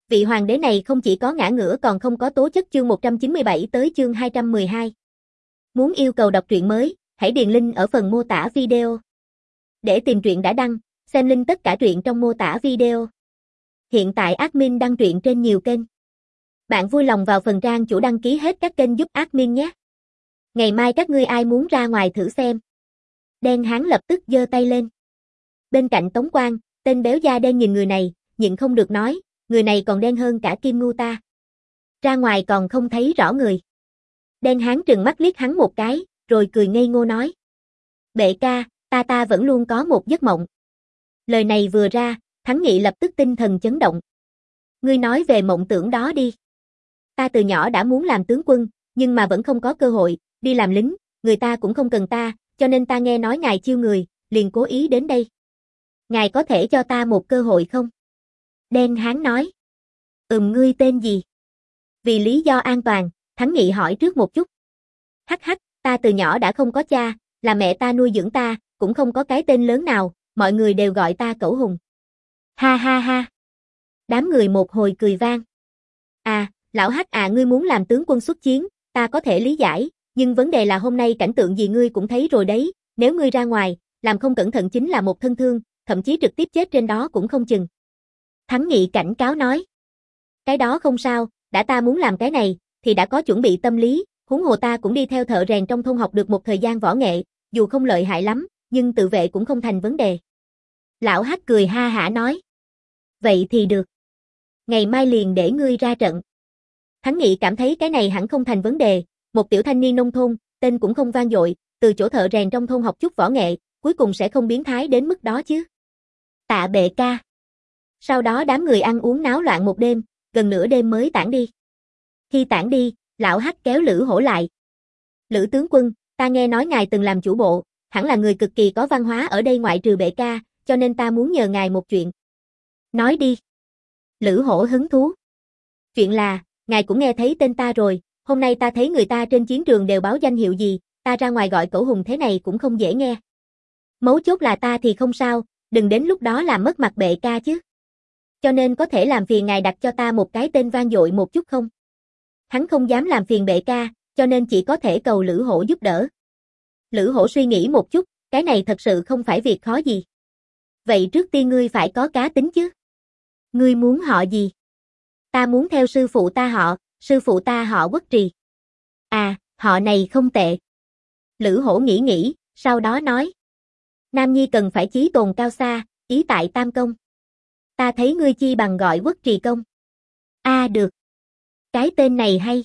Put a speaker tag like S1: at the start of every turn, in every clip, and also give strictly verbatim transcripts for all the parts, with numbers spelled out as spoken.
S1: Vị hoàng đế này không chỉ có ngã ngửa còn không có tố chất. Chương một trăm chín mươi bảy tới chương hai trăm mười hai. Muốn yêu cầu đọc truyện mới, hãy điền link ở phần mô tả video. Để tìm truyện đã đăng, xem link tất cả truyện trong mô tả video. Hiện tại admin đăng truyện trên nhiều kênh. Bạn vui lòng vào phần trang chủ đăng ký hết các kênh giúp admin nhé. Ngày mai các ngươi ai muốn ra ngoài thử xem? Đen Hán lập tức giơ tay lên. Bên cạnh Tống Quang, tên béo da đen nhìn người này, nhịn không được nói, người này còn đen hơn cả Kim Ngưu ta. Ra ngoài còn không thấy rõ người. Đen Hán trừng mắt liếc hắn một cái, rồi cười ngây ngô nói. Bệ ca, ta ta vẫn luôn có một giấc mộng. Lời này vừa ra, Thắng Nghị lập tức tinh thần chấn động. Ngươi nói về mộng tưởng đó đi. Ta từ nhỏ đã muốn làm tướng quân, nhưng mà vẫn không có cơ hội, đi làm lính, người ta cũng không cần ta, cho nên ta nghe nói ngài chiêu người, liền cố ý đến đây. Ngài có thể cho ta một cơ hội không? Đen Hán nói. Ừm, ngươi tên gì? Vì lý do an toàn, Thắng Nghị hỏi trước một chút. Hắc hắc, ta từ nhỏ đã không có cha, là mẹ ta nuôi dưỡng ta, cũng không có cái tên lớn nào, mọi người đều gọi ta Cẩu Hùng. Ha ha ha. Đám người một hồi cười vang. À, lão Hắc à, ngươi muốn làm tướng quân xuất chiến, ta có thể lý giải, nhưng vấn đề là hôm nay cảnh tượng gì ngươi cũng thấy rồi đấy, nếu ngươi ra ngoài, làm không cẩn thận chính là một thân thương, thậm chí trực tiếp chết trên đó cũng không chừng. Thắng Nghị cảnh cáo nói. Cái đó không sao, đã ta muốn làm cái này, thì đã có chuẩn bị tâm lý, huống hồ ta cũng đi theo thợ rèn trong thôn học được một thời gian võ nghệ, dù không lợi hại lắm, nhưng tự vệ cũng không thành vấn đề. Lão Hắc cười ha hả nói. Vậy thì được. Ngày mai liền để ngươi ra trận. Thắng Nghị cảm thấy cái này hẳn không thành vấn đề, một tiểu thanh niên nông thôn, tên cũng không vang dội, từ chỗ thợ rèn trong thôn học chút võ nghệ, cuối cùng sẽ không biến thái đến mức đó chứ. Tạ bệ ca. Sau đó đám người ăn uống náo loạn một đêm, gần nửa đêm mới tản đi. Khi tản đi, lão Hắc kéo Lữ Hổ lại. Lữ tướng quân, ta nghe nói ngài từng làm chủ bộ, hẳn là người cực kỳ có văn hóa ở đây ngoại trừ bệ ca, cho nên ta muốn nhờ ngài một chuyện. Nói đi. Lữ Hổ hứng thú. Chuyện là, ngài cũng nghe thấy tên ta rồi, hôm nay ta thấy người ta trên chiến trường đều báo danh hiệu gì, ta ra ngoài gọi Cẩu Hùng thế này cũng không dễ nghe. Mấu chốt là ta thì không sao, đừng đến lúc đó làm mất mặt bệ ca chứ. Cho nên có thể làm phiền ngài đặt cho ta một cái tên vang dội một chút không? Hắn không dám làm phiền bệ ca, cho nên chỉ có thể cầu Lữ Hổ giúp đỡ. Lữ Hổ suy nghĩ một chút, cái này thật sự không phải việc khó gì. Vậy trước tiên ngươi phải có cá tính chứ. Ngươi muốn họ gì? Ta muốn theo sư phụ ta họ, sư phụ ta họ Quốc Trì. À, họ này không tệ. Lữ Hổ nghĩ nghĩ, sau đó nói. Nam nhi cần phải chí tồn cao xa, ý tại tam công. Ta thấy ngươi chi bằng gọi Quốc Trì công. A à, được. Cái tên này hay.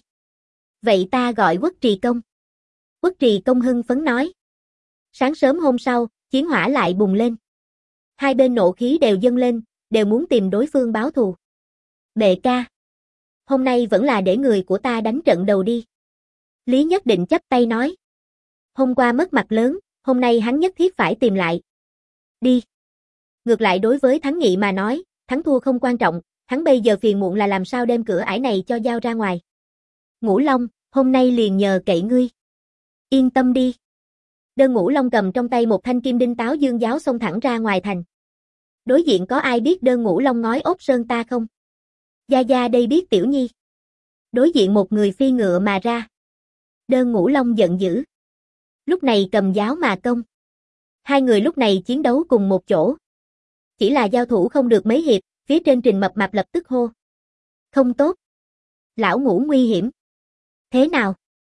S1: Vậy ta gọi Quốc Trì công. Quốc Trì công hưng phấn nói. Sáng sớm hôm sau, chiến hỏa lại bùng lên. Hai bên nộ khí đều dâng lên, đều muốn tìm đối phương báo thù. Bệ ca. Hôm nay vẫn là để người của ta đánh trận đầu đi. Lý Nhất Định chắp tay nói. Hôm qua mất mặt lớn, hôm nay hắn nhất thiết phải tìm lại. Đi. Ngược lại đối với Thắng Nghị mà nói, thắng thua không quan trọng, hắn bây giờ phiền muộn là làm sao đem cửa ải này cho giao ra ngoài. Ngũ Long, hôm nay liền nhờ cậy ngươi. Yên tâm đi. Đơn Ngũ Long cầm trong tay một thanh kim đinh táo dương giáo xông thẳng ra ngoài thành. Đối diện có ai biết Đơn Ngũ Long ngói ốc sơn ta không? Gia Gia đây biết tiểu nhi. Đối diện một người phi ngựa mà ra. Đơn Ngũ Long giận dữ. Lúc này cầm giáo mà công. Hai người lúc này chiến đấu cùng một chỗ. Chỉ là giao thủ không được mấy hiệp, phía trên Trình Mập Mạp lập tức hô. Không tốt. Lão Ngũ nguy hiểm. Thế nào?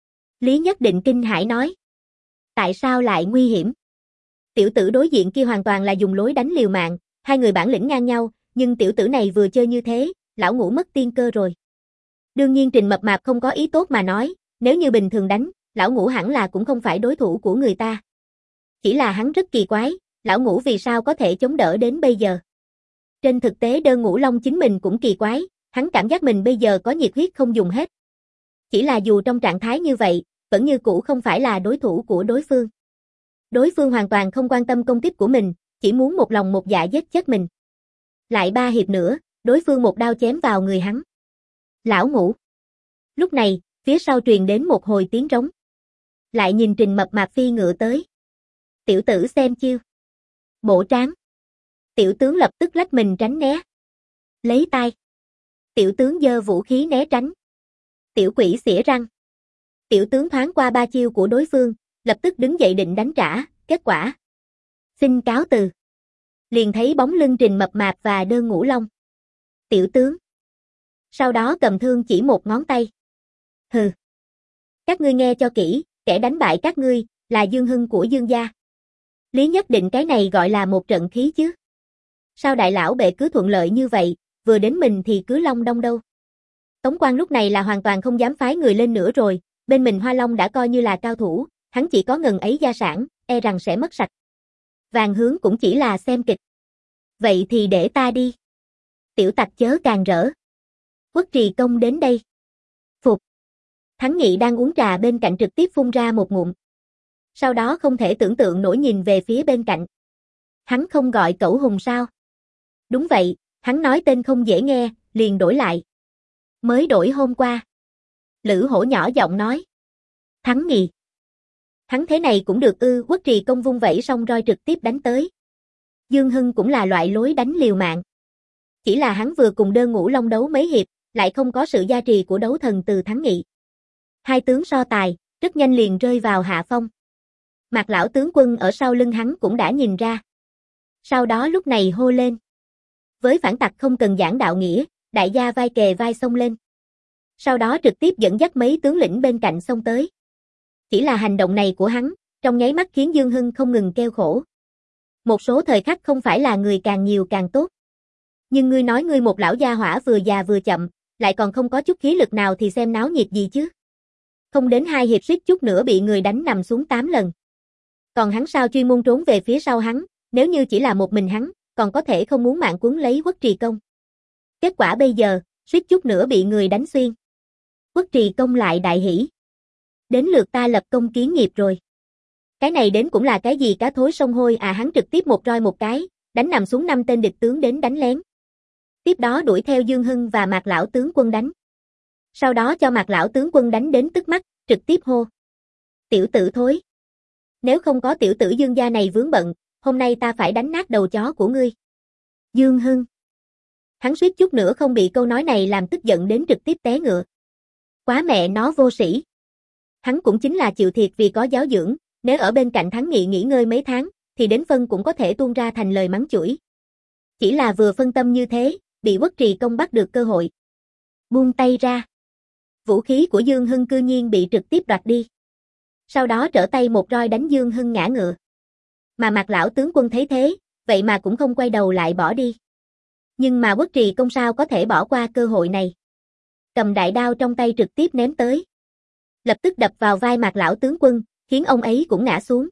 S1: Lý Nhất Định kinh hãi nói. Tại sao lại nguy hiểm? Tiểu tử đối diện kia hoàn toàn là dùng lối đánh liều mạng, hai người bản lĩnh ngang nhau, nhưng tiểu tử này vừa chơi như thế, lão Ngũ mất tiên cơ rồi. Đương nhiên Trình Mập Mạp không có ý tốt mà nói, nếu như bình thường đánh, lão Ngũ hẳn là cũng không phải đối thủ của người ta. Chỉ là hắn rất kỳ quái, lão Ngũ vì sao có thể chống đỡ đến bây giờ. Trên thực tế Đơn Ngũ Long chính mình cũng kỳ quái, hắn cảm giác mình bây giờ có nhiệt huyết không dùng hết. Chỉ là dù trong trạng thái như vậy, vẫn như cũ không phải là đối thủ của đối phương. Đối phương hoàn toàn không quan tâm công kích của mình, chỉ muốn một lòng một dạ giết chết mình. Lại ba hiệp nữa, đối phương một đao chém vào người hắn. Lão Ngũ. Lúc này, phía sau truyền đến một hồi tiếng rống. Lại nhìn Trình Mập Mạp phi ngựa tới. Tiểu tử xem chiêu. Bổ tráng. Tiểu tướng lập tức lách mình tránh né. Lấy tay. Tiểu tướng giơ vũ khí né tránh. Tiểu quỷ xỉa răng. Tiểu tướng thoáng qua ba chiêu của đối phương, lập tức đứng dậy định đánh trả, kết quả. Xin cáo từ. Liền thấy bóng lưng Trình mập mạp và Đơn Ngũ Long. Tiểu tướng. Sau đó cầm thương chỉ một ngón tay. Hừ. Các ngươi nghe cho kỹ, kẻ đánh bại các ngươi, là Dương Hưng của Dương gia. Lý nhất định cái này gọi là một trận khí chứ. Sao đại lão bệ cứ thuận lợi như vậy, vừa đến mình thì cứ long đong đâu. Tống Quang lúc này là hoàn toàn không dám phái người lên nữa rồi, bên mình Hoa Long đã coi như là cao thủ, hắn chỉ có ngần ấy gia sản, e rằng sẽ mất sạch. Vàng Hướng cũng chỉ là xem kịch. Vậy thì để ta đi. Tiểu tặc chớ càng rỡ. Quốc Trì Công đến đây. Phục. Thắng Nghị đang uống trà bên cạnh trực tiếp phun ra một ngụm. Sau đó không thể tưởng tượng nổi nhìn về phía bên cạnh. Hắn không gọi Cẩu Hùng sao? Đúng vậy, hắn nói tên không dễ nghe, liền đổi lại. Mới đổi hôm qua. Lữ Hổ nhỏ giọng nói. Thắng Nghị. Hắn thế này cũng được ư? Quốc Trì Công vung vẩy xong roi trực tiếp đánh tới. Dương Hưng cũng là loại lối đánh liều mạng. Chỉ là hắn vừa cùng Đơn Ngũ Long đấu mấy hiệp, lại không có sự gia trì của đấu thần từ Thắng Nghị. Hai tướng so tài, rất nhanh liền rơi vào hạ phong. Mạc lão tướng quân ở sau lưng hắn cũng đã nhìn ra. Sau đó lúc này hô lên. Với phản tặc không cần giảng đạo nghĩa, đại gia vai kề vai xông lên. Sau đó trực tiếp dẫn dắt mấy tướng lĩnh bên cạnh xông tới. Chỉ là hành động này của hắn, trong nháy mắt khiến Dương Hưng không ngừng kêu khổ. Một số thời khắc không phải là người càng nhiều càng tốt. Nhưng ngươi nói ngươi một lão gia hỏa vừa già vừa chậm, lại còn không có chút khí lực nào thì xem náo nhiệt gì chứ. Không đến hai hiệp suýt chút nữa bị người đánh nằm xuống tám lần. Còn hắn sao chuyên môn trốn về phía sau hắn, nếu như chỉ là một mình hắn, còn có thể không muốn mạng cuốn lấy Quốc Trì Công. Kết quả bây giờ, suýt chút nữa bị người đánh xuyên. Quốc Trì Công lại đại hỉ. Đến lượt ta lập công kiến nghiệp rồi. Cái này đến cũng là cái gì cá thối sông hôi à, hắn trực tiếp một roi một cái, đánh nằm xuống năm tên địch tướng đến đánh lén. Tiếp đó đuổi theo Dương Hưng và Mạc lão tướng quân đánh. Sau đó cho Mạc lão tướng quân đánh đến tức mắt, trực tiếp hô. Tiểu tử thối. Nếu không có tiểu tử Dương gia này vướng bận, hôm nay ta phải đánh nát đầu chó của ngươi. Dương Hưng. Hắn suýt chút nữa không bị câu nói này làm tức giận đến trực tiếp té ngựa. Quá mẹ nó vô sĩ. Hắn cũng chính là chịu thiệt vì có giáo dưỡng, nếu ở bên cạnh Thắng Nghị nghỉ ngơi mấy tháng, thì đến phân cũng có thể tuôn ra thành lời mắng chửi. Chỉ là vừa phân tâm như thế, bị Quốc Trì Công bắt được cơ hội. Buông tay ra. Vũ khí của Dương Hưng cư nhiên bị trực tiếp đoạt đi. Sau đó trở tay một roi đánh Dương Hưng ngã ngựa. Mà Mạc lão tướng quân thấy thế, vậy mà cũng không quay đầu lại bỏ đi. Nhưng mà Quốc Trì Công sao có thể bỏ qua cơ hội này. Cầm đại đao trong tay trực tiếp ném tới. Lập tức đập vào vai Mạc lão tướng quân, khiến ông ấy cũng ngã xuống.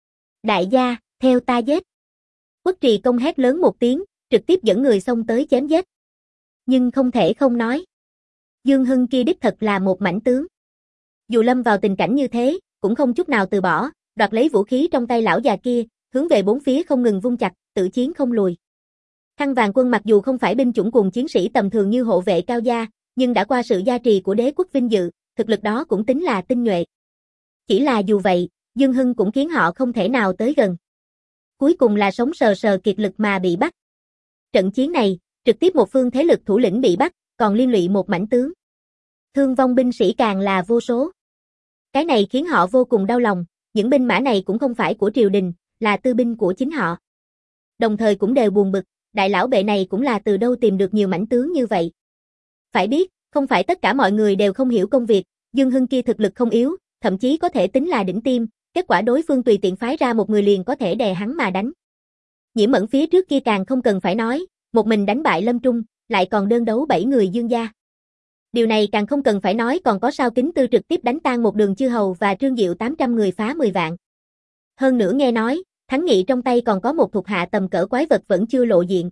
S1: Đại gia, theo ta giết. Quốc Trì Công hét lớn một tiếng, trực tiếp dẫn người xông tới chém giết. Nhưng không thể không nói. Dương Hưng kia đích thật là một mãnh tướng. Dù lâm vào tình cảnh như thế, cũng không chút nào từ bỏ, đoạt lấy vũ khí trong tay lão già kia, hướng về bốn phía không ngừng vung chặt, tự chiến không lùi. Khăn Vàng Quân mặc dù không phải binh chủng cùng chiến sĩ tầm thường như hộ vệ cao gia, nhưng đã qua sự gia trì của đế quốc vinh dự, thực lực đó cũng tính là tinh nhuệ. Chỉ là dù vậy, Dương Hưng cũng khiến họ không thể nào tới gần. Cuối cùng là sống sờ sờ kiệt lực mà bị bắt. Trận chiến này, trực tiếp một phương thế lực thủ lĩnh bị bắt, còn liên lụy một mãnh tướng. Thương vong binh sĩ càng là vô số. Cái này khiến họ vô cùng đau lòng, những binh mã này cũng không phải của triều đình, là tư binh của chính họ. Đồng thời cũng đều buồn bực, đại lão bệ này cũng là từ đâu tìm được nhiều mãnh tướng như vậy. Phải biết, không phải tất cả mọi người đều không hiểu công việc, Dương Hưng kia thực lực không yếu, thậm chí có thể tính là đỉnh tiêm, kết quả đối phương tùy tiện phái ra một người liền có thể đè hắn mà đánh. Nhiễm Mẫn phía trước kia càng không cần phải nói, một mình đánh bại Lâm Trung, lại còn đơn đấu bảy người Dương gia. Điều này càng không cần phải nói, còn có Sao Kính Tư trực tiếp đánh tan một Đường Chư Hầu và Trương Diệu tám trăm người phá mười vạn. Hơn nữa nghe nói, Thắng Nghị trong tay còn có một thuộc hạ tầm cỡ quái vật vẫn chưa lộ diện.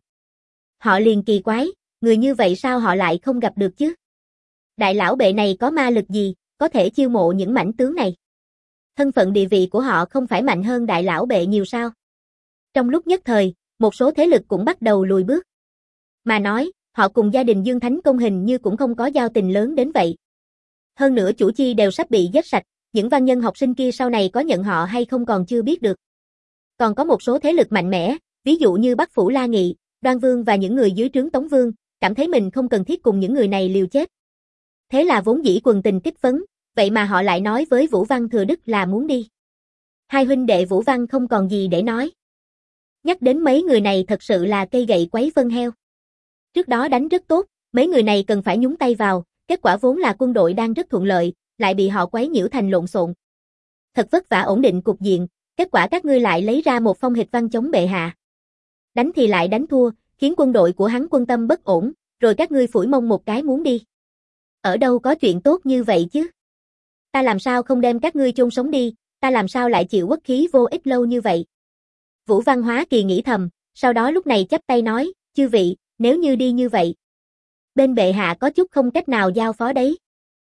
S1: Họ liền kỳ quái, người như vậy sao họ lại không gặp được chứ? Đại lão bệ này có ma lực gì, có thể chiêu mộ những mãnh tướng này? Thân phận địa vị của họ không phải mạnh hơn đại lão bệ nhiều sao? Trong lúc nhất thời, một số thế lực cũng bắt đầu lùi bước. Mà nói, họ cùng gia đình Dương Thánh Công hình như cũng không có giao tình lớn đến vậy. Hơn nữa chủ chi đều sắp bị giết sạch, những văn nhân học sinh kia sau này có nhận họ hay không còn chưa biết được. Còn có một số thế lực mạnh mẽ, ví dụ như Bắc Phủ La Nghị, Đoan Vương và những người dưới trướng Tống Vương, cảm thấy mình không cần thiết cùng những người này liều chết. Thế là vốn dĩ quần tình kích phấn, vậy mà họ lại nói với Vũ Văn Thừa Đức là muốn đi. Hai huynh đệ Vũ Văn không còn gì để nói. Nhắc đến mấy người này thật sự là cây gậy quấy phân heo. Trước đó đánh rất tốt, mấy người này cần phải nhúng tay vào, kết quả vốn là quân đội đang rất thuận lợi, lại bị họ quấy nhiễu thành lộn xộn. Thật vất vả ổn định cục diện, kết quả các ngươi lại lấy ra một phong hịch văn chống bệ hạ. Đánh thì lại đánh thua, khiến quân đội của hắn quân tâm bất ổn, rồi các ngươi phủi mông một cái muốn đi. Ở đâu có chuyện tốt như vậy chứ? Ta làm sao không đem các ngươi chôn sống đi, ta làm sao lại chịu uất khí vô ích lâu như vậy? Vũ Văn Hóa Kỳ nghĩ thầm, sau đó lúc này chắp tay nói, chư vị, nếu như đi như vậy, bên bệ hạ có chút không cách nào giao phó đấy.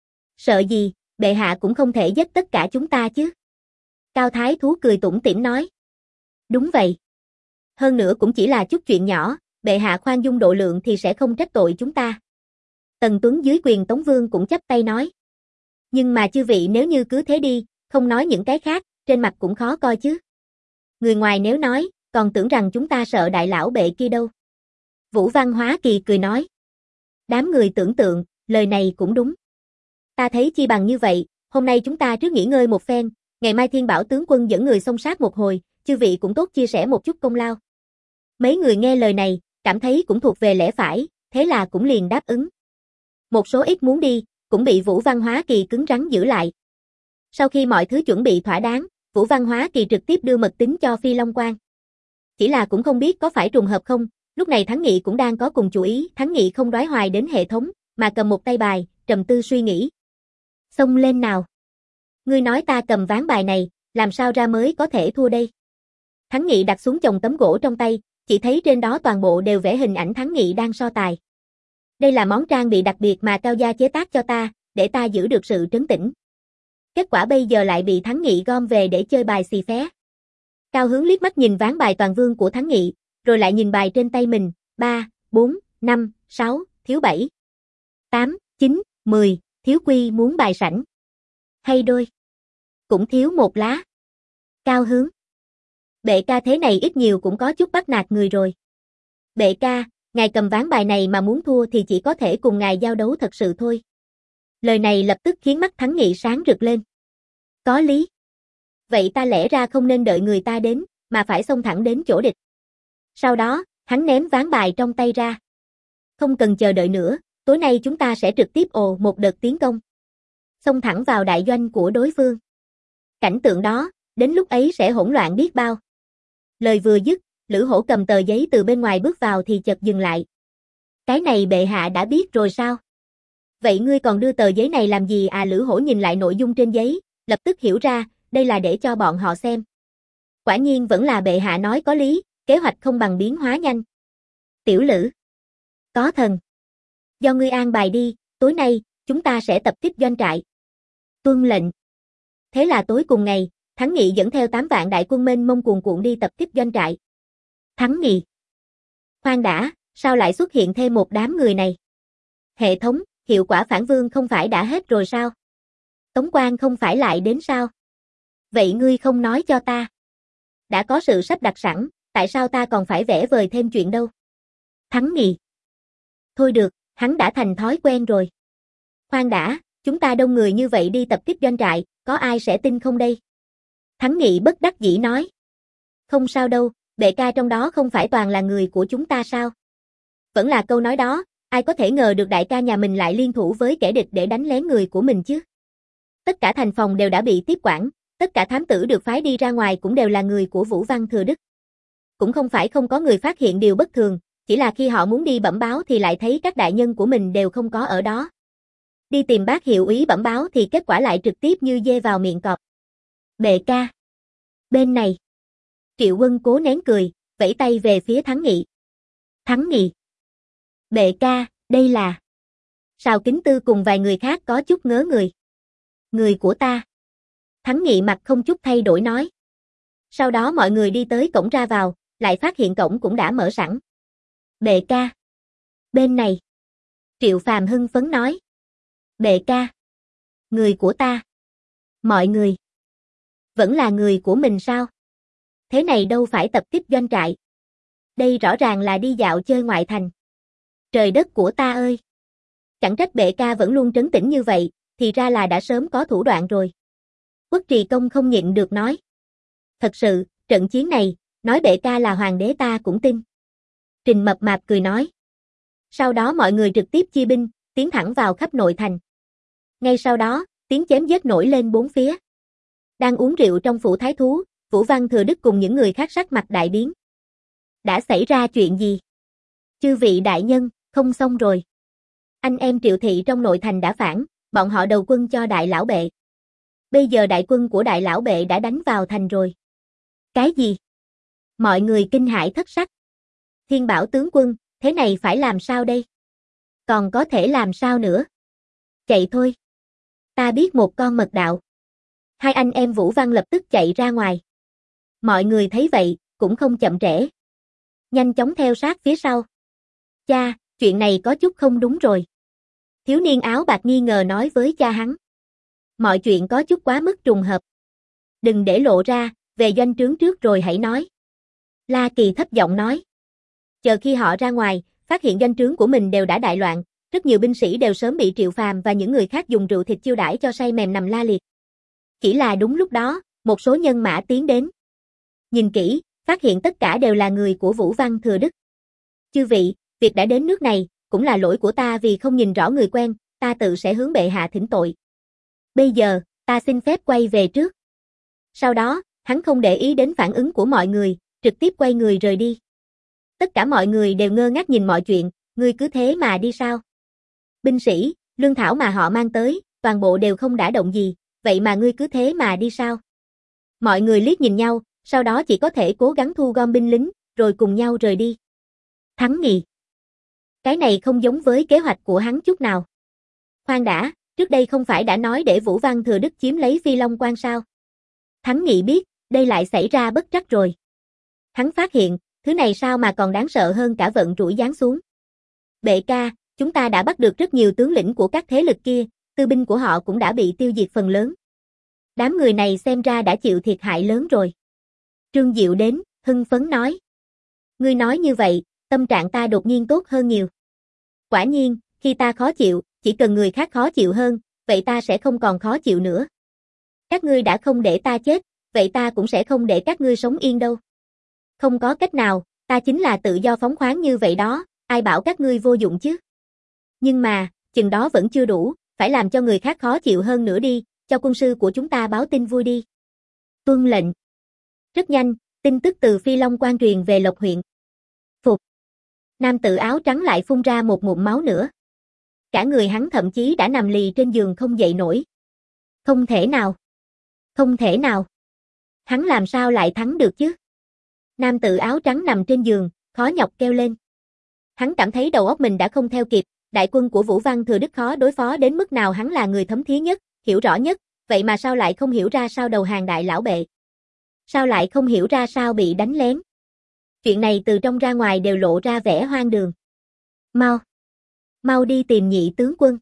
S1: Sợ gì, bệ hạ cũng không thể giết tất cả chúng ta chứ. Cao Thái Thú cười tủm tỉm nói. Đúng vậy. Hơn nữa cũng chỉ là chút chuyện nhỏ, bệ hạ khoan dung độ lượng thì sẽ không trách tội chúng ta. Tần Tuấn dưới quyền Tống Vương cũng chắp tay nói. Nhưng mà chư vị nếu như cứ thế đi, không nói những cái khác, trên mặt cũng khó coi chứ. Người ngoài nếu nói, còn tưởng rằng chúng ta sợ đại lão bệ kia đâu. Vũ Văn Hóa Kỳ cười nói. Đám người tưởng tượng, lời này cũng đúng. Ta thấy chi bằng như vậy, hôm nay chúng ta trước nghỉ ngơi một phen, ngày mai Thiên Bảo tướng quân dẫn người xông sát một hồi, chư vị cũng tốt chia sẻ một chút công lao. Mấy người nghe lời này, cảm thấy cũng thuộc về lẽ phải, thế là cũng liền đáp ứng. Một số ít muốn đi, cũng bị Vũ Văn Hóa Kỳ cứng rắn giữ lại. Sau khi mọi thứ chuẩn bị thỏa đáng, Vũ Văn Hóa Kỳ trực tiếp đưa mật tín cho Phi Long Quan. Chỉ là cũng không biết có phải trùng hợp không, lúc này Thắng Nghị cũng đang có cùng chủ ý, Thắng Nghị không đoái hoài đến hệ thống, mà cầm một tay bài, trầm tư suy nghĩ. Xông lên nào. Ngươi nói ta cầm ván bài này, làm sao ra mới có thể thua đây? Thắng Nghị đặt xuống chồng tấm gỗ trong tay, chỉ thấy trên đó toàn bộ đều vẽ hình ảnh Thắng Nghị đang so tài. Đây là món trang bị đặc biệt mà Cao gia chế tác cho ta, để ta giữ được sự trấn tĩnh. Kết quả bây giờ lại bị Thắng Nghị gom về để chơi bài xì phé. Cao Hướng liếc mắt nhìn ván bài toàn vương của Thắng Nghị, rồi lại nhìn bài trên tay mình, ba, bốn, năm, sáu, thiếu bảy, tám, chín, mười, thiếu quy muốn bài sảnh. Hay đôi. Cũng thiếu một lá. Cao Hướng. Bệ ca thế này ít nhiều cũng có chút bắt nạt người rồi. Bệ ca, ngài cầm ván bài này mà muốn thua thì chỉ có thể cùng ngài giao đấu thật sự thôi. Lời này lập tức khiến mắt Thắng Nghị sáng rực lên. Có lý. Vậy ta lẽ ra không nên đợi người ta đến, mà phải xông thẳng đến chỗ địch. Sau đó, hắn ném ván bài trong tay ra. Không cần chờ đợi nữa, tối nay chúng ta sẽ trực tiếp ồ một đợt tiến công. Xông thẳng vào đại doanh của đối phương. Cảnh tượng đó, đến lúc ấy sẽ hỗn loạn biết bao. Lời vừa dứt, Lữ Hổ cầm tờ giấy từ bên ngoài bước vào thì chợt dừng lại. Cái này bệ hạ đã biết rồi sao? Vậy ngươi còn đưa tờ giấy này làm gì à? Lữ Hổ nhìn lại nội dung trên giấy, lập tức hiểu ra, đây là để cho bọn họ xem. Quả nhiên vẫn là bệ hạ nói có lý, kế hoạch không bằng biến hóa nhanh. Tiểu Lữ. Có thần. Do ngươi an bài đi, tối nay, chúng ta sẽ tập kích doanh trại. Tuân lệnh. Thế là tối cùng ngày, Thắng Nghị dẫn theo tám vạn đại quân mênh mông cuồn cuộn đi tập kích doanh trại. Thắng Nghị. Khoan đã, sao lại xuất hiện thêm một đám người này? Hệ thống, hiệu quả phản vương không phải đã hết rồi sao? Tống Quan không phải lại đến sao? Vậy ngươi không nói cho ta. Đã có sự sắp đặt sẵn, tại sao ta còn phải vẽ vời thêm chuyện đâu? Thắng Nghị. Thôi được, hắn đã thành thói quen rồi. Khoan đã, chúng ta đông người như vậy đi tập kích doanh trại, có ai sẽ tin không đây? Thắng Nghị bất đắc dĩ nói. Không sao đâu, bệ ca trong đó không phải toàn là người của chúng ta sao? Vẫn là câu nói đó, ai có thể ngờ được đại ca nhà mình lại liên thủ với kẻ địch để đánh lén người của mình chứ? Tất cả thành phòng đều đã bị tiếp quản, tất cả thám tử được phái đi ra ngoài cũng đều là người của Vũ Văn Thừa Đức. Cũng không phải không có người phát hiện điều bất thường, chỉ là khi họ muốn đi bẩm báo thì lại thấy các đại nhân của mình đều không có ở đó. Đi tìm bác hiệu úy bẩm báo thì kết quả lại trực tiếp như dê vào miệng cọp. Bệ ca. Bên này. Triệu Quân cố nén cười, vẫy tay về phía Thắng Nghị. Thắng Nghị. Bệ ca, đây là. Sào Kính Tư cùng vài người khác có chút ngớ người. Người của ta. Thắng Nghị mặt không chút thay đổi nói. Sau đó mọi người đi tới cổng ra vào, lại phát hiện cổng cũng đã mở sẵn. Bệ ca. Bên này. Triệu Phàm hưng phấn nói. Bệ ca. Người của ta. Mọi người. Vẫn là người của mình sao? Thế này đâu phải tập kích doanh trại. Đây rõ ràng là đi dạo chơi ngoại thành. Trời đất của ta ơi! Chẳng trách bệ ca vẫn luôn trấn tĩnh như vậy, thì ra là đã sớm có thủ đoạn rồi. Quốc Trì Công không nhịn được nói. Thật sự, trận chiến này, nói bệ ca là hoàng đế ta cũng tin. Trình Mập Mạp cười nói. Sau đó mọi người trực tiếp chia binh, tiến thẳng vào khắp nội thành. Ngay sau đó, tiếng chém giết nổi lên bốn phía. Đang uống rượu trong phủ thái thú, Vũ Văn Thừa Đức cùng những người khác sắc mặt đại biến. Đã xảy ra chuyện gì? Chư vị đại nhân, không xong rồi. Anh em Triệu thị trong nội thành đã phản, bọn họ đầu quân cho đại lão bệ. Bây giờ đại quân của đại lão bệ đã đánh vào thành rồi. Cái gì? Mọi người kinh hãi thất sắc. Thiên Bảo tướng quân, thế này phải làm sao đây? Còn có thể làm sao nữa? Chạy thôi. Ta biết một con mật đạo. Hai anh em Vũ Văn lập tức chạy ra ngoài. Mọi người thấy vậy, cũng không chậm trễ. Nhanh chóng theo sát phía sau. Cha, chuyện này có chút không đúng rồi. Thiếu niên áo bạc nghi ngờ nói với cha hắn. Mọi chuyện có chút quá mức trùng hợp. Đừng để lộ ra, về doanh trướng trước rồi hãy nói. La Kỳ thấp giọng nói. Chờ khi họ ra ngoài, phát hiện doanh trướng của mình đều đã đại loạn, rất nhiều binh sĩ đều sớm bị Triệu Phàm và những người khác dùng rượu thịt chiêu đãi cho say mềm nằm la liệt. Chỉ là đúng lúc đó, một số nhân mã tiến đến. Nhìn kỹ, phát hiện tất cả đều là người của Vũ Văn Thừa Đức. Chư vị, việc đã đến nước này, cũng là lỗi của ta vì không nhìn rõ người quen, ta tự sẽ hướng bệ hạ thỉnh tội. Bây giờ, ta xin phép quay về trước. Sau đó, hắn không để ý đến phản ứng của mọi người, trực tiếp quay người rời đi. Tất cả mọi người đều ngơ ngác nhìn mọi chuyện, ngươi cứ thế mà đi sao? Binh sĩ, lương thảo mà họ mang tới, toàn bộ đều không đả động gì, vậy mà ngươi cứ thế mà đi sao? Mọi người liếc nhìn nhau, sau đó chỉ có thể cố gắng thu gom binh lính, rồi cùng nhau rời đi. Thắng Nghị. Cái này không giống với kế hoạch của hắn chút nào. Khoan đã, trước đây không phải đã nói để Vũ Văn Thừa Đức chiếm lấy Phi Long Quan sao? Thắng Nghị biết, đây lại xảy ra bất trắc rồi. Hắn phát hiện, thứ này sao mà còn đáng sợ hơn cả vận rủi giáng xuống. Bệ ca, chúng ta đã bắt được rất nhiều tướng lĩnh của các thế lực kia, tư binh của họ cũng đã bị tiêu diệt phần lớn. Đám người này xem ra đã chịu thiệt hại lớn rồi. Trương Diệu đến, hưng phấn nói. Ngươi nói như vậy, tâm trạng ta đột nhiên tốt hơn nhiều. Quả nhiên, khi ta khó chịu, chỉ cần người khác khó chịu hơn, vậy ta sẽ không còn khó chịu nữa. Các ngươi đã không để ta chết, vậy ta cũng sẽ không để các ngươi sống yên đâu. Không có cách nào, ta chính là tự do phóng khoáng như vậy đó, ai bảo các ngươi vô dụng chứ. Nhưng mà, chừng đó vẫn chưa đủ, phải làm cho người khác khó chịu hơn nữa đi, cho quân sư của chúng ta báo tin vui đi. Tuân lệnh. Rất nhanh, tin tức từ Phi Long Quan truyền về Lộc huyện. Phục. Nam tử áo trắng lại phun ra một ngụm máu nữa. Cả người hắn thậm chí đã nằm lì trên giường không dậy nổi. Không thể nào. Không thể nào. Hắn làm sao lại thắng được chứ? Nam tử áo trắng nằm trên giường, khó nhọc kêu lên. Hắn cảm thấy đầu óc mình đã không theo kịp, đại quân của Vũ Văn Thừa Đức khó đối phó đến mức nào hắn là người thấm thía nhất, hiểu rõ nhất, vậy mà sao lại không hiểu ra sao đầu hàng đại lão bệ? Sao lại không hiểu ra sao bị đánh lén? Chuyện này từ trong ra ngoài đều lộ ra vẻ hoang đường. Mau! Mau đi tìm nhị tướng quân.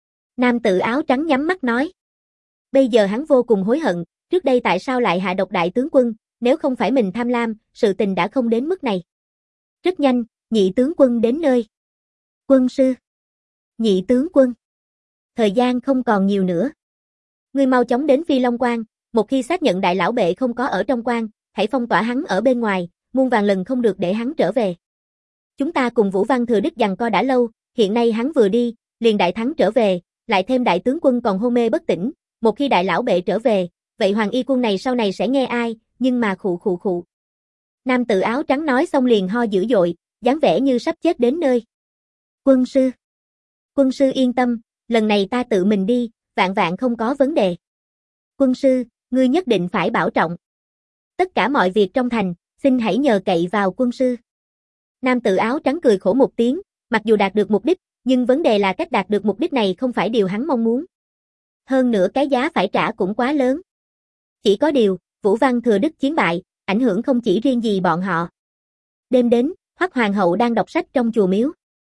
S1: Nam tử áo trắng nhắm mắt nói. Bây giờ hắn vô cùng hối hận, trước đây tại sao lại hạ độc đại tướng quân, nếu không phải mình tham lam, sự tình đã không đến mức này. Rất nhanh, nhị tướng quân đến nơi. Quân sư. Nhị tướng quân. Thời gian không còn nhiều nữa. Ngươi mau chóng đến Phi Long Quan, một khi xác nhận đại lão bệ không có ở trong quan, hãy phong tỏa hắn ở bên ngoài, muôn vàn lần không được để hắn trở về. Chúng ta cùng Vũ Văn Thừa Đức giằng co đã lâu, hiện nay hắn vừa đi, liền đại thắng trở về, lại thêm đại tướng quân còn hôn mê bất tỉnh, một khi đại lão bệ trở về, vậy hoàng y quân này sau này sẽ nghe ai, nhưng mà khụ khụ khụ. Nam tử áo trắng nói xong liền ho dữ dội, dáng vẻ như sắp chết đến nơi. Quân sư. Quân sư yên tâm, lần này ta tự mình đi, vạn vạn không có vấn đề. Quân sư, ngươi nhất định phải bảo trọng. Tất cả mọi việc trong thành, xin hãy nhờ cậy vào quân sư. Nam tử áo trắng cười khổ một tiếng, mặc dù đạt được mục đích, nhưng vấn đề là cách đạt được mục đích này không phải điều hắn mong muốn. Hơn nữa cái giá phải trả cũng quá lớn. Chỉ có điều, Vũ Văn Thừa Đức chiến bại, ảnh hưởng không chỉ riêng gì bọn họ. Đêm đến, Hoắc Hoàng hậu đang đọc sách trong chùa miếu.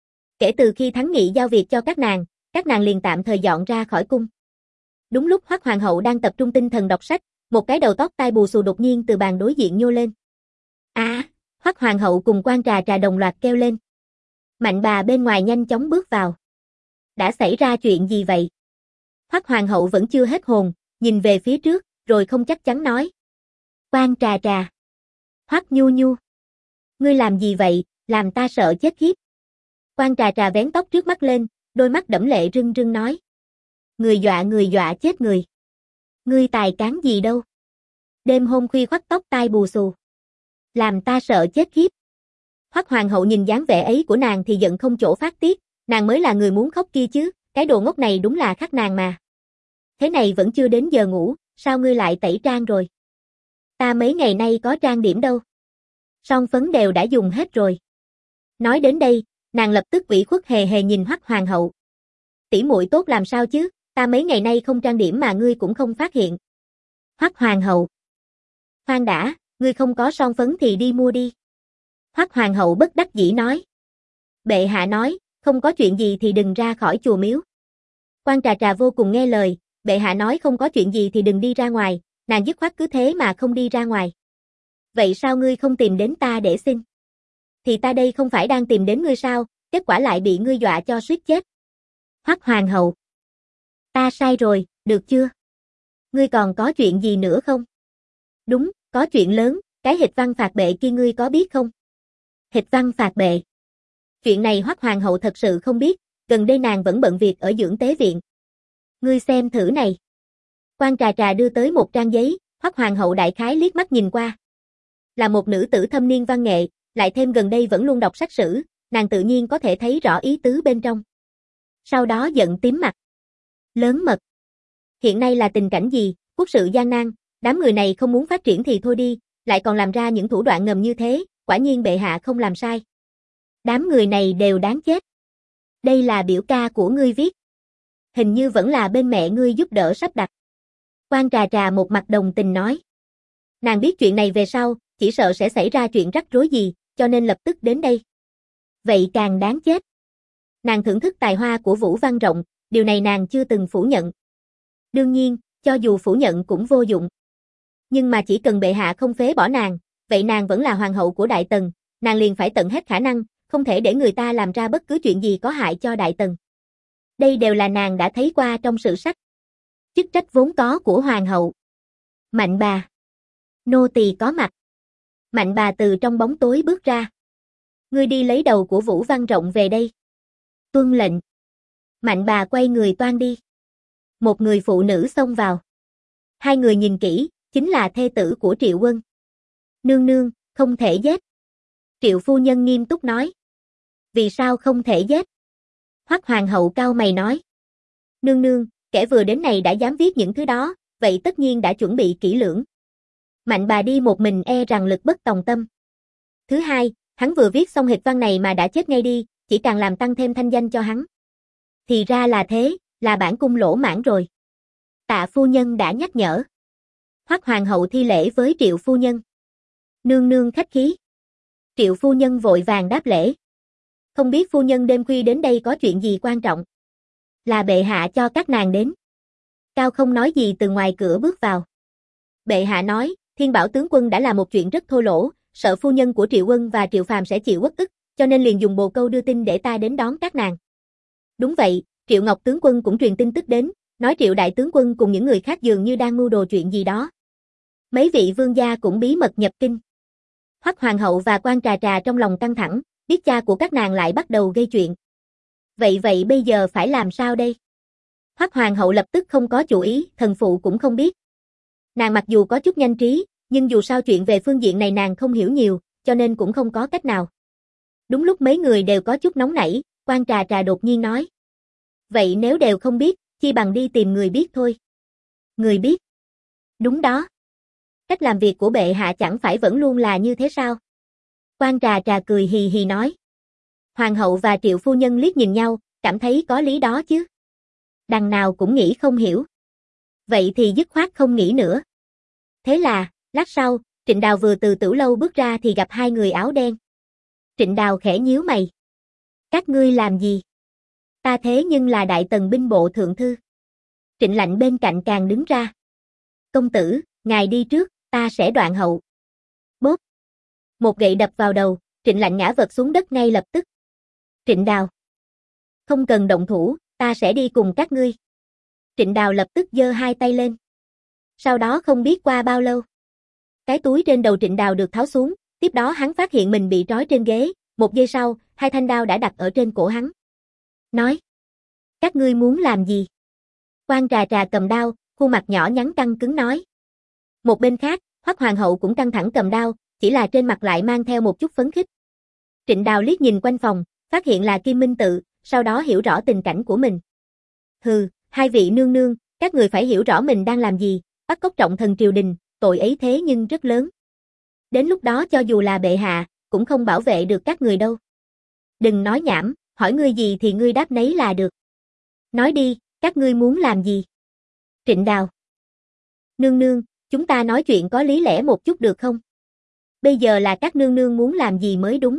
S1: Kể từ khi Thắng Nghị giao việc cho các nàng, các nàng liền tạm thời dọn ra khỏi cung. Đúng lúc Hoắc Hoàng hậu đang tập trung tinh thần đọc sách, một cái đầu tóc tai bù xù đột nhiên từ bàn đối diện nhô lên. À, Hoắc Hoàng hậu cùng Quan Trà Trà đồng loạt kêu lên. Mạnh bà bên ngoài nhanh chóng bước vào. Đã xảy ra chuyện gì vậy? Hoắc hoàng hậu vẫn chưa hết hồn, nhìn về phía trước, rồi không chắc chắn nói. Quan Trà Trà. Hoắc Nhu Nhu. Ngươi làm gì vậy, làm ta sợ chết khiếp. Quan Trà Trà vén tóc trước mắt lên, đôi mắt đẫm lệ rưng rưng nói. Người dọa người dọa chết người. Ngươi tài cán gì đâu. Đêm hôm khuya khoắt tóc tai bù xù. Làm ta sợ chết khiếp. Hoắc hoàng hậu nhìn dáng vẻ ấy của nàng thì giận không chỗ phát tiết, nàng mới là người muốn khóc kia chứ, cái đồ ngốc này đúng là khắc nàng mà. Thế này vẫn chưa đến giờ ngủ, sao ngươi lại tẩy trang rồi? Ta mấy ngày nay có trang điểm đâu. Son phấn đều đã dùng hết rồi. Nói đến đây, nàng lập tức ủy khuất hề hề nhìn Hoắc hoàng hậu. Tỷ muội tốt làm sao chứ, ta mấy ngày nay không trang điểm mà ngươi cũng không phát hiện. Hoắc hoàng hậu. Khoan đã, ngươi không có son phấn thì đi mua đi. Hoắc hoàng hậu bất đắc dĩ nói. Bệ hạ nói, không có chuyện gì thì đừng ra khỏi chùa miếu. Quan Trà Trà vô cùng nghe lời, bệ hạ nói không có chuyện gì thì đừng đi ra ngoài, nàng dứt khoát cứ thế mà không đi ra ngoài. Vậy sao ngươi không tìm đến ta để xin? Thì ta đây không phải đang tìm đến ngươi sao, kết quả lại bị ngươi dọa cho suýt chết. Hoắc hoàng hậu. Ta sai rồi, được chưa? Ngươi còn có chuyện gì nữa không? Đúng, có chuyện lớn, cái hịch văn phạt bệ kia ngươi có biết không? Hịch văn phạt bệ. Chuyện này Hoắc hoàng hậu thật sự không biết, gần đây nàng vẫn bận việc ở dưỡng tế viện. Ngươi xem thử này. Quan Trà Trà đưa tới một trang giấy, Hoắc hoàng hậu đại khái liếc mắt nhìn qua. Là một nữ tử thâm niên văn nghệ, lại thêm gần đây vẫn luôn đọc sách sử, nàng tự nhiên có thể thấy rõ ý tứ bên trong. Sau đó giận tím mặt. Lớn mật. Hiện nay là tình cảnh gì, quốc sự gian nan, đám người này không muốn phát triển thì thôi đi, lại còn làm ra những thủ đoạn ngầm như thế, quả nhiên bệ hạ không làm sai. Đám người này đều đáng chết. Đây là biểu ca của ngươi viết. Hình như vẫn là bên mẹ ngươi giúp đỡ sắp đặt. Quan Trà Trà một mặt đồng tình nói. Nàng biết chuyện này về sau, chỉ sợ sẽ xảy ra chuyện rắc rối gì, cho nên lập tức đến đây. Vậy càng đáng chết. Nàng thưởng thức tài hoa của Vũ Văn Rộng, điều này nàng chưa từng phủ nhận. Đương nhiên, cho dù phủ nhận cũng vô dụng. Nhưng mà chỉ cần bệ hạ không phế bỏ nàng, vậy nàng vẫn là hoàng hậu của Đại Tần, nàng liền phải tận hết khả năng, không thể để người ta làm ra bất cứ chuyện gì có hại cho Đại Tần. Đây đều là nàng đã thấy qua trong sử sách. Chức trách vốn có của hoàng hậu. Mạnh bà. Nô tỳ có mặt. Mạnh bà từ trong bóng tối bước ra. Ngươi đi lấy đầu của Vũ Văn Rộng về đây. Tuân lệnh. Mạnh bà quay người toan đi. Một người phụ nữ xông vào. Hai người nhìn kỹ, chính là thê tử của Triệu Quân. Nương nương, không thể giết. Triệu phu nhân nghiêm túc nói. Vì sao không thể giết? Hoắc hoàng hậu cau mày nói. Nương nương, kẻ vừa đến này đã dám viết những thứ đó, vậy tất nhiên đã chuẩn bị kỹ lưỡng. Mạnh bà đi một mình e rằng lực bất tòng tâm. Thứ hai, hắn vừa viết xong hịch văn này mà đã chết ngay đi, chỉ càng làm tăng thêm thanh danh cho hắn. Thì ra là thế, là bản cung lỗ mãn rồi. Tạ phu nhân đã nhắc nhở. Hoắc hoàng hậu thi lễ với Triệu phu nhân. Nương nương khách khí. Triệu phu nhân vội vàng đáp lễ. Không biết phu nhân đêm khuya đến đây có chuyện gì quan trọng. Là bệ hạ cho các nàng đến. Cao không nói gì từ ngoài cửa bước vào. Bệ hạ nói, Thiên Bảo tướng quân đã làm một chuyện rất thô lỗ, sợ phu nhân của Triệu Quân và Triệu Phàm sẽ chịu uất ức, cho nên liền dùng bồ câu đưa tin để ta đến đón các nàng. Đúng vậy, Triệu Ngọc tướng quân cũng truyền tin tức đến, nói Triệu đại tướng quân cùng những người khác dường như đang mưu đồ chuyện gì đó. Mấy vị vương gia cũng bí mật nhập kinh. Hoắc hoàng hậu và Quan Trà Trà trong lòng căng thẳng, biết cha của các nàng lại bắt đầu gây chuyện. Vậy vậy bây giờ phải làm sao đây? Hoắc hoàng hậu lập tức không có chủ ý, thần phụ cũng không biết. Nàng mặc dù có chút nhanh trí, nhưng dù sao chuyện về phương diện này nàng không hiểu nhiều, cho nên cũng không có cách nào. Đúng lúc mấy người đều có chút nóng nảy, Quan Trà Trà đột nhiên nói. Vậy nếu đều không biết, chi bằng đi tìm người biết thôi. Người biết? Đúng đó. Cách làm việc của bệ hạ chẳng phải vẫn luôn là như thế sao? Quan Trà Trà cười hì hì nói. Hoàng hậu và Triệu phu nhân liếc nhìn nhau, cảm thấy có lý đó chứ. Đằng nào cũng nghĩ không hiểu. Vậy thì dứt khoát không nghĩ nữa. Thế là, lát sau, Trịnh Đào vừa từ Tửu lâu bước ra thì gặp hai người áo đen. Trịnh Đào khẽ nhíu mày. Các ngươi làm gì? Ta thế nhưng là Đại Tần binh bộ thượng thư. Trịnh Lạnh bên cạnh càng đứng ra. Công tử, ngài đi trước, ta sẽ đoạn hậu. Bốp. Một gậy đập vào đầu, Trịnh Lạnh ngã vật xuống đất ngay lập tức. Trịnh Đào. Không cần động thủ, ta sẽ đi cùng các ngươi. Trịnh Đào lập tức giơ hai tay lên. Sau đó không biết qua bao lâu. Cái túi trên đầu Trịnh Đào được tháo xuống, tiếp đó hắn phát hiện mình bị trói trên ghế, một giây sau, hai thanh đao đã đặt ở trên cổ hắn. Nói. Các ngươi muốn làm gì? Quan Trà Trà cầm đao, khuôn mặt nhỏ nhắn căng cứng nói. Một bên khác, Hoắc Hoàng hậu cũng căng thẳng cầm đao, chỉ là trên mặt lại mang theo một chút phấn khích. Trịnh Đào liếc nhìn quanh phòng, phát hiện là Kim Minh Tự, sau đó hiểu rõ tình cảnh của mình. Hừ, hai vị nương nương, các người phải hiểu rõ mình đang làm gì, bắt cóc trọng thần triều đình, tội ấy thế nhưng rất lớn. Đến lúc đó cho dù là bệ hạ, cũng không bảo vệ được các người đâu. Đừng nói nhảm, hỏi ngươi gì thì ngươi đáp nấy là được. Nói đi, các ngươi muốn làm gì? Trịnh Đào. Nương nương, chúng ta nói chuyện có lý lẽ một chút được không? Bây giờ là các nương nương muốn làm gì mới đúng.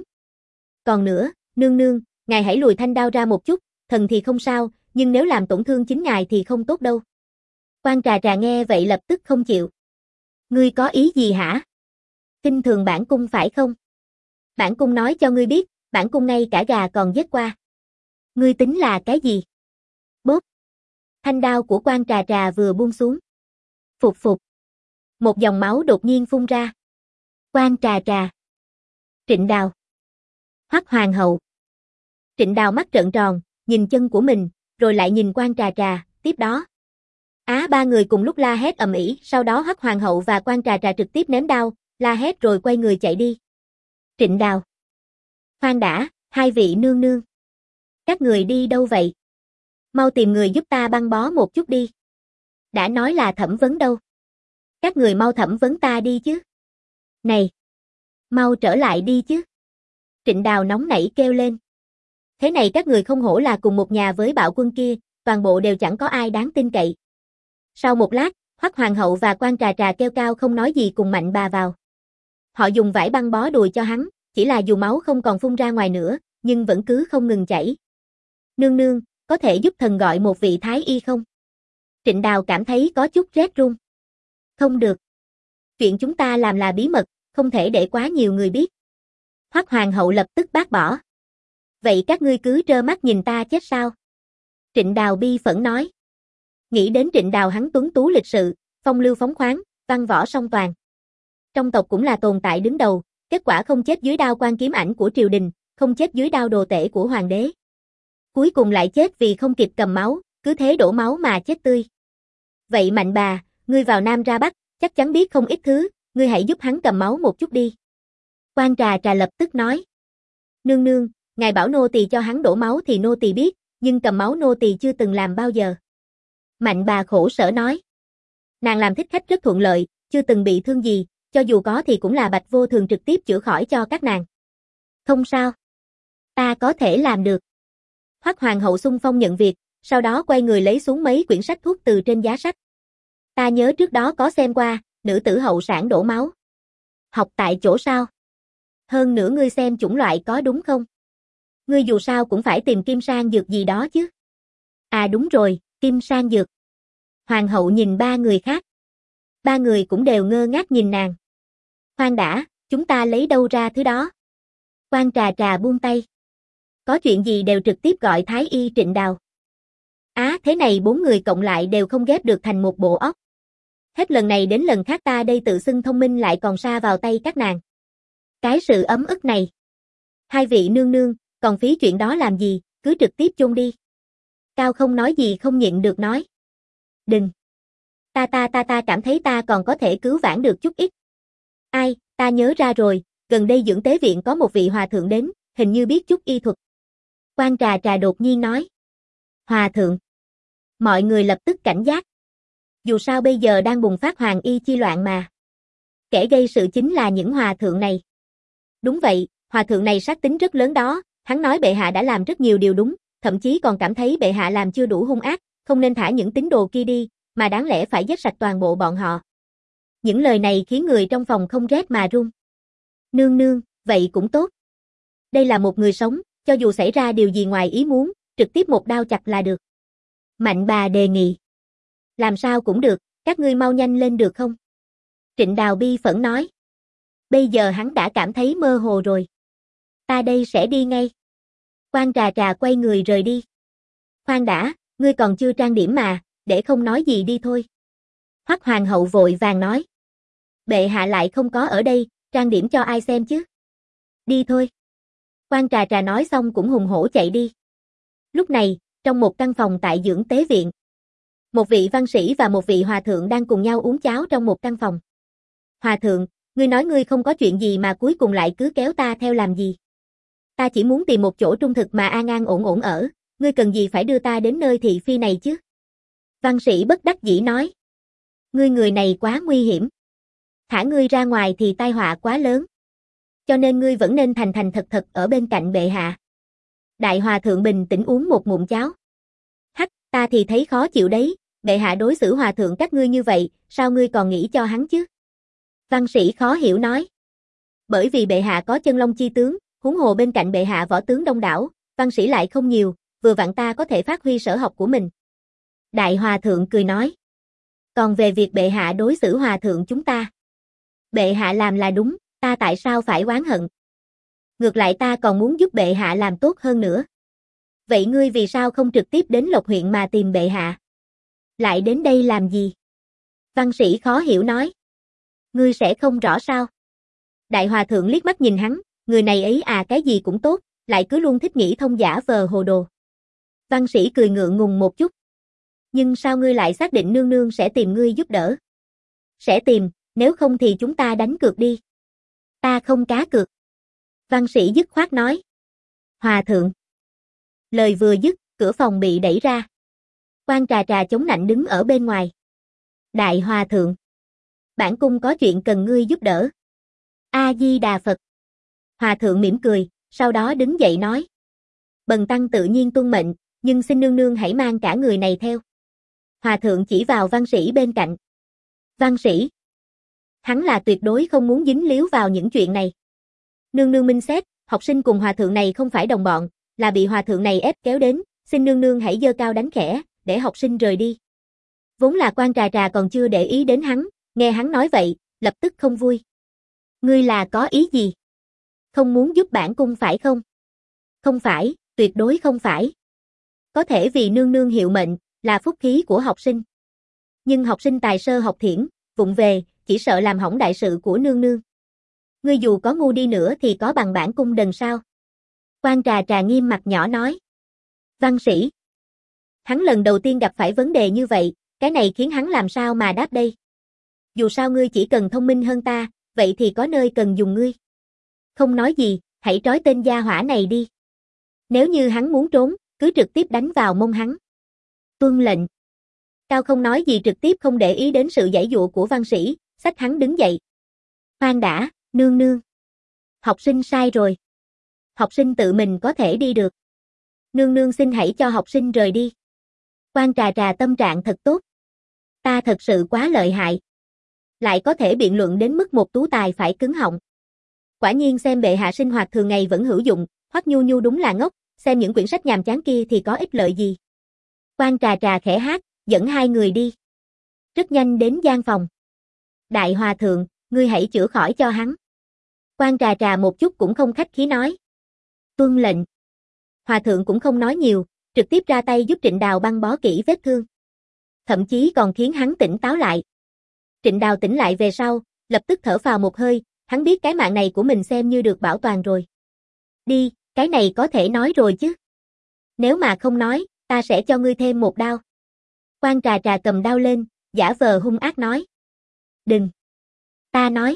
S1: Còn nữa, nương nương, ngài hãy lùi thanh đao ra một chút, thần thì không sao, nhưng nếu làm tổn thương chính ngài thì không tốt đâu. Quan Trà Trà nghe vậy lập tức không chịu. Ngươi có ý gì hả? Kinh thường bản cung phải không? Bản cung nói cho ngươi biết, bản cung ngay cả gà còn giết qua. Ngươi tính là cái gì? Bốp. Thanh đao của Quan Trà Trà vừa buông xuống. Phục phục. Một dòng máu đột nhiên phun ra. Quan Trà Trà. Trịnh Đào. Hoắc Hoàng hậu. Trịnh Đào mắt trợn tròn, nhìn chân của mình, rồi lại nhìn Quan Trà Trà, tiếp đó. Á ba người cùng lúc la hét ầm ĩ, sau đó Hoắc Hoàng hậu và Quan Trà Trà trực tiếp ném đao, la hét rồi quay người chạy đi. Trịnh Đào. Khoan đã, hai vị nương nương. Các người đi đâu vậy? Mau tìm người giúp ta băng bó một chút đi. Đã nói là thẩm vấn đâu. Các người mau thẩm vấn ta đi chứ. Này. Mau trở lại đi chứ. Trịnh Đào nóng nảy kêu lên. Thế này các người không hổ là cùng một nhà với bạo quân kia, toàn bộ đều chẳng có ai đáng tin cậy. Sau một lát, Hoắc Hoàng hậu và Quan Trà Trà kêu cao không nói gì cùng Mạnh Bà vào. Họ dùng vải băng bó đùi cho hắn, chỉ là dù máu không còn phun ra ngoài nữa, nhưng vẫn cứ không ngừng chảy. Nương nương, có thể giúp thần gọi một vị thái y không? Trịnh Đào cảm thấy có chút rét run. Không được. Chuyện chúng ta làm là bí mật, không thể để quá nhiều người biết. Hoắc Hoàng hậu lập tức bác bỏ. Vậy các ngươi cứ trơ mắt nhìn ta chết sao? Trịnh Đào bi phẫn nói. Nghĩ đến Trịnh Đào hắn tuấn tú lịch sự, phong lưu phóng khoáng, văn võ song toàn. Trong tộc cũng là tồn tại đứng đầu, kết quả không chết dưới đao quan kiếm ảnh của triều đình, không chết dưới đao đồ tể của hoàng đế. Cuối cùng lại chết vì không kịp cầm máu, cứ thế đổ máu mà chết tươi. Vậy Mạnh Bà, ngươi vào Nam ra Bắc, chắc chắn biết không ít thứ, ngươi hãy giúp hắn cầm máu một chút đi. Quan Trà Trà lập tức nói. Nương nương, ngài bảo nô tỳ cho hắn đổ máu thì nô tỳ biết, nhưng cầm máu nô tỳ chưa từng làm bao giờ. Mạnh Bà khổ sở nói. Nàng làm thích khách rất thuận lợi, chưa từng bị thương gì, cho dù có thì cũng là Bạch Vô Thường trực tiếp chữa khỏi cho các nàng. Không sao. Ta có thể làm được. Hoắc Hoàng hậu xung phong nhận việc, sau đó quay người lấy xuống mấy quyển sách thuốc từ trên giá sách. Ta nhớ trước đó có xem qua, nữ tử hậu sản đổ máu. Học tại chỗ sao? Hơn nữa ngươi xem chủng loại có đúng không? Ngươi dù sao cũng phải tìm kim sang dược gì đó chứ. À đúng rồi, kim sang dược. Hoàng hậu nhìn ba người khác. Ba người cũng đều ngơ ngác nhìn nàng. Khoan đã, chúng ta lấy đâu ra thứ đó? Quan Trà Trà buông tay. Có chuyện gì đều trực tiếp gọi Thái y Trịnh Đào. Á à, thế này bốn người cộng lại đều không ghép được thành một bộ óc. Hết lần này đến lần khác ta đây tự xưng thông minh lại còn sa vào tay các nàng. Cái sự ấm ức này. Hai vị nương nương, còn phí chuyện đó làm gì, cứ trực tiếp chôn đi. Cao không nói gì không nhịn được nói. Đừng. Ta ta ta ta cảm thấy ta còn có thể cứu vãn được chút ít. Ai, ta nhớ ra rồi, gần đây dưỡng tế viện có một vị hòa thượng đến, hình như biết chút y thuật. Quan Trà Trà đột nhiên nói. Hòa thượng. Mọi người lập tức cảnh giác. Dù sao bây giờ đang bùng phát hoàng y chi loạn mà. Kẻ gây sự chính là những hòa thượng này. Đúng vậy, hòa thượng này sát tính rất lớn đó, hắn nói bệ hạ đã làm rất nhiều điều đúng, thậm chí còn cảm thấy bệ hạ làm chưa đủ hung ác, không nên thả những tín đồ kia đi, mà đáng lẽ phải giết sạch toàn bộ bọn họ. Những lời này khiến người trong phòng không rét mà run. Nương nương, vậy cũng tốt. Đây là một người sống, cho dù xảy ra điều gì ngoài ý muốn, trực tiếp một đao chặt là được. Mạnh Bà đề nghị. Làm sao cũng được, các ngươi mau nhanh lên được không? Trịnh Đào bi phẫn nói. Bây giờ hắn đã cảm thấy mơ hồ rồi. Ta đây sẽ đi ngay. Quan Trà Trà quay người rời đi. Khoan đã, ngươi còn chưa trang điểm mà, để không nói gì đi thôi. Hoắc Hoàng hậu vội vàng nói. Bệ hạ lại không có ở đây, trang điểm cho ai xem chứ? Đi thôi. Quan Trà Trà nói xong cũng hùng hổ chạy đi. Lúc này, trong một căn phòng tại dưỡng tế viện, một vị văn sĩ và một vị hòa thượng đang cùng nhau uống cháo trong một căn phòng. Hòa thượng, ngươi nói ngươi không có chuyện gì mà cuối cùng lại cứ kéo ta theo làm gì? Ta chỉ muốn tìm một chỗ trung thực mà an an ổn ổn ở, ngươi cần gì phải đưa ta đến nơi thị phi này chứ? Văn sĩ bất đắc dĩ nói. Ngươi người này quá nguy hiểm. Thả ngươi ra ngoài thì tai họa quá lớn. Cho nên ngươi vẫn nên thành thành thật thật ở bên cạnh bệ hạ. Đại hòa thượng bình tĩnh uống một ngụm cháo. Hắc, ta thì thấy khó chịu đấy, bệ hạ đối xử hòa thượng các ngươi như vậy, sao ngươi còn nghĩ cho hắn chứ? Văn sĩ khó hiểu nói. Bởi vì bệ hạ có chân long chi tướng, huống hồ bên cạnh bệ hạ võ tướng đông đảo, văn sĩ lại không nhiều, vừa vặn ta có thể phát huy sở học của mình. Đại hòa thượng cười nói. Còn về việc bệ hạ đối xử hòa thượng chúng ta, bệ hạ làm là đúng, ta tại sao phải oán hận? Ngược lại ta còn muốn giúp bệ hạ làm tốt hơn nữa. Vậy ngươi vì sao không trực tiếp đến Lộc huyện mà tìm bệ hạ? Lại đến đây làm gì? Văn sĩ khó hiểu nói. Ngươi sẽ không rõ sao? Đại hòa thượng liếc mắt nhìn hắn, người này ấy à cái gì cũng tốt, lại cứ luôn thích nghĩ thông giả vờ hồ đồ. Văn sĩ cười ngượng ngùng một chút. Nhưng sao ngươi lại xác định nương nương sẽ tìm ngươi giúp đỡ? Sẽ tìm, nếu không thì chúng ta đánh cược đi. Ta không cá cược. Văn sĩ dứt khoát nói. Hòa thượng. Lời vừa dứt, cửa phòng bị đẩy ra. Quan Trà Trà chống nạnh đứng ở bên ngoài. Đại hòa thượng. Bản cung có chuyện cần ngươi giúp đỡ. A-di-đà Phật. Hòa thượng mỉm cười, sau đó đứng dậy nói. Bần tăng tự nhiên tuân mệnh, nhưng xin nương nương hãy mang cả người này theo. Hòa thượng chỉ vào văn sĩ bên cạnh. Văn sĩ. Hắn là tuyệt đối không muốn dính líu vào những chuyện này. Nương nương minh xét, học sinh cùng hòa thượng này không phải đồng bọn, là bị hòa thượng này ép kéo đến, xin nương nương hãy giơ cao đánh khẽ, để học sinh rời đi. Vốn là Quan Trà Trà còn chưa để ý đến hắn, nghe hắn nói vậy, lập tức không vui. Ngươi là có ý gì? Không muốn giúp bản cung phải không? Không phải, tuyệt đối không phải. Có thể vì nương nương hiệu mệnh, là phúc khí của học sinh. Nhưng học sinh tài sơ học thiển, vụng về, chỉ sợ làm hỏng đại sự của nương nương. Ngươi dù có ngu đi nữa thì có bằng bản cung đần sao? Quan Trà Trà nghiêm mặt nhỏ nói. Văn sĩ. Hắn lần đầu tiên gặp phải vấn đề như vậy, cái này khiến hắn làm sao mà đáp đây? Dù sao ngươi chỉ cần thông minh hơn ta, vậy thì có nơi cần dùng ngươi. Không nói gì, hãy trói tên gia hỏa này đi. Nếu như hắn muốn trốn, cứ trực tiếp đánh vào mông hắn. Tuân lệnh. Cao không nói gì trực tiếp không để ý đến sự giãy giụa của văn sĩ, xách hắn đứng dậy. Khoan đã, nương nương. Học sinh sai rồi. Học sinh tự mình có thể đi được. Nương nương xin hãy cho học sinh rời đi. Quan Trà Trà tâm trạng thật tốt. Ta thật sự quá lợi hại. Lại có thể biện luận đến mức một tú tài phải cứng họng. Quả nhiên xem bệ hạ sinh hoạt thường ngày vẫn hữu dụng, Hoắc Nhu Nhu đúng là ngốc, xem những quyển sách nhàm chán kia thì có ích lợi gì. Quan Trà Trà khẽ hát, dẫn hai người đi. Rất nhanh đến gian phòng. Đại hòa thượng, ngươi hãy chữa khỏi cho hắn. Quan Trà Trà một chút cũng không khách khí nói. Tuân lệnh. Hòa thượng cũng không nói nhiều, trực tiếp ra tay giúp Trịnh Đào băng bó kỹ vết thương. Thậm chí còn khiến hắn tỉnh táo lại. Trịnh Đào tỉnh lại về sau, lập tức thở phào một hơi, hắn biết cái mạng này của mình xem như được bảo toàn rồi. Đi, cái này có thể nói rồi chứ. Nếu mà không nói, ta sẽ cho ngươi thêm một đao. Quan Trà Trà cầm đao lên, giả vờ hung ác nói. Đừng. Ta nói.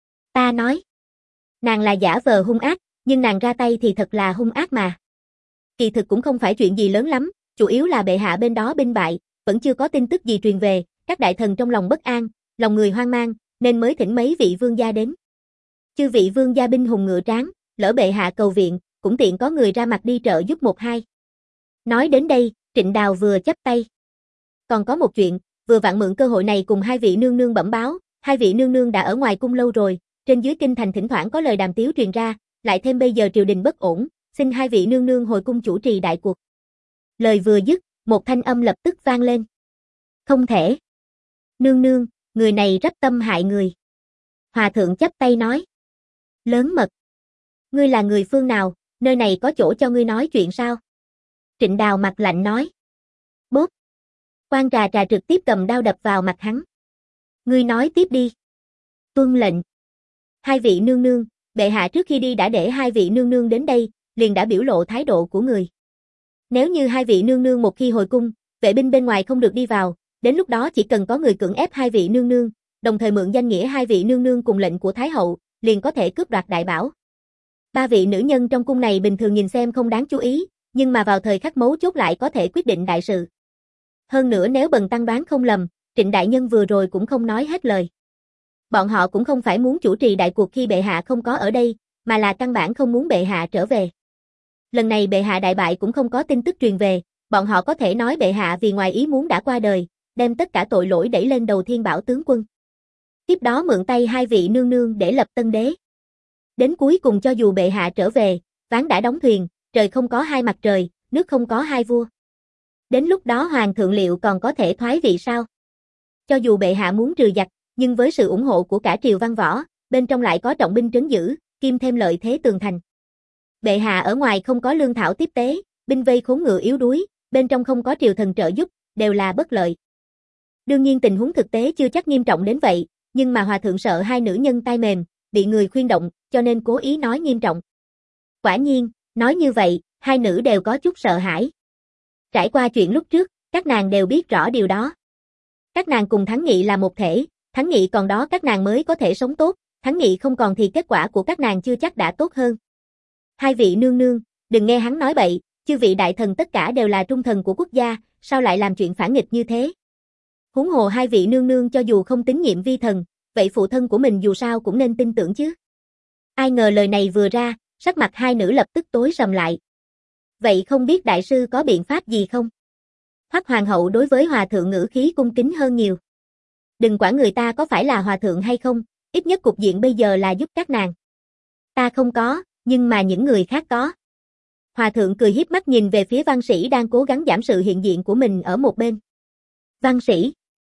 S1: Ta nói. Nàng là giả vờ hung ác, nhưng nàng ra tay thì thật là hung ác mà. Kỳ thực cũng không phải chuyện gì lớn lắm, chủ yếu là bệ hạ bên đó binh bại, vẫn chưa có tin tức gì truyền về, các đại thần trong lòng bất an, lòng người hoang mang, nên mới thỉnh mấy vị vương gia đến. Chư vị vương gia binh hùng ngựa tráng, lỡ bệ hạ cầu viện, cũng tiện có người ra mặt đi trợ giúp một hai. Nói đến đây, Trịnh Đào vừa chắp tay. Còn có một chuyện, vừa vặn mượn cơ hội này cùng hai vị nương nương bẩm báo, hai vị nương nương đã ở ngoài cung lâu rồi, trên dưới kinh thành thỉnh thoảng có lời đàm tiếu truyền ra, lại thêm bây giờ triều đình bất ổn, xin hai vị nương nương hồi cung chủ trì đại cuộc. Lời vừa dứt, một thanh âm lập tức vang lên. Không thể. Nương nương, người này rắp tâm hại người. Hòa thượng chắp tay nói. Lớn mật. Ngươi là người phương nào, Nơi này có chỗ cho ngươi nói chuyện sao? Trịnh Đào mặt lạnh nói. Bốp. Quan Trà Trà trực tiếp cầm đao đập vào mặt hắn. Ngươi nói tiếp đi. Tuân lệnh. Hai vị nương nương, bệ hạ trước khi đi đã để hai vị nương nương đến đây, liền đã biểu lộ thái độ của người. Nếu như hai vị nương nương một khi hồi cung, vệ binh bên ngoài không được đi vào, đến lúc đó chỉ cần có người cưỡng ép hai vị nương nương, đồng thời mượn danh nghĩa hai vị nương nương cùng lệnh của Thái hậu, liền có thể cướp đoạt đại bảo. Ba vị nữ nhân trong cung này bình thường nhìn xem không đáng chú ý, nhưng mà vào thời khắc mấu chốt lại có thể quyết định đại sự. Hơn nữa nếu Bần tăng đoán không lầm, Trịnh đại nhân vừa rồi cũng không nói hết lời. Bọn họ cũng không phải muốn chủ trì đại cuộc khi bệ hạ không có ở đây, mà là căn bản không muốn bệ hạ trở về. Lần này bệ hạ đại bại cũng không có tin tức truyền về, bọn họ có thể nói bệ hạ vì ngoài ý muốn đã qua đời, đem tất cả tội lỗi đẩy lên đầu Thiên Bảo tướng quân. Tiếp đó mượn tay hai vị nương nương để lập tân đế. Đến cuối cùng cho dù bệ hạ trở về, ván đã đóng thuyền, trời không có hai mặt trời, nước không có hai vua. Đến lúc đó hoàng thượng liệu còn có thể thoái vị sao? Cho dù bệ hạ muốn trừ giặc, nhưng với sự ủng hộ của cả triều văn võ, bên trong lại có trọng binh trấn giữ, kim thêm lợi thế tường thành. Bệ hạ ở ngoài không có lương thảo tiếp tế, binh vây khốn ngựa yếu đuối, bên trong không có triều thần trợ giúp, đều là bất lợi. Đương nhiên tình huống thực tế chưa chắc nghiêm trọng đến vậy, nhưng mà hòa thượng sợ hai nữ nhân tai mềm, bị người khuyên động, cho nên cố ý nói nghiêm trọng. Quả nhiên, nói như vậy, hai nữ đều có chút sợ hãi. Trải qua chuyện lúc trước, các nàng đều biết rõ điều đó. Các nàng cùng Thắng Nghị là một thể, Thắng Nghị còn đó các nàng mới có thể sống tốt, Thắng Nghị không còn thì kết quả của các nàng chưa chắc đã tốt hơn. Hai vị nương nương, đừng nghe hắn nói bậy, chư vị đại thần tất cả đều là trung thần của quốc gia, sao lại làm chuyện phản nghịch như thế? Huống hồ hai vị nương nương cho dù không tín nhiệm vi thần, vậy phụ thân của mình dù sao cũng nên tin tưởng chứ. Ai ngờ lời này vừa ra, sắc mặt hai nữ lập tức tối sầm lại. Vậy không biết đại sư có biện pháp gì không? Hoắc hoàng hậu đối với hòa thượng ngữ khí cung kính hơn nhiều. Đừng quản người ta có phải là hòa thượng hay không, ít nhất cục diện bây giờ là giúp các nàng. Ta không có, nhưng mà những người khác có. Hòa thượng cười hiếp mắt nhìn về phía văn sĩ đang cố gắng giảm sự hiện diện của mình ở một bên. Văn sĩ,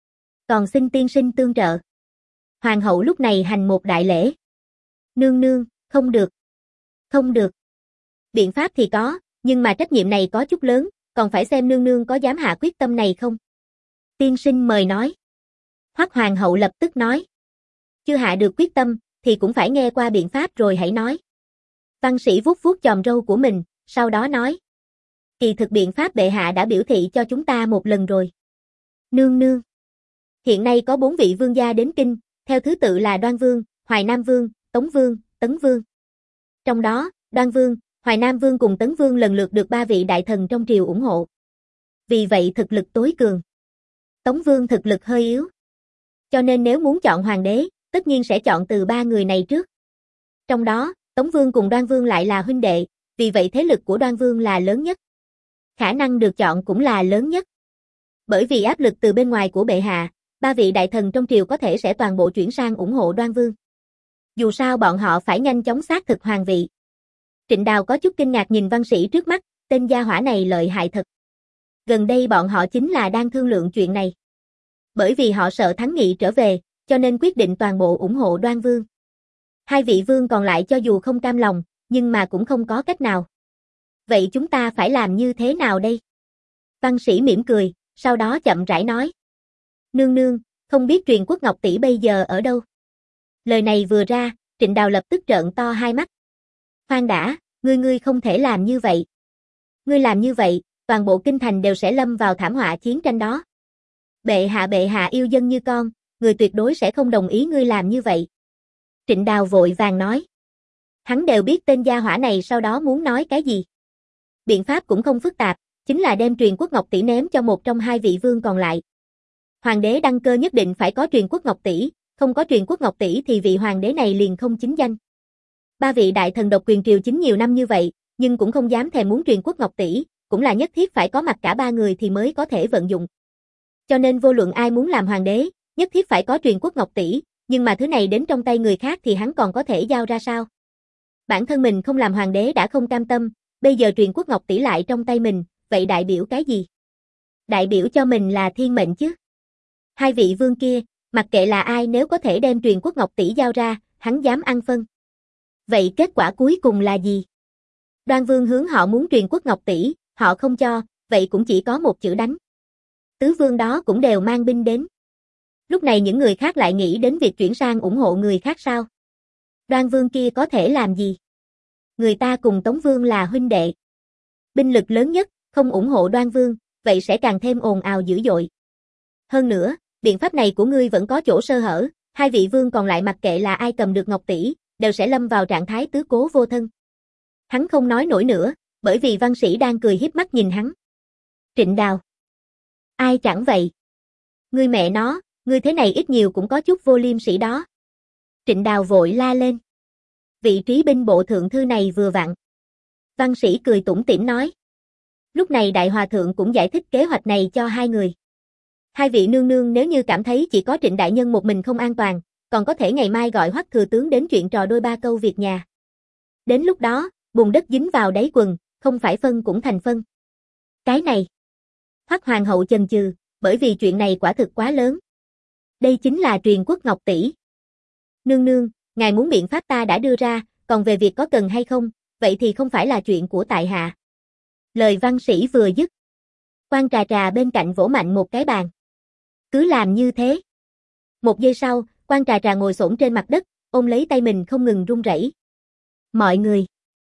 S1: còn xin tiên sinh tương trợ. Hoàng hậu lúc này hành một đại lễ. Nương nương, không được. Không được. Biện pháp thì có, nhưng mà trách nhiệm này có chút lớn, còn phải xem nương nương có dám hạ quyết tâm này không. Tiên sinh mời nói. Hoắc hoàng hậu lập tức nói. Chưa hạ được quyết tâm, thì cũng phải nghe qua biện pháp rồi hãy nói. Văn sĩ vuốt vuốt chòm râu của mình, sau đó nói. Kỳ thực biện pháp bệ hạ đã biểu thị cho chúng ta một lần rồi. Nương nương. Hiện nay có bốn vị vương gia đến kinh, theo thứ tự là Đoan Vương, Hoài Nam Vương, Tống Vương, Tấn Vương. Trong đó, Đoan Vương, Hoài Nam Vương cùng Tấn Vương lần lượt được ba vị đại thần trong triều ủng hộ. Vì vậy thực lực tối cường. Tống Vương thực lực hơi yếu. Cho nên nếu muốn chọn hoàng đế, tất nhiên sẽ chọn từ ba người này trước. Trong đó, Tống Vương cùng Đoan Vương lại là huynh đệ, vì vậy thế lực của Đoan Vương là lớn nhất. Khả năng được chọn cũng là lớn nhất. Bởi vì áp lực từ bên ngoài của bệ hạ, ba vị đại thần trong triều có thể sẽ toàn bộ chuyển sang ủng hộ Đoan Vương. Dù sao bọn họ phải nhanh chóng xác thực hoàng vị. Trịnh Đào có chút kinh ngạc nhìn văn sĩ trước mắt, tên gia hỏa này lợi hại thật. Gần đây bọn họ chính là đang thương lượng chuyện này. Bởi vì họ sợ Thắng Nghị trở về, cho nên quyết định toàn bộ ủng hộ Đoan Vương. Hai vị vương còn lại cho dù không cam lòng, nhưng mà cũng không có cách nào. Vậy chúng ta phải làm như thế nào đây? Văn sĩ mỉm cười, sau đó chậm rãi nói. Nương nương, không biết Truyền Quốc Ngọc tỷ bây giờ ở đâu? Lời này vừa ra, Trịnh Đào lập tức trợn to hai mắt. Khoan đã, ngươi ngươi không thể làm như vậy. Ngươi làm như vậy, toàn bộ kinh thành đều sẽ lâm vào thảm họa chiến tranh đó. Bệ hạ bệ hạ yêu dân như con, người tuyệt đối sẽ không đồng ý ngươi làm như vậy. Trịnh Đào vội vàng nói. Hắn đều biết tên gia hỏa này sau đó muốn nói cái gì. Biện pháp cũng không phức tạp, chính là đem Truyền Quốc Ngọc tỷ ném cho một trong hai vị vương còn lại. Hoàng đế đăng cơ nhất định phải có Truyền Quốc Ngọc tỷ, không có Truyền Quốc Ngọc tỷ thì vị hoàng đế này liền không chính danh. Ba vị đại thần độc quyền triều chính nhiều năm như vậy, nhưng cũng không dám thèm muốn Truyền Quốc Ngọc tỷ, cũng là nhất thiết phải có mặt cả ba người thì mới có thể vận dụng. Cho nên vô luận ai muốn làm hoàng đế, nhất thiết phải có Truyền Quốc Ngọc tỷ, nhưng mà thứ này đến trong tay người khác thì hắn còn có thể giao ra sao? Bản thân mình không làm hoàng đế đã không cam tâm, bây giờ Truyền Quốc Ngọc tỷ lại trong tay mình, vậy đại biểu cái gì? Đại biểu cho mình là thiên mệnh chứ. Hai vị vương kia, mặc kệ là ai nếu có thể đem Truyền Quốc Ngọc tỷ giao ra, hắn dám ăn phân. Vậy kết quả cuối cùng là gì? Đoan Vương hướng họ muốn truyền quốc ngọc tỷ, họ không cho, vậy cũng chỉ có một chữ đánh. Tứ vương đó cũng đều mang binh đến. Lúc này những người khác lại nghĩ đến việc chuyển sang ủng hộ người khác sao? Đoan Vương kia có thể làm gì? Người ta cùng Tống Vương là huynh đệ. Binh lực lớn nhất, không ủng hộ Đoan Vương, vậy sẽ càng thêm ồn ào dữ dội. Hơn nữa, biện pháp này của ngươi vẫn có chỗ sơ hở, hai vị vương còn lại mặc kệ là ai cầm được ngọc tỷ, đều sẽ lâm vào trạng thái tứ cố vô thân. Hắn không nói nổi nữa, bởi vì văn sĩ đang cười hiếp mắt nhìn hắn. Trịnh Đào. Ai chẳng vậy? Ngươi mẹ nó, ngươi thế này ít nhiều cũng có chút vô liêm sỉ đó. Trịnh Đào vội la lên. Vị trí binh bộ thượng thư này vừa vặn. Văn sĩ cười tủm tỉm nói. Lúc này đại hòa thượng cũng giải thích kế hoạch này cho hai người. Hai vị nương nương nếu như cảm thấy chỉ có Trịnh đại nhân một mình không an toàn, còn có thể ngày mai gọi Hoắc thừa tướng đến chuyện trò đôi ba câu việc nhà. Đến lúc đó, bùn đất dính vào đáy quần, không phải phân cũng thành phân. Cái này. Hoắc hoàng hậu chần chừ, bởi vì chuyện này quả thực quá lớn. Đây chính là truyền quốc ngọc tỷ. Nương nương, ngài muốn biện pháp ta đã đưa ra, còn về việc có cần hay không, vậy thì không phải là chuyện của tại hạ. Lời văn sĩ vừa dứt. Quan Trà Trà bên cạnh vỗ mạnh một cái bàn. Cứ làm như thế. Một giây sau, Quan Trà Trà ngồi xổm trên mặt đất, ôm lấy tay mình không ngừng run rẩy. Mọi người.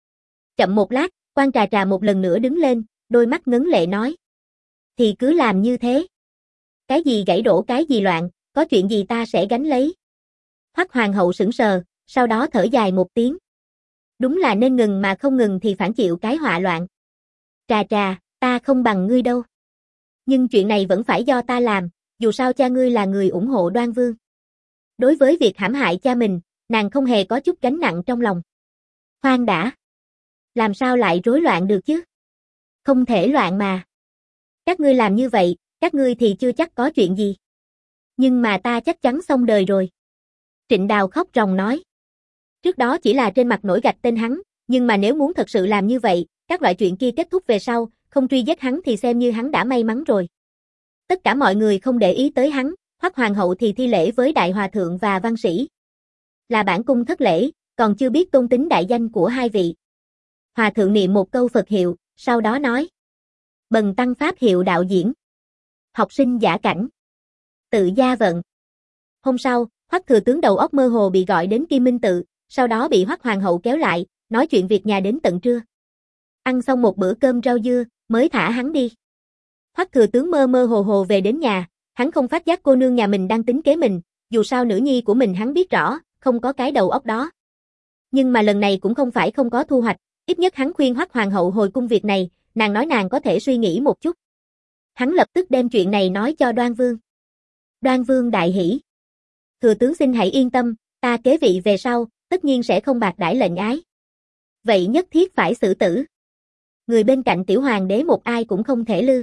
S1: Chậm một lát, Quan Trà Trà một lần nữa đứng lên, đôi mắt ngấn lệ nói. Thì cứ làm như thế. Cái gì gãy đổ cái gì loạn, có chuyện gì ta sẽ gánh lấy. Hoắc hoàng hậu sững sờ, sau đó thở dài một tiếng. Đúng là nên ngừng mà không ngừng thì phản chịu cái họa loạn. Trà Trà, ta không bằng ngươi đâu. Nhưng chuyện này vẫn phải do ta làm, dù sao cha ngươi là người ủng hộ Đoan Vương. Đối với việc hãm hại cha mình, nàng không hề có chút gánh nặng trong lòng. Khoan đã. Làm sao lại rối loạn được chứ? Không thể loạn mà. Các ngươi làm như vậy, các ngươi thì chưa chắc có chuyện gì. Nhưng mà ta chắc chắn xong đời rồi. Trịnh Đào khóc ròng nói. Trước đó chỉ là trên mặt nổi gạch tên hắn, nhưng mà nếu muốn thật sự làm như vậy, các loại chuyện kia kết thúc về sau, không truy giết hắn thì xem như hắn đã may mắn rồi. Tất cả mọi người không để ý tới hắn, Hoắc hoàng hậu thì thi lễ với đại hòa thượng và văn sĩ. Là bản cung thất lễ, còn chưa biết tôn tính đại danh của hai vị. Hòa thượng niệm một câu Phật hiệu, sau đó nói. Bần tăng pháp hiệu đạo diễn. Học sinh giả cảnh. Tự gia vận. Hôm sau, Hoắc thừa tướng đầu óc mơ hồ bị gọi đến Kim Minh tự, sau đó bị Hoắc hoàng hậu kéo lại, nói chuyện việc nhà đến tận trưa. Ăn xong một bữa cơm rau dưa, mới thả hắn đi. Hoắc thừa tướng mơ mơ hồ hồ về đến nhà, hắn không phát giác cô nương nhà mình đang tính kế mình, dù sao nữ nhi của mình hắn biết rõ, không có cái đầu óc đó. Nhưng mà lần này cũng không phải không có thu hoạch, ít nhất hắn khuyên Hoắc hoàng hậu hồi cung việc này, nàng nói nàng có thể suy nghĩ một chút. Hắn lập tức đem chuyện này nói cho Đoan Vương. Đoan Vương đại hỉ. Thừa tướng xin hãy yên tâm, ta kế vị về sau, tất nhiên sẽ không bạc đãi lệnh ái. Vậy nhất thiết phải xử tử. Người bên cạnh tiểu hoàng đế một ai cũng không thể lư.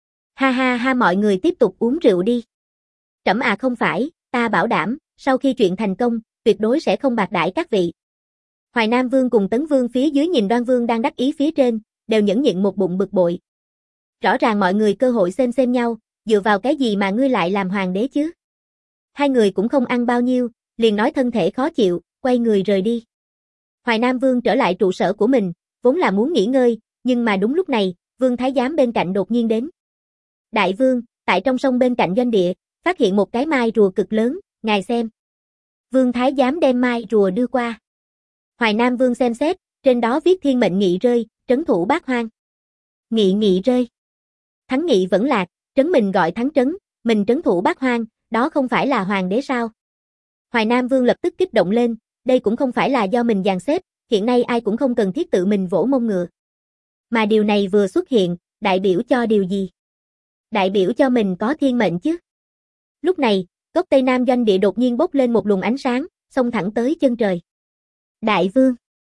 S1: Ha ha ha, mọi người tiếp tục uống rượu đi. Trẫm à không phải, ta bảo đảm, sau khi chuyện thành công, tuyệt đối sẽ không bạc đãi các vị. Hoài Nam Vương cùng Tấn Vương phía dưới nhìn Đoan Vương đang đắc ý phía trên, đều nhẫn nhịn một bụng bực bội. Rõ ràng mọi người cơ hội xem xem nhau, dựa vào cái gì mà ngươi lại làm hoàng đế chứ? Hai người cũng không ăn bao nhiêu, liền nói thân thể khó chịu, quay người rời đi. Hoài Nam Vương trở lại trụ sở của mình, vốn là muốn nghỉ ngơi, nhưng mà đúng lúc này, Vương Thái Giám bên cạnh đột nhiên đến. Đại vương, tại trong sông bên cạnh doanh địa, phát hiện một cái mai rùa cực lớn, ngài xem. Vương Thái Giám đem mai rùa đưa qua. Hoài Nam Vương xem xét, trên đó viết thiên mệnh nghị rơi, trấn thủ bát hoang. Nghị nghị rơi. Thắng nghị vẫn lạc, trấn mình gọi thắng trấn, mình trấn thủ bát hoang, đó không phải là hoàng đế sao? Hoài Nam Vương lập tức kích động lên, đây cũng không phải là do mình dàn xếp, hiện nay ai cũng không cần thiết tự mình vỗ mông ngựa. Mà điều này vừa xuất hiện, đại biểu cho điều gì? Đại biểu cho mình có thiên mệnh chứ. Lúc này, góc Tây Nam doanh địa đột nhiên bốc lên một luồng ánh sáng, xông thẳng tới chân trời. Đại vương!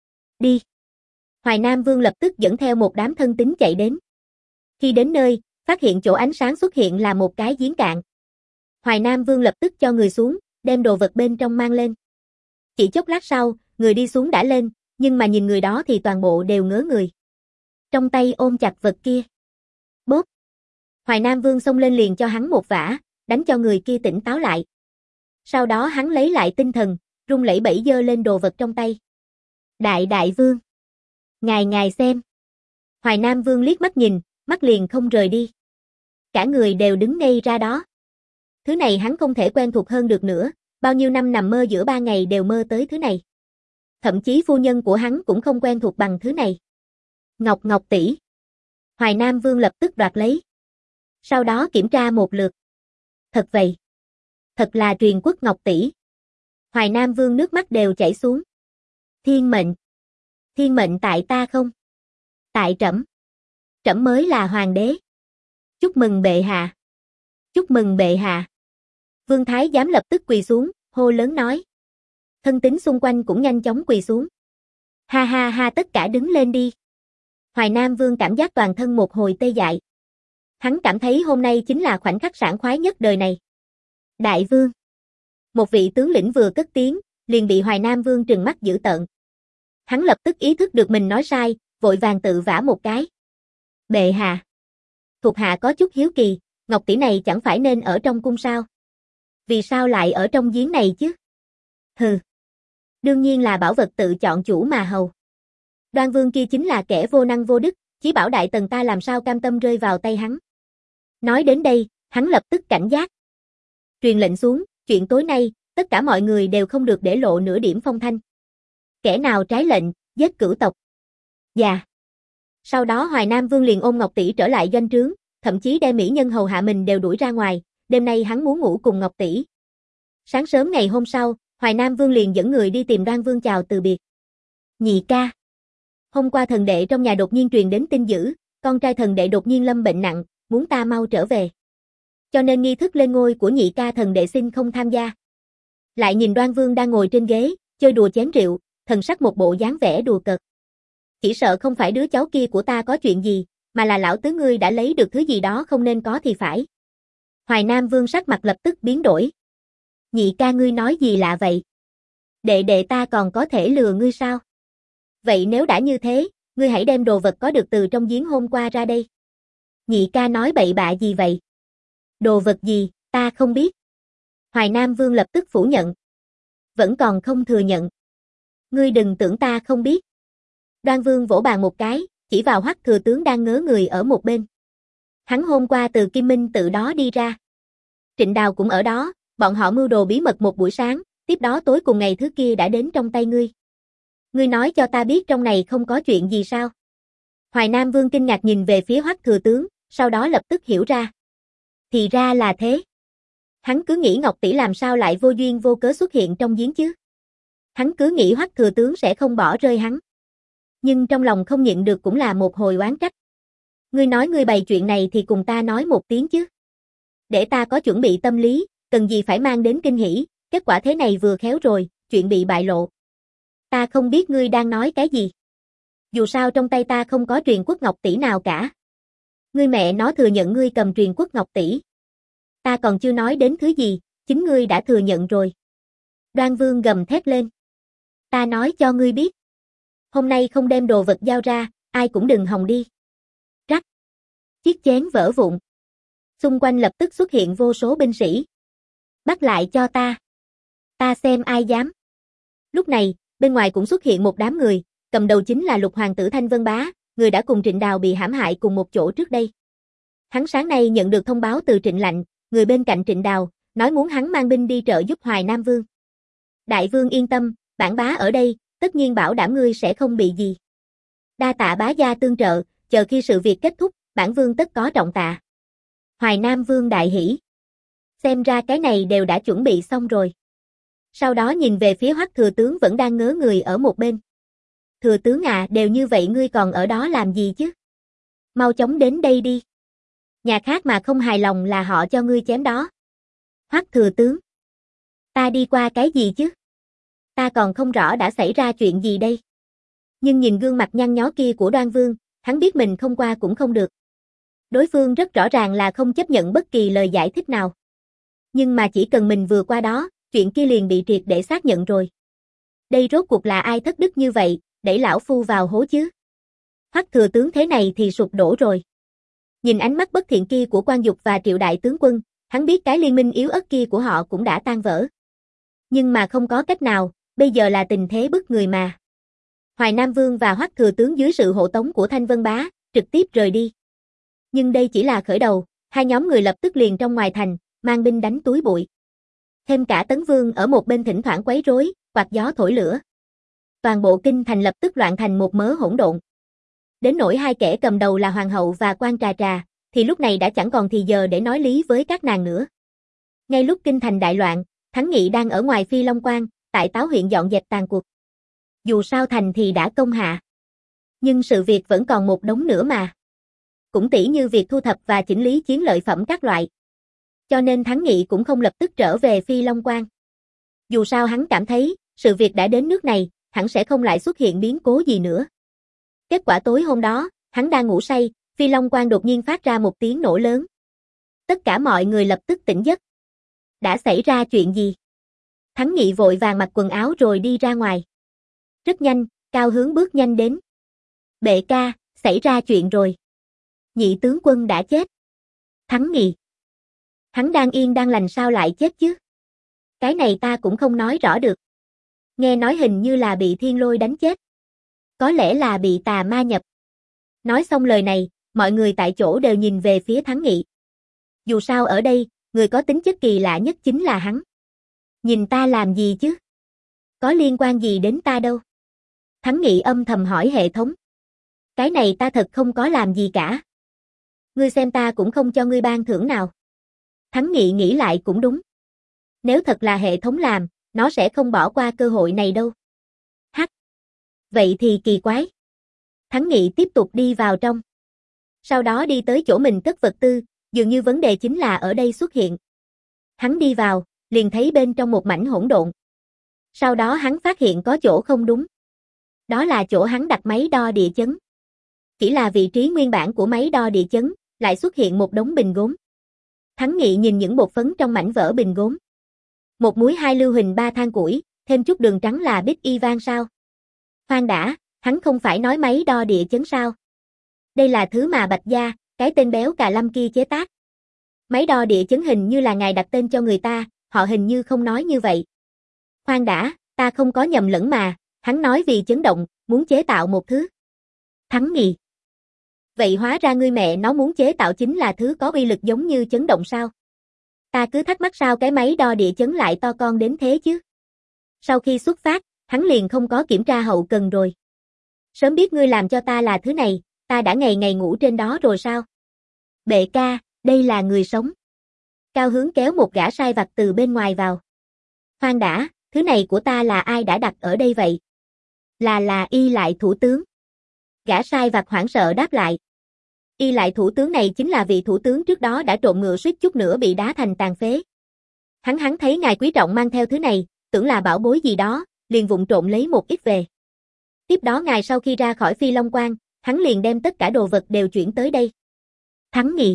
S1: Đi! Hoài Nam Vương lập tức dẫn theo một đám thân tín chạy đến. Khi đến nơi, phát hiện chỗ ánh sáng xuất hiện là một cái giếng cạn. Hoài Nam Vương lập tức cho người xuống, đem đồ vật bên trong mang lên. Chỉ chốc lát sau, người đi xuống đã lên, nhưng mà nhìn người đó thì toàn bộ đều ngớ người. Trong tay ôm chặt vật kia. Bốp! Hoài Nam Vương xông lên liền cho hắn một vả, đánh cho người kia tỉnh táo lại. Sau đó hắn lấy lại tinh thần, run lẩy bẩy giơ lên đồ vật trong tay. Đại đại vương! Ngài ngài xem. Hoài Nam Vương liếc mắt nhìn, mắt liền không rời đi. Cả người đều đứng ngây ra đó. Thứ này hắn không thể quen thuộc hơn được nữa, bao nhiêu năm nằm mơ giữa ba ngày đều mơ tới thứ này. Thậm chí phu nhân của hắn cũng không quen thuộc bằng thứ này. Ngọc Ngọc tỷ. Hoài Nam Vương lập tức đoạt lấy. Sau đó kiểm tra một lượt. Thật vậy. Thật là truyền quốc Ngọc tỷ. Hoài Nam Vương nước mắt đều chảy xuống. Thiên mệnh. Thiên mệnh tại ta không? Tại trẫm. Trẫm mới là hoàng đế. Chúc mừng bệ hạ. Chúc mừng bệ hạ. Vương Thái giám lập tức quỳ xuống, hô lớn nói. Thân tín xung quanh cũng nhanh chóng quỳ xuống. Ha ha ha, tất cả đứng lên đi. Hoài Nam Vương cảm giác toàn thân một hồi tê dại. Hắn cảm thấy hôm nay chính là khoảnh khắc sảng khoái nhất đời này. Đại vương. Một vị tướng lĩnh vừa cất tiếng, liền bị Hoài Nam Vương trừng mắt dữ tợn. Hắn lập tức ý thức được mình nói sai, vội vàng tự vả một cái. Bệ hạ. Thuộc hạ có chút hiếu kỳ, Ngọc tỷ này chẳng phải nên ở trong cung sao? Vì sao lại ở trong giếng này chứ? Hừ. Đương nhiên là bảo vật tự chọn chủ mà hầu. Đoan Vương kia chính là kẻ vô năng vô đức, chí bảo đại tần ta làm sao cam tâm rơi vào tay hắn. Nói đến đây, hắn lập tức cảnh giác. Truyền lệnh xuống, chuyện tối nay, tất cả mọi người đều không được để lộ nửa điểm phong thanh. Kẻ nào trái lệnh, giết cửu tộc. Dạ. Sau đó Hoài Nam Vương liền ôm Ngọc tỷ trở lại doanh trướng, thậm chí đem mỹ nhân hầu hạ mình đều đuổi ra ngoài, đêm nay hắn muốn ngủ cùng Ngọc tỷ. Sáng sớm ngày hôm sau, Hoài Nam Vương liền dẫn người đi tìm Đoan Vương chào từ biệt. Nhị ca. Hôm qua thần đệ trong nhà đột nhiên truyền đến tin dữ, con trai thần đệ đột nhiên lâm bệnh nặng, muốn ta mau trở về. Cho nên nghi thức lên ngôi của nhị ca thần đệ xin không tham gia. Lại nhìn Đoan Vương đang ngồi trên ghế, chơi đùa chén rượu, thần sắc một bộ dáng vẻ đùa cợt. Chỉ sợ không phải đứa cháu kia của ta có chuyện gì, mà là lão tứ ngươi đã lấy được thứ gì đó không nên có thì phải. Hoài Nam Vương sắc mặt lập tức biến đổi. Nhị ca ngươi nói gì lạ vậy? Đệ đệ ta còn có thể lừa ngươi sao? Vậy nếu đã như thế, ngươi hãy đem đồ vật có được từ trong giếng hôm qua ra đây. Nhị ca nói bậy bạ gì vậy? Đồ vật gì, ta không biết. Hoài Nam Vương lập tức phủ nhận. Vẫn còn không thừa nhận. Ngươi đừng tưởng ta không biết. Đoan Vương vỗ bàn một cái, chỉ vào Hoắc thừa tướng đang ngớ người ở một bên. Hắn hôm qua từ Kim Minh tự đó đi ra. Trịnh Đào cũng ở đó, bọn họ mưu đồ bí mật một buổi sáng, tiếp đó tối cùng ngày thứ kia đã đến trong tay ngươi. Ngươi nói cho ta biết trong này không có chuyện gì sao? Hoài Nam Vương kinh ngạc nhìn về phía Hoắc thừa tướng, sau đó lập tức hiểu ra. Thì ra là thế. Hắn cứ nghĩ Ngọc tỷ làm sao lại vô duyên vô cớ xuất hiện trong giếng chứ? Hắn cứ nghĩ Hoắc thừa tướng sẽ không bỏ rơi hắn. Nhưng trong lòng không nhịn được cũng là một hồi oán trách. Ngươi nói ngươi bày chuyện này thì cùng ta nói một tiếng chứ. Để ta có chuẩn bị tâm lý, cần gì phải mang đến kinh hỉ, kết quả thế này vừa khéo rồi, chuyện bị bại lộ. Ta không biết ngươi đang nói cái gì. Dù sao trong tay ta không có truyền quốc Ngọc tỷ nào cả. Ngươi mẹ nó thừa nhận ngươi cầm truyền quốc Ngọc tỷ. Ta còn chưa nói đến thứ gì, chính ngươi đã thừa nhận rồi. Đoan Vương gầm thét lên. Ta nói cho ngươi biết. Hôm nay không đem đồ vật giao ra, ai cũng đừng hòng đi. Rắc. Chiếc chén vỡ vụn. Xung quanh lập tức xuất hiện vô số binh sĩ. Bắt lại cho ta. Ta xem ai dám. Lúc này, bên ngoài cũng xuất hiện một đám người, cầm đầu chính là lục hoàng tử Thanh Vân Bá, người đã cùng Trịnh Đào bị hãm hại cùng một chỗ trước đây. Hắn sáng nay nhận được thông báo từ Trịnh Lạnh, người bên cạnh Trịnh Đào, nói muốn hắn mang binh đi trợ giúp Hoài Nam Vương. Đại vương yên tâm, bản bá ở đây, tất nhiên bảo đảm ngươi sẽ không bị gì. Đa tạ bá gia tương trợ, chờ khi sự việc kết thúc, bản vương tất có trọng tạ. Hoài Nam Vương đại hỉ. Xem ra cái này đều đã chuẩn bị xong rồi. Sau đó nhìn về phía Hoắc thừa tướng vẫn đang ngớ người ở một bên. Thừa tướng à, đều như vậy ngươi còn ở đó làm gì chứ? Mau chóng đến đây đi. Nhà khác mà không hài lòng là họ cho ngươi chém đó. Hoắc thừa tướng. Ta đi qua cái gì chứ? Ta còn không rõ đã xảy ra chuyện gì đây. Nhưng nhìn gương mặt nhăn nhó kia của Đoan Vương, hắn biết mình không qua cũng không được. Đối phương rất rõ ràng là không chấp nhận bất kỳ lời giải thích nào. Nhưng mà chỉ cần mình vừa qua đó, chuyện kia liền bị triệt để xác nhận rồi. Đây rốt cuộc là ai thất đức như vậy, đẩy lão phu vào hố chứ? Hoắc thừa tướng thế này thì sụp đổ rồi. Nhìn ánh mắt bất thiện kia của Quan Dục và Triệu đại tướng quân, hắn biết cái liên minh yếu ớt kia của họ cũng đã tan vỡ. Nhưng mà không có cách nào, bây giờ là tình thế bức người mà. Hoài Nam Vương và Hoắc thừa tướng dưới sự hộ tống của Thanh Vân Bá, trực tiếp rời đi. Nhưng đây chỉ là khởi đầu, hai nhóm người lập tức liền trong ngoài thành, mang binh đánh túi bụi. Thêm cả Tấn Vương ở một bên thỉnh thoảng quấy rối, quạt gió thổi lửa. Toàn bộ kinh thành lập tức loạn thành một mớ hỗn độn. Đến nỗi hai kẻ cầm đầu là Hoàng hậu và Quan Trà Trà, thì lúc này đã chẳng còn thì giờ để nói lý với các nàng nữa. Ngay lúc kinh thành đại loạn, Thắng Nghị đang ở ngoài Phi Long Quan, tại Táo huyện dọn dẹp tàn cuộc. Dù sao thành thì đã công hạ. Nhưng sự việc vẫn còn một đống nữa mà. Cũng tỉ như việc thu thập và chỉnh lý chiến lợi phẩm các loại. Cho nên Thắng Nghị cũng không lập tức trở về Phi Long Quan. Dù sao hắn cảm thấy, sự việc đã đến nước này, hẳn sẽ không lại xuất hiện biến cố gì nữa. Kết quả tối hôm đó, hắn đang ngủ say, Phi Long Quan đột nhiên phát ra một tiếng nổ lớn. Tất cả mọi người lập tức tỉnh giấc. Đã xảy ra chuyện gì? Thắng Nghị vội vàng mặc quần áo rồi đi ra ngoài. Rất nhanh, Cao Hướng bước nhanh đến. Bệ ca, xảy ra chuyện rồi. Nhị tướng quân đã chết. Thắng Nghị. Hắn đang yên đang lành sao lại chết chứ? Cái này ta cũng không nói rõ được. Nghe nói hình như là bị thiên lôi đánh chết. Có lẽ là bị tà ma nhập. Nói xong lời này, mọi người tại chỗ đều nhìn về phía Thắng Nghị. Dù sao ở đây, người có tính chất kỳ lạ nhất chính là hắn. Nhìn ta làm gì chứ? Có liên quan gì đến ta đâu? Thắng Nghị âm thầm hỏi hệ thống. Cái này ta thật không có làm gì cả. Ngươi xem ta cũng không cho ngươi ban thưởng nào. Thắng Nghị nghĩ lại cũng đúng. Nếu thật là hệ thống làm, nó sẽ không bỏ qua cơ hội này đâu. Hắc. Vậy thì kỳ quái. Thắng Nghị tiếp tục đi vào trong. Sau đó đi tới chỗ mình cất vật tư, dường như vấn đề chính là ở đây xuất hiện. Hắn đi vào, liền thấy bên trong một mảnh hỗn độn. Sau đó hắn phát hiện có chỗ không đúng. Đó là chỗ hắn đặt máy đo địa chấn. Chỉ là vị trí nguyên bản của máy đo địa chấn, lại xuất hiện một đống bình gốm. Thắng Nghị nhìn những bột phấn trong mảnh vỡ bình gốm. Một muối hai lưu huỳnh ba than củi, thêm chút đường trắng là bích y vang sao? Khoan đã, hắn không phải nói máy đo địa chấn sao? Đây là thứ mà Bạch Gia, cái tên béo cà lâm kia chế tác. Máy đo địa chấn hình như là ngài đặt tên cho người ta, họ hình như không nói như vậy. Khoan đã, ta không có nhầm lẫn mà, hắn nói vì chấn động, muốn chế tạo một thứ. Thắng Nghị. Vậy hóa ra ngươi mẹ nó muốn chế tạo chính là thứ có uy lực giống như chấn động sao? Ta cứ thắc mắc sao cái máy đo địa chấn lại to con đến thế chứ? Sau khi xuất phát, hắn liền không có kiểm tra hậu cần rồi. Sớm biết ngươi làm cho ta là thứ này, ta đã ngày ngày ngủ trên đó rồi sao? Bệ ca, đây là người sống. Cao Hướng kéo một gã sai vặt từ bên ngoài vào. Khoan đã, thứ này của ta là ai đã đặt ở đây vậy? Là là Y Lại thủ tướng. Gã sai vặt hoảng sợ đáp lại. Y Lại thủ tướng này chính là vị thủ tướng trước đó đã trộm ngựa suýt chút nữa bị đá thành tàn phế. Hắn hắn thấy ngài quý trọng mang theo thứ này, tưởng là bảo bối gì đó, liền vụng trộm lấy một ít về. Tiếp đó ngài sau khi ra khỏi Phi Long Quan, hắn liền đem tất cả đồ vật đều chuyển tới đây. Thắng Nghị.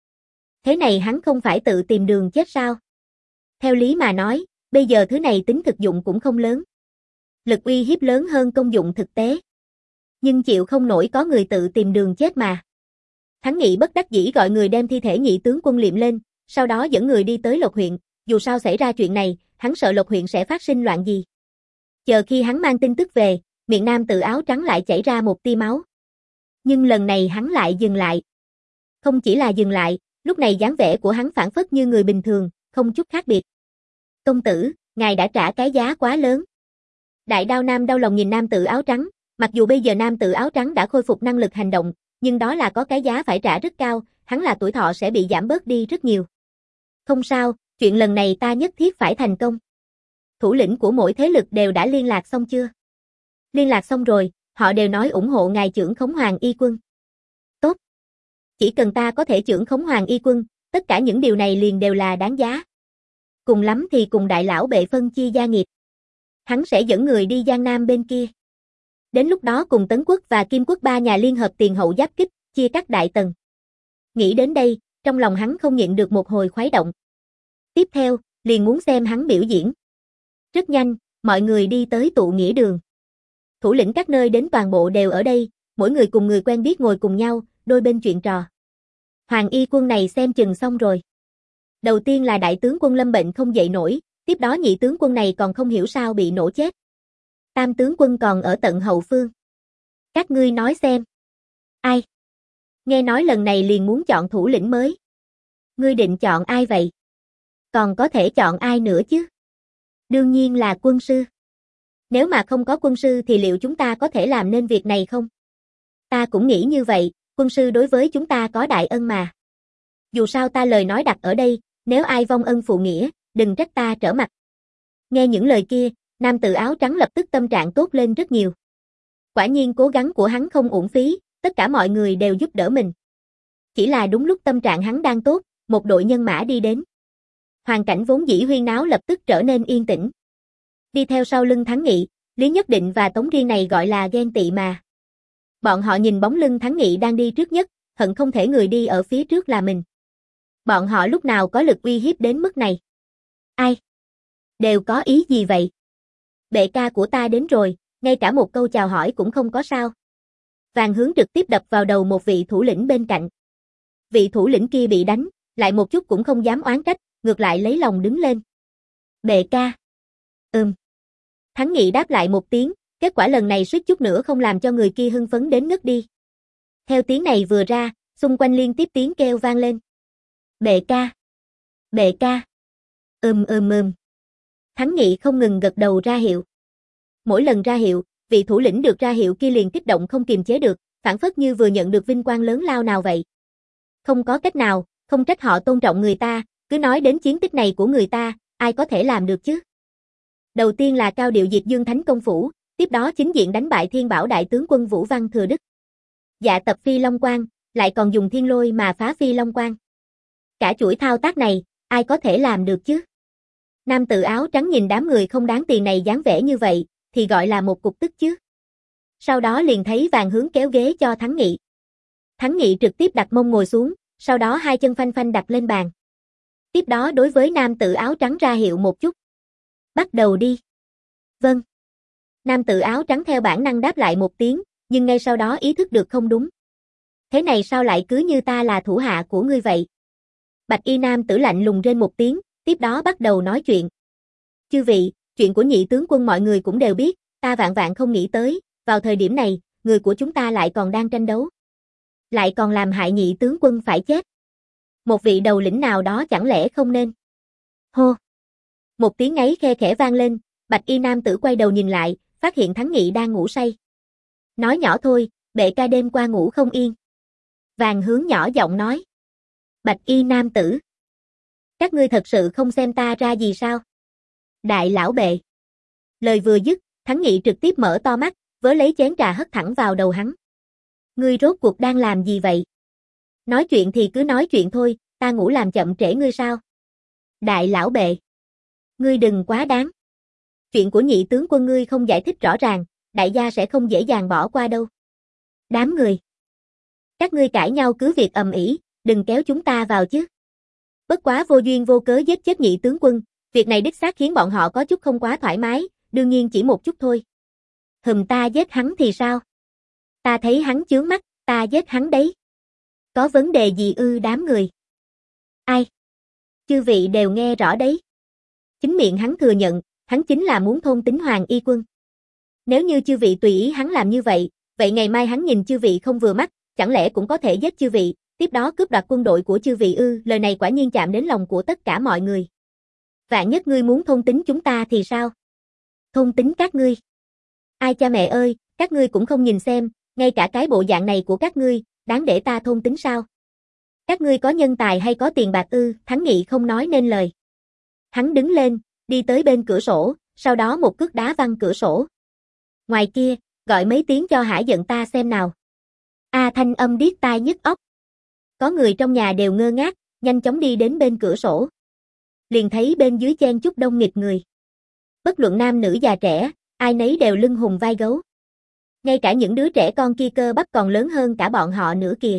S1: Thế này hắn không phải tự tìm đường chết sao? Theo lý mà nói, bây giờ thứ này tính thực dụng cũng không lớn. Lực uy hiếp lớn hơn công dụng thực tế. Nhưng chịu không nổi có người tự tìm đường chết mà. Thắng Nghị bất đắc dĩ gọi người đem thi thể nhị tướng quân liệm lên, sau đó dẫn người đi tới Lộc huyện, dù sao xảy ra chuyện này, hắn sợ Lộc huyện sẽ phát sinh loạn gì. Chờ khi hắn mang tin tức về, miệng nam tự áo trắng lại chảy ra một tia máu. Nhưng lần này hắn lại dừng lại. Không chỉ là dừng lại, lúc này dáng vẻ của hắn phản phất như người bình thường, không chút khác biệt. Công tử, ngài đã trả cái giá quá lớn. Đại Đao Nam đau lòng nhìn nam tử áo trắng, mặc dù bây giờ nam tử áo trắng đã khôi phục năng lực hành động, nhưng đó là có cái giá phải trả rất cao, hắn là tuổi thọ sẽ bị giảm bớt đi rất nhiều. Không sao, chuyện lần này ta nhất thiết phải thành công. Thủ lĩnh của mỗi thế lực đều đã liên lạc xong chưa? Liên lạc xong rồi, họ đều nói ủng hộ ngài chưởng khống Hoàng Y Quân. Tốt. Chỉ cần ta có thể chưởng khống Hoàng Y Quân, tất cả những điều này liền đều là đáng giá. Cùng lắm thì cùng đại lão bệ phân chia gia nghiệp. Hắn sẽ dẫn người đi Giang Nam bên kia. Đến lúc đó cùng Tấn Quốc và Kim Quốc ba nhà liên hợp tiền hậu giáp kích, chia cắt Đại Tần. Nghĩ đến đây, trong lòng hắn không nhịn được một hồi khoái động. Tiếp theo, liền muốn xem hắn biểu diễn. Rất nhanh, mọi người đi tới tụ nghĩa đường. Thủ lĩnh các nơi đến toàn bộ đều ở đây, mỗi người cùng người quen biết ngồi cùng nhau, đôi bên chuyện trò. Hoàng Y Quân này xem chừng xong rồi. Đầu tiên là đại tướng quân lâm bệnh không dậy nổi, tiếp đó nhị tướng quân này còn không hiểu sao bị nổ chết. Tam tướng quân còn ở tận hậu phương. Các ngươi nói xem. Ai? Nghe nói lần này liền muốn chọn thủ lĩnh mới. Ngươi định chọn ai vậy? Còn có thể chọn ai nữa chứ? Đương nhiên là quân sư. Nếu mà không có quân sư thì liệu chúng ta có thể làm nên việc này không? Ta cũng nghĩ như vậy, quân sư đối với chúng ta có đại ân mà. Dù sao ta lời nói đặt ở đây, nếu ai vong ân phụ nghĩa, đừng trách ta trở mặt. Nghe những lời kia, nam tử áo trắng lập tức tâm trạng tốt lên rất nhiều. Quả nhiên cố gắng của hắn không uổng phí, tất cả mọi người đều giúp đỡ mình. Chỉ là đúng lúc tâm trạng hắn đang tốt, một đội nhân mã đi đến. Hoàn cảnh vốn dĩ huyên náo lập tức trở nên yên tĩnh. Đi theo sau lưng Thắng Nghị, Lý Nhất Định và Tống Riêng này gọi là ghen tị mà. Bọn họ nhìn bóng lưng Thắng Nghị đang đi trước nhất, hận không thể người đi ở phía trước là mình. Bọn họ lúc nào có lực uy hiếp đến mức này? Ai? Đều có ý gì vậy? Bệ ca của ta đến rồi, ngay cả một câu chào hỏi cũng không có sao. Vàng Hướng trực tiếp đập vào đầu một vị thủ lĩnh bên cạnh. Vị thủ lĩnh kia bị đánh, lại một chút cũng không dám oán trách, ngược lại lấy lòng đứng lên. Bệ ca. Ừm. Thắng Nghị đáp lại một tiếng, kết quả lần này suýt chút nữa không làm cho người kia hưng phấn đến ngất đi. Theo tiếng này vừa ra, xung quanh liên tiếp tiếng kêu vang lên. Bệ ca. Bệ ca. Ừm ừm ừm. Thắng Nghị không ngừng gật đầu ra hiệu. Mỗi lần ra hiệu, vị thủ lĩnh được ra hiệu kia liền kích động không kiềm chế được, phản phất như vừa nhận được vinh quang lớn lao nào vậy. Không có cách nào, không trách họ tôn trọng người ta, cứ nói đến chiến tích này của người ta, ai có thể làm được chứ? Đầu tiên là cao điệu diệt Dương Thánh công phủ, tiếp đó chính diện đánh bại Thiên Bảo đại tướng quân Vũ Văn Thừa Đức. Dạ tập Phi Long Quang, lại còn dùng thiên lôi mà phá Phi Long Quang. Cả chuỗi thao tác này, ai có thể làm được chứ? Nam tử áo trắng nhìn đám người không đáng tiền này dáng vẻ như vậy, thì gọi là một cục tức chứ. Sau đó liền thấy Vàng Hướng kéo ghế cho Thắng Nghị. Thắng Nghị trực tiếp đặt mông ngồi xuống, sau đó hai chân phanh phanh đặt lên bàn. Tiếp đó đối với nam tử áo trắng ra hiệu một chút. Bắt đầu đi. Vâng. Nam tử áo trắng theo bản năng đáp lại một tiếng, nhưng ngay sau đó ý thức được không đúng. Thế này sao lại cứ như ta là thủ hạ của ngươi vậy? Bạch y nam tử lạnh lùng rên một tiếng, tiếp đó bắt đầu nói chuyện. Chư vị, chuyện của nhị tướng quân mọi người cũng đều biết, ta vạn vạn không nghĩ tới, vào thời điểm này, người của chúng ta lại còn đang tranh đấu. Lại còn làm hại nhị tướng quân phải chết. Một vị đầu lĩnh nào đó chẳng lẽ không nên? Hô! Một tiếng ngáy khe khẽ vang lên, bạch y nam tử quay đầu nhìn lại, phát hiện Thắng Nghị đang ngủ say. Nói nhỏ thôi, bệ ca đêm qua ngủ không yên. Vàng Hướng nhỏ giọng nói. Bạch y nam tử. Các ngươi thật sự không xem ta ra gì sao? Đại lão bệ. Lời vừa dứt, Thắng Nghị trực tiếp mở to mắt, vớ lấy chén trà hất thẳng vào đầu hắn. Ngươi rốt cuộc đang làm gì vậy? Nói chuyện thì cứ nói chuyện thôi, ta ngủ làm chậm trễ ngươi sao? Đại lão bệ. Ngươi đừng quá đáng. Chuyện của nhị tướng quân ngươi không giải thích rõ ràng, đại gia sẽ không dễ dàng bỏ qua đâu. Đám người. Các ngươi cãi nhau cứ việc ầm ĩ, đừng kéo chúng ta vào chứ. Bất quá vô duyên vô cớ giết chết nhị tướng quân, việc này đích xác khiến bọn họ có chút không quá thoải mái, đương nhiên chỉ một chút thôi. Hừm, ta giết hắn thì sao? Ta thấy hắn chướng mắt, ta giết hắn đấy. Có vấn đề gì ư đám người? Ai? Chư vị đều nghe rõ đấy. Chính miệng hắn thừa nhận, hắn chính là muốn thôn tính Hoàng Y Quân. Nếu như chư vị tùy ý hắn làm như vậy, vậy ngày mai hắn nhìn chư vị không vừa mắt, chẳng lẽ cũng có thể giết chư vị, tiếp đó cướp đoạt quân đội của chư vị ư? Lời này quả nhiên chạm đến lòng của tất cả mọi người. Vạn nhất ngươi muốn thôn tính chúng ta thì sao? Thôn tính các ngươi? Ai cha mẹ ơi, các ngươi cũng không nhìn xem, ngay cả cái bộ dạng này của các ngươi, đáng để ta thôn tính sao? Các ngươi có nhân tài hay có tiền bạc ư? Thắng Nghị không nói nên lời. Hắn đứng lên, đi tới bên cửa sổ, sau đó một cước đá văng cửa sổ. Ngoài kia, gọi mấy tiếng cho hả giận ta xem nào. A thanh âm điếc tai nhức óc. Có người trong nhà đều ngơ ngác, nhanh chóng đi đến bên cửa sổ. Liền thấy bên dưới chen chúc đông nghịt người. Bất luận nam nữ già trẻ, ai nấy đều lưng hùm vai gấu. Ngay cả những đứa trẻ con kia cơ bắp còn lớn hơn cả bọn họ nữa kìa.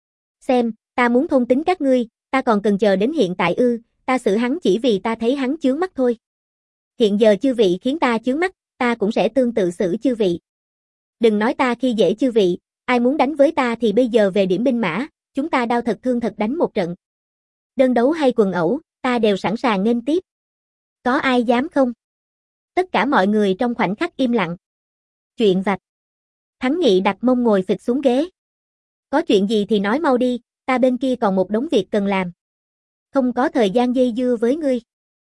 S1: Xem, ta muốn thôn tính các ngươi, ta còn cần chờ đến hiện tại ư, ta xử hắn chỉ vì ta thấy hắn chướng mắt thôi. Hiện giờ chư vị khiến ta chướng mắt, ta cũng sẽ tương tự xử chư vị. Đừng nói ta khi dễ chư vị, ai muốn đánh với ta thì bây giờ về điểm binh mã, chúng ta đao thật thương thật đánh một trận. Đơn đấu hay quần ẩu, ta đều sẵn sàng nghênh tiếp. Có ai dám không? Tất cả mọi người trong khoảnh khắc im lặng. Chuyện vặt. Thắng Nghị đặt mông ngồi phịch xuống ghế. Có chuyện gì thì nói mau đi, ta bên kia còn một đống việc cần làm. Không có thời gian dây dưa với ngươi.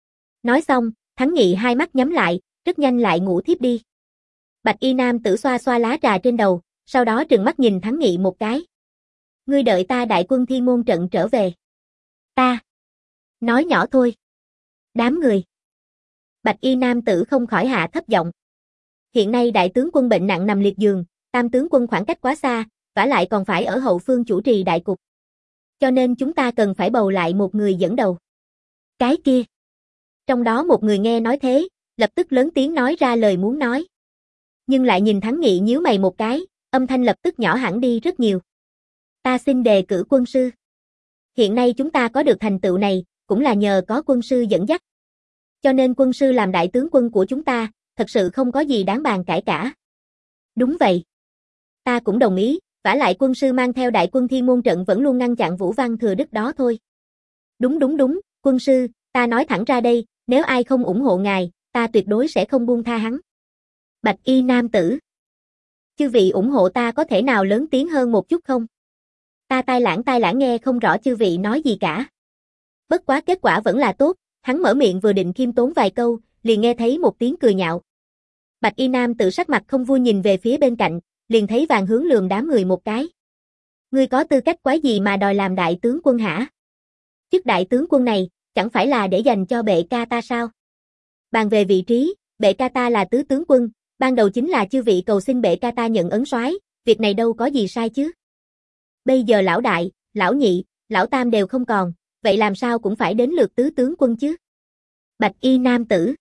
S1: Nói xong, Thắng Nghị hai mắt nhắm lại, rất nhanh lại ngủ thiếp đi. Bạch y nam tử xoa xoa lá trà trên đầu, sau đó trừng mắt nhìn Thắng Nghị một cái. Ngươi đợi ta đại quân thiên môn trận trở về. Ta. Nói nhỏ thôi. Đám người. Bạch y nam tử không khỏi hạ thấp giọng. Hiện nay đại tướng quân bệnh nặng nằm liệt giường, tam tướng quân khoảng cách quá xa, vả lại còn phải ở hậu phương chủ trì đại cục. Cho nên chúng ta cần phải bầu lại một người dẫn đầu. Cái kia. Trong đó một người nghe nói thế, lập tức lớn tiếng nói ra lời muốn nói. Nhưng lại nhìn Thắng Nghị nhíu mày một cái, âm thanh lập tức nhỏ hẳn đi rất nhiều. Ta xin đề cử quân sư. Hiện nay chúng ta có được thành tựu này, cũng là nhờ có quân sư dẫn dắt. Cho nên quân sư làm đại tướng quân của chúng ta, thật sự không có gì đáng bàn cãi cả. Đúng vậy. Ta cũng đồng ý, vả lại quân sư mang theo đại quân thiên môn trận vẫn luôn ngăn chặn Vũ Văn Thừa Đức đó thôi. Đúng đúng đúng, quân sư, ta nói thẳng ra đây, nếu ai không ủng hộ ngài, ta tuyệt đối sẽ không buông tha hắn. Bạch y nam tử. Chư vị ủng hộ ta có thể nào lớn tiếng hơn một chút không? Ta tai lãng tai lãng nghe không rõ chư vị nói gì cả. Bất quá kết quả vẫn là tốt, hắn mở miệng vừa định khiêm tốn vài câu, liền nghe thấy một tiếng cười nhạo. Bạch y nam tử sắc mặt không vui nhìn về phía bên cạnh, liền thấy Vàng Hướng lườm đám người một cái. Ngươi có tư cách quái gì mà đòi làm đại tướng quân hả? Chức đại tướng quân này, chẳng phải là để dành cho bệ ca ta sao? Bàn về vị trí, bệ ca ta là tứ tướng quân, ban đầu chính là chư vị cầu xin bệ ca ta nhận ấn soái, việc này đâu có gì sai chứ. Bây giờ lão đại, lão nhị, lão tam đều không còn, vậy làm sao cũng phải đến lượt tứ tướng quân chứ? Bạch y nam tử.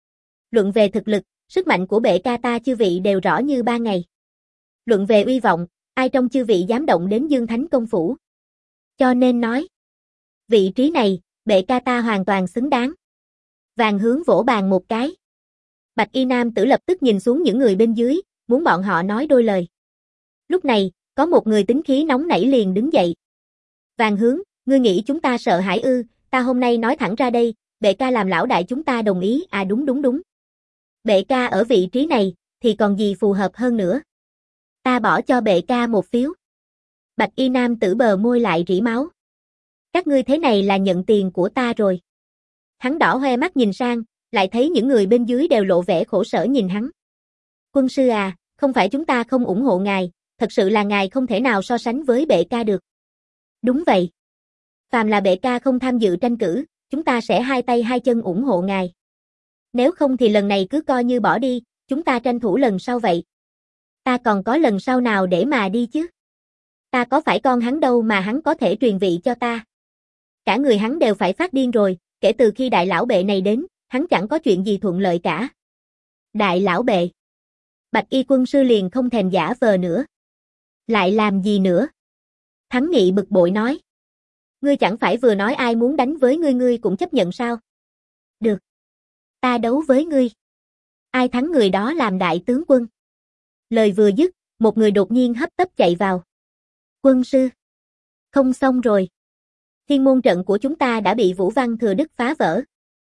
S1: Luận về thực lực, sức mạnh của bệ ca ta chư vị đều rõ như ba ngày. Luận về uy vọng, ai trong chư vị dám động đến Dương Thánh công phủ? Cho nên nói, vị trí này, bệ ca ta hoàn toàn xứng đáng. Vàng Hướng vỗ bàn một cái. Bạch y nam tử lập tức nhìn xuống những người bên dưới, muốn bọn họ nói đôi lời. Lúc này, có một người tính khí nóng nảy liền đứng dậy. Vàng Hướng, ngươi nghĩ chúng ta sợ hãi ư? Ta hôm nay nói thẳng ra đây, bệ ca làm lão đại chúng ta đồng ý. À đúng đúng đúng. Bệ ca ở vị trí này, thì còn gì phù hợp hơn nữa. Ta bỏ cho bệ ca một phiếu. Bạch y nam tử bờ môi lại rỉ máu. Các ngươi thế này là nhận tiền của ta rồi. Hắn đỏ hoe mắt nhìn sang, lại thấy những người bên dưới đều lộ vẻ khổ sở nhìn hắn. Quân sư à, không phải chúng ta không ủng hộ ngài, thật sự là ngài không thể nào so sánh với bệ ca được. Đúng vậy. Phàm là bệ ca không tham dự tranh cử, chúng ta sẽ hai tay hai chân ủng hộ ngài. Nếu không thì lần này cứ coi như bỏ đi, chúng ta tranh thủ lần sau vậy. Ta còn có lần sau nào để mà đi chứ? Ta có phải con hắn đâu mà hắn có thể truyền vị cho ta. Cả người hắn đều phải phát điên rồi, kể từ khi đại lão bệ này đến, hắn chẳng có chuyện gì thuận lợi cả. Đại lão bệ. Bạch y quân sư liền không thèm giả vờ nữa. Lại làm gì nữa? Thắng Nghị bực bội nói. Ngươi chẳng phải vừa nói ai muốn đánh với ngươi ngươi cũng chấp nhận sao? Được. Ta đấu với ngươi. Ai thắng người đó làm đại tướng quân. Lời vừa dứt, một người đột nhiên hấp tấp chạy vào. Quân sư. Không xong rồi. Thiên môn trận của chúng ta đã bị Vũ Văn Thừa Đức phá vỡ.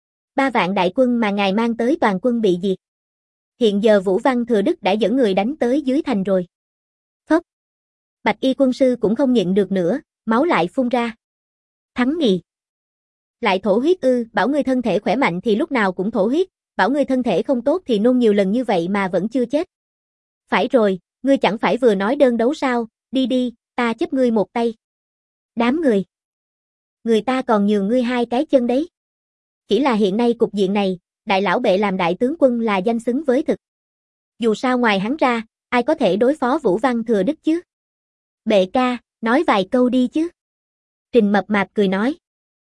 S1: Ba vạn đại quân mà ngài mang tới toàn quân bị diệt. Hiện giờ Vũ Văn Thừa Đức đã dẫn người đánh tới dưới thành rồi. Phốc. Bạch y quân sư cũng không nhịn được nữa, máu lại phun ra. Thắng Nghị. Lại thổ huyết ư, bảo ngươi thân thể khỏe mạnh thì lúc nào cũng thổ huyết, bảo ngươi thân thể không tốt thì nôn nhiều lần như vậy mà vẫn chưa chết. Phải rồi, ngươi chẳng phải vừa nói đơn đấu sao, đi đi, ta chấp ngươi một tay. Đám người. Người ta còn nhường ngươi hai cái chân đấy. Chỉ là hiện nay cục diện này, đại lão bệ làm đại tướng quân là danh xứng với thực. Dù sao ngoài hắn ra, ai có thể đối phó Vũ Văn Thừa Đức chứ? Bệ ca, nói vài câu đi chứ. Trình Mập Mạp cười nói.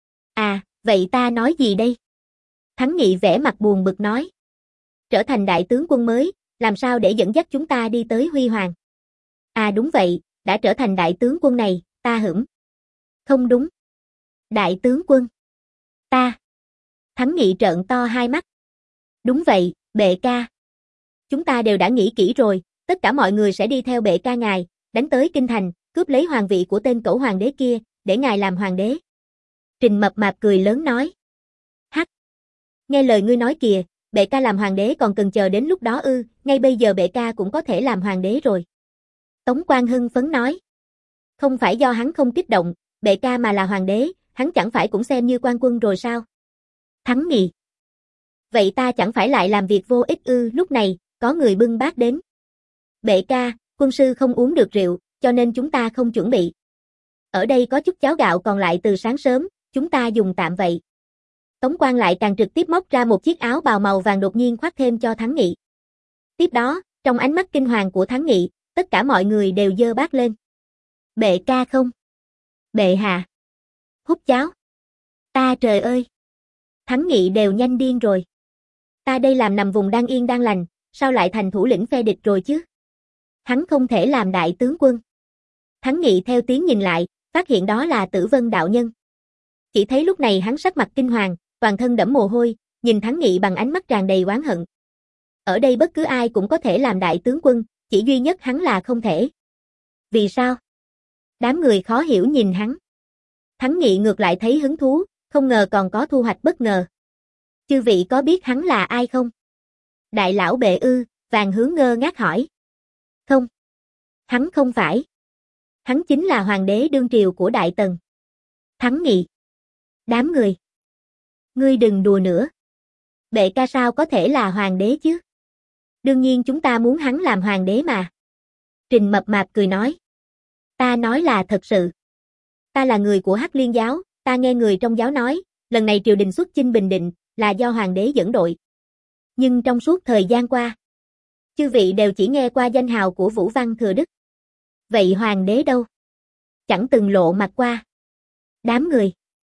S1: À, vậy ta nói gì đây? Thắng Nghị vẻ mặt buồn bực nói. Trở thành đại tướng quân mới, làm sao để dẫn dắt chúng ta đi tới huy hoàng? À đúng vậy, đã trở thành đại tướng quân này, ta hửng. Không đúng. Đại tướng quân. Ta. Thắng Nghị trợn to hai mắt. Đúng vậy, bệ ca. Chúng ta đều đã nghĩ kỹ rồi, tất cả mọi người sẽ đi theo bệ ca ngài, đánh tới kinh thành, cướp lấy hoàng vị của tên cẩu hoàng đế kia, để ngài làm hoàng đế. Trình Mập Mạp cười lớn nói. Hắc. Nghe lời ngươi nói kìa, bệ ca làm hoàng đế còn cần chờ đến lúc đó ư, ngay bây giờ bệ ca cũng có thể làm hoàng đế rồi. Tống Quang hưng phấn nói. Không phải do hắn không kích động, bệ ca mà là hoàng đế, hắn chẳng phải cũng xem như quan quân rồi sao? Thắng Nghị. Vậy ta chẳng phải lại làm việc vô ích ư? Lúc này, có người bưng bát đến. Bệ ca, quân sư không uống được rượu, cho nên chúng ta không chuẩn bị. Ở đây có chút cháo gạo còn lại từ sáng sớm, chúng ta dùng tạm vậy. Tống Quang lại càng trực tiếp móc ra một chiếc áo bào màu vàng đột nhiên khoác thêm cho Thắng Nghị. Tiếp đó, trong ánh mắt kinh hoàng của Thắng Nghị, tất cả mọi người đều giơ bát lên. Bệ ca không? Bệ hạ. Hút cháo. Ta trời ơi. Thắng Nghị đều nhanh điên rồi. Ta đây làm nằm vùng đang yên đang lành, sao lại thành thủ lĩnh phe địch rồi chứ? Hắn không thể làm đại tướng quân. Thắng Nghị theo tiếng nhìn lại, phát hiện đó là Tử Vân đạo nhân. Chỉ thấy lúc này hắn sắc mặt kinh hoàng, toàn thân đẫm mồ hôi, nhìn Thắng Nghị bằng ánh mắt tràn đầy oán hận. Ở đây bất cứ ai cũng có thể làm đại tướng quân, chỉ duy nhất hắn là không thể. Vì sao? Đám người khó hiểu nhìn hắn. Thắng Nghị ngược lại thấy hứng thú, không ngờ còn có thu hoạch bất ngờ. Chư vị có biết hắn là ai không? Đại lão bệ ư? Vàng Hướng ngơ ngác hỏi. Không. Hắn không phải. Hắn chính là hoàng đế đương triều của Đại Tần. Thắng Nghị. Đám người. Ngươi đừng đùa nữa. Bệ ca sao có thể là hoàng đế chứ? Đương nhiên chúng ta muốn hắn làm hoàng đế mà. Trình Mập Mạp cười nói. Ta nói là thật sự. Ta là người của Hắc Liên giáo, ta nghe người trong giáo nói, lần này triều đình xuất chinh Bình Định, là do hoàng đế dẫn đội. Nhưng trong suốt thời gian qua, chư vị đều chỉ nghe qua danh hào của Vũ Văn Thừa Đức. Vậy hoàng đế đâu? Chẳng từng lộ mặt qua. Đám người.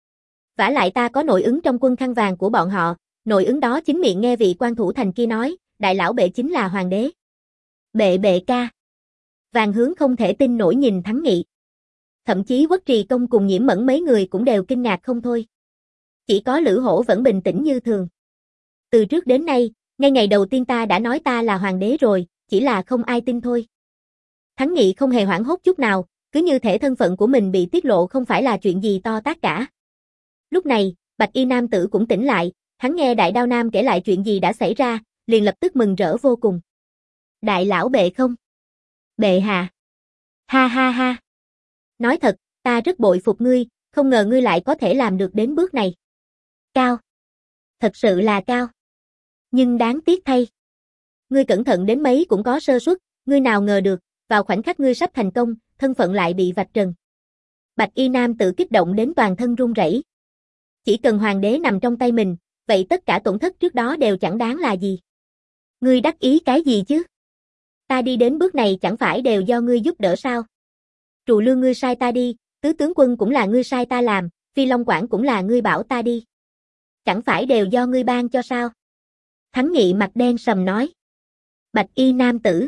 S1: Vả lại ta có nội ứng trong quân khăn vàng của bọn họ, nội ứng đó chính miệng nghe vị quan thủ thành kia nói, đại lão bệ chính là hoàng đế. Bệ bệ ca. Vàng Hướng không thể tin nổi nhìn Thắng Nghị. Thậm chí Quất Trì Công cùng Nhiễm Mẫn mấy người cũng đều kinh ngạc không thôi. Chỉ có Lữ Hổ vẫn bình tĩnh như thường. Từ trước đến nay, ngay ngày đầu tiên ta đã nói ta là hoàng đế rồi, chỉ là không ai tin thôi. Thắng Nghị không hề hoảng hốt chút nào, cứ như thể thân phận của mình bị tiết lộ không phải là chuyện gì to tát cả. Lúc này, Bạch Y Nam tử cũng tỉnh lại, hắn nghe Đại Đao Nam kể lại chuyện gì đã xảy ra, liền lập tức mừng rỡ vô cùng. Đại lão bệ không? Bệ hạ. Ha ha ha. Nói thật, ta rất bội phục ngươi, không ngờ ngươi lại có thể làm được đến bước này. Cao. Thật sự là cao. Nhưng đáng tiếc thay. Ngươi cẩn thận đến mấy cũng có sơ suất, ngươi nào ngờ được, vào khoảnh khắc ngươi sắp thành công, thân phận lại bị vạch trần. Bạch Y Nam tự kích động đến toàn thân run rẩy. Chỉ cần hoàng đế nằm trong tay mình, vậy tất cả tổn thất trước đó đều chẳng đáng là gì. Ngươi đắc ý cái gì chứ? Ta đi đến bước này chẳng phải đều do ngươi giúp đỡ sao? Trù Lương ngươi sai ta đi, tứ tướng quân cũng là ngươi sai ta làm, Phi Long Quảng cũng là ngươi bảo ta đi. Chẳng phải đều do ngươi ban cho sao? Thắng Nghị mặt đen sầm nói. Bạch Y Nam tử.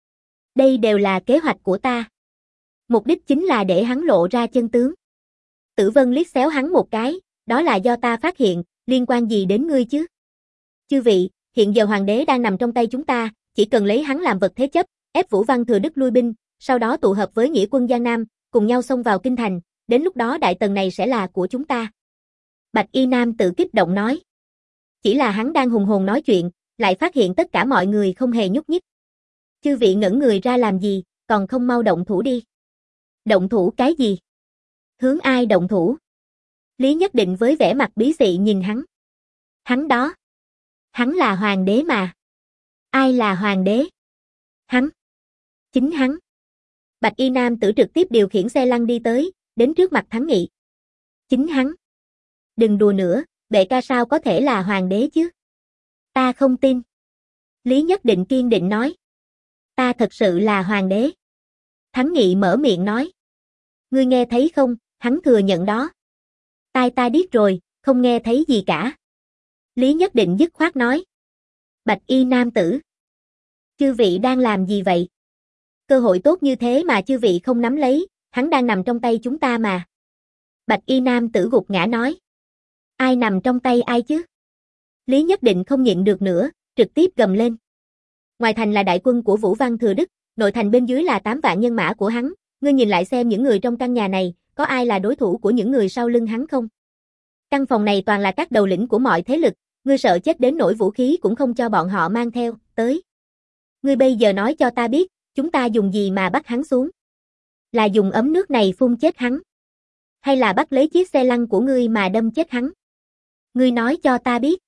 S1: Đây đều là kế hoạch của ta. Mục đích chính là để hắn lộ ra chân tướng. Tử Vân liếc xéo hắn một cái, đó là do ta phát hiện, liên quan gì đến ngươi chứ? Chư vị, hiện giờ hoàng đế đang nằm trong tay chúng ta, chỉ cần lấy hắn làm vật thế chấp, ép Vũ Văn Thừa Đức lui binh, sau đó tụ hợp với nghĩa quân Giang Nam, cùng nhau xông vào kinh thành, đến lúc đó Đại Tần này sẽ là của chúng ta. Bạch Y Nam tự kích động nói. Chỉ là hắn đang hùng hồn nói chuyện, lại phát hiện tất cả mọi người không hề nhúc nhích. Chư vị ngẩn người ra làm gì, còn không mau động thủ đi. Động thủ cái gì? Hướng ai động thủ? Lý Nhất Định với vẻ mặt bí xị nhìn hắn. Hắn đó. Hắn là hoàng đế mà. Ai là hoàng đế? Hắn. Chính hắn. Bạch Y Nam tử trực tiếp điều khiển xe lăn đi tới, đến trước mặt Thắng Nghị. Chính hắn. Đừng đùa nữa, bệ ca sao có thể là hoàng đế chứ? Ta không tin. Lý Nhất Định kiên định nói. Ta thật sự là hoàng đế. Thắng Nghị mở miệng nói. Ngươi nghe thấy không, hắn thừa nhận đó. Tai ta điếc rồi, không nghe thấy gì cả. Lý Nhất Định dứt khoát nói. Bạch Y Nam tử. Chư vị đang làm gì vậy? Cơ hội tốt như thế mà chư vị không nắm lấy, hắn đang nằm trong tay chúng ta mà. Bạch Y Nam tử gục ngã nói. Ai nằm trong tay ai chứ? Lý Nhất Định không nhịn được nữa, trực tiếp gầm lên. Ngoài thành là đại quân của Vũ Văn Thừa Đức, nội thành bên dưới là tám vạn nhân mã của hắn, ngươi nhìn lại xem những người trong căn nhà này, có ai là đối thủ của những người sau lưng hắn không? Căn phòng này toàn là các đầu lĩnh của mọi thế lực, Ngươi sợ chết đến nỗi vũ khí cũng không cho bọn họ mang theo, tới. Ngươi bây giờ nói cho ta biết, chúng ta dùng gì mà bắt hắn xuống? Là dùng ấm nước này phun chết hắn? Hay là bắt lấy chiếc xe lăn của ngươi mà đâm chết hắn? Ngươi nói cho ta biết.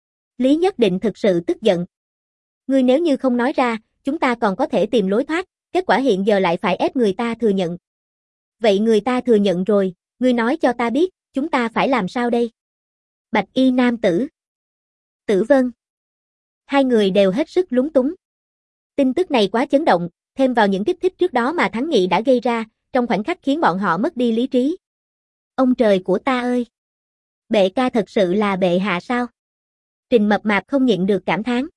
S1: Lý Nhất Định thực sự tức giận. Ngươi nếu như không nói ra, chúng ta còn có thể tìm lối thoát, kết quả hiện giờ lại phải ép người ta thừa nhận. Vậy người ta thừa nhận rồi, ngươi nói cho ta biết, chúng ta phải làm sao đây? Bạch y nam tử. Tử Vân. Hai người đều hết sức lúng túng. Tin tức này quá chấn động, thêm vào những kích thích trước đó mà Thắng Nghị đã gây ra, trong khoảnh khắc khiến bọn họ mất đi lý trí. Ông trời của ta ơi! Bệ ca thật sự là bệ hạ sao? Trình Mập Mạp không nhịn được cảm thán.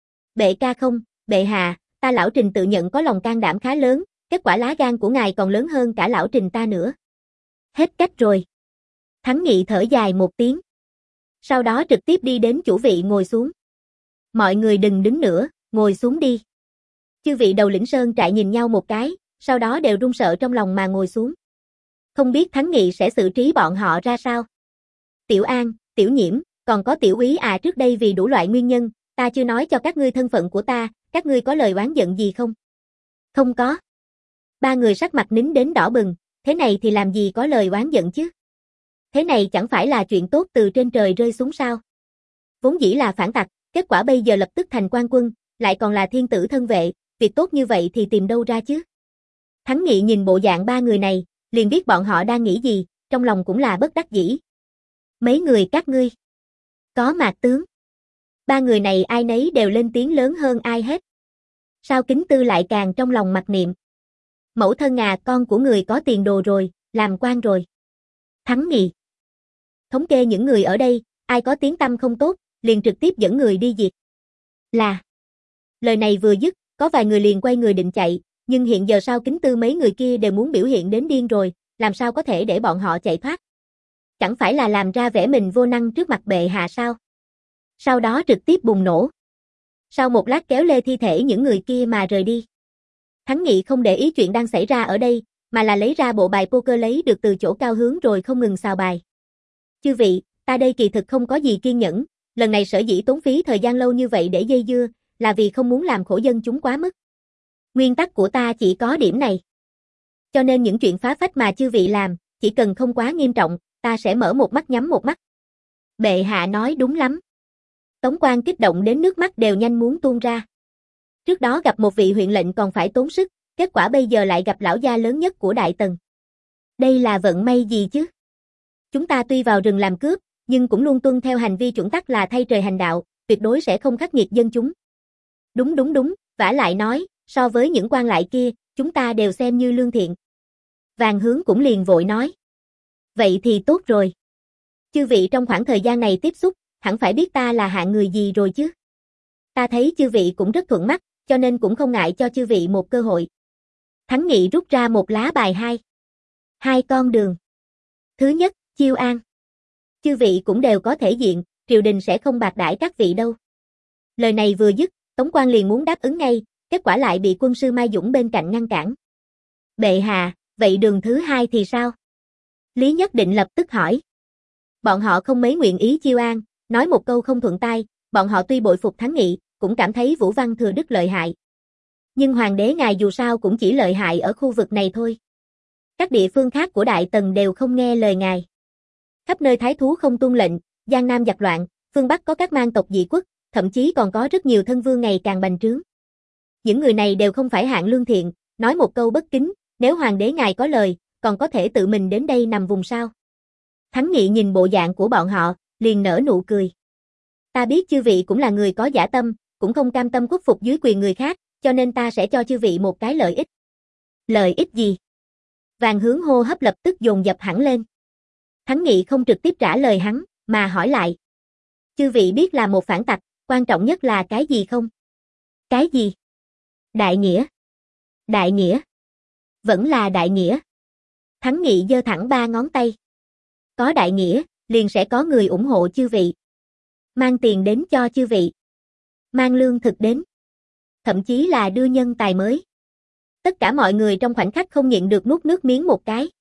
S1: Bệ ca không, bệ hạ, ta lão Trình tự nhận có lòng can đảm khá lớn, kết quả lá gan của ngài còn lớn hơn cả lão Trình ta nữa. Hết cách rồi. Thắng Nghị thở dài một tiếng. Sau đó trực tiếp đi đến chủ vị ngồi xuống. Mọi người đừng đứng nữa, ngồi xuống đi. Chư vị đầu lĩnh sơn trại nhìn nhau một cái, sau đó đều run sợ trong lòng mà ngồi xuống. Không biết Thắng Nghị sẽ xử trí bọn họ ra sao? Tiểu An, Tiểu Nhiễm, còn có Tiểu Úy à, trước đây vì đủ loại nguyên nhân, ta chưa nói cho các ngươi thân phận của ta, các ngươi có lời oán giận gì không? Không có. Ba người sắc mặt nín đến đỏ bừng, thế này thì làm gì có lời oán giận chứ? Thế này chẳng phải là chuyện tốt từ trên trời rơi xuống sao? Vốn dĩ là phản tặc, kết quả bây giờ lập tức thành quan quân, lại còn là thiên tử thân vệ, việc tốt như vậy thì tìm đâu ra chứ? Thắng Nghị nhìn bộ dạng ba người này, liền biết bọn họ đang nghĩ gì, trong lòng cũng là bất đắc dĩ. Mấy người các ngươi. Có Mạc tướng. Ba người này ai nấy đều lên tiếng lớn hơn ai hết. Sao Kính Tư lại càng trong lòng mặc niệm. Mẫu thân à, con của người có tiền đồ rồi, làm quan rồi. Thắng Nghị. Thống kê những người ở đây, ai có tiếng tăm không tốt, liền trực tiếp dẫn người đi diệt. Là. Lời này vừa dứt, có vài người liền quay người định chạy, nhưng hiện giờ Sao Kính Tư mấy người kia đều muốn biểu hiện đến điên rồi, làm sao có thể để bọn họ chạy thoát? Chẳng phải là làm ra vẻ mình vô năng trước mặt bệ hạ sao? Sau đó trực tiếp bùng nổ. Sau một lát kéo lê thi thể những người kia mà rời đi. Thắng Nghị không để ý chuyện đang xảy ra ở đây, mà là lấy ra bộ bài poker lấy được từ chỗ cao hướng rồi không ngừng xào bài. Chư vị, ta đây kỳ thực không có gì kiên nhẫn, lần này sở dĩ tốn phí thời gian lâu như vậy để dây dưa, là vì không muốn làm khổ dân chúng quá mức. Nguyên tắc của ta chỉ có điểm này. Cho nên những chuyện phá phách mà chư vị làm, chỉ cần không quá nghiêm trọng, ta sẽ mở một mắt nhắm một mắt. Bệ hạ nói đúng lắm. Tống Quang kích động đến nước mắt đều nhanh muốn tuôn ra. Trước đó gặp một vị huyện lệnh còn phải tốn sức, kết quả bây giờ lại gặp lão gia lớn nhất của Đại Tần. Đây là vận may gì chứ? Chúng ta tuy vào rừng làm cướp, nhưng cũng luôn tuân theo hành vi chuẩn tắc là thay trời hành đạo, tuyệt đối sẽ không khắc nghiệt dân chúng. Đúng đúng đúng, vả lại nói, so với những quan lại kia, chúng ta đều xem như lương thiện. Vàng Hướng cũng liền vội nói. Vậy thì tốt rồi. Chư vị trong khoảng thời gian này tiếp xúc, hẳn phải biết ta là hạng người gì rồi chứ. Ta thấy chư vị cũng rất thuận mắt, cho nên cũng không ngại cho chư vị một cơ hội. Thắng Nghị rút ra một lá bài hai. Hai con đường. Thứ nhất, chiêu an. Chư vị cũng đều có thể diện, triều đình sẽ không bạc đãi các vị đâu. Lời này vừa dứt, Tống Quang liền muốn đáp ứng ngay, kết quả lại bị quân sư Mai Dũng bên cạnh ngăn cản. Bệ hạ, vậy đường thứ hai thì sao? Lý Nhất Định lập tức hỏi. Bọn họ không mấy nguyện ý chiêu an, nói một câu không thuận tai, bọn họ tuy bội phục Thắng Nghị, cũng cảm thấy Vũ Văn Thừa Đức lợi hại. Nhưng hoàng đế ngài dù sao cũng chỉ lợi hại ở khu vực này thôi. Các địa phương khác của Đại Tần đều không nghe lời ngài. Khắp nơi thái thú không tuân lệnh, Giang Nam giặc loạn, phương Bắc có các mang tộc dị quốc, thậm chí còn có rất nhiều thân vương ngày càng bành trướng. Những người này đều không phải hạng lương thiện, nói một câu bất kính, nếu hoàng đế ngài có lời, còn có thể tự mình đến đây nằm vùng sao. Thắng Nghị nhìn bộ dạng của bọn họ, liền nở nụ cười. Ta biết chư vị cũng là người có dã tâm, cũng không cam tâm khuất phục dưới quyền người khác, cho nên ta sẽ cho chư vị một cái lợi ích. Lợi ích gì? Vàng Hướng hô hấp lập tức dồn dập hẳn lên. Thắng Nghị không trực tiếp trả lời hắn, mà hỏi lại. Chư vị biết là một phản tặc, quan trọng nhất là cái gì không? Cái gì? Đại nghĩa. Đại nghĩa. Vẫn là đại nghĩa. Thắng Nghị giơ thẳng ba ngón tay. Có đại nghĩa, liền sẽ có người ủng hộ chư vị. Mang tiền đến cho chư vị. Mang lương thực đến. Thậm chí là đưa nhân tài mới. Tất cả mọi người trong khoảnh khắc không nhịn được nuốt nước miếng một cái.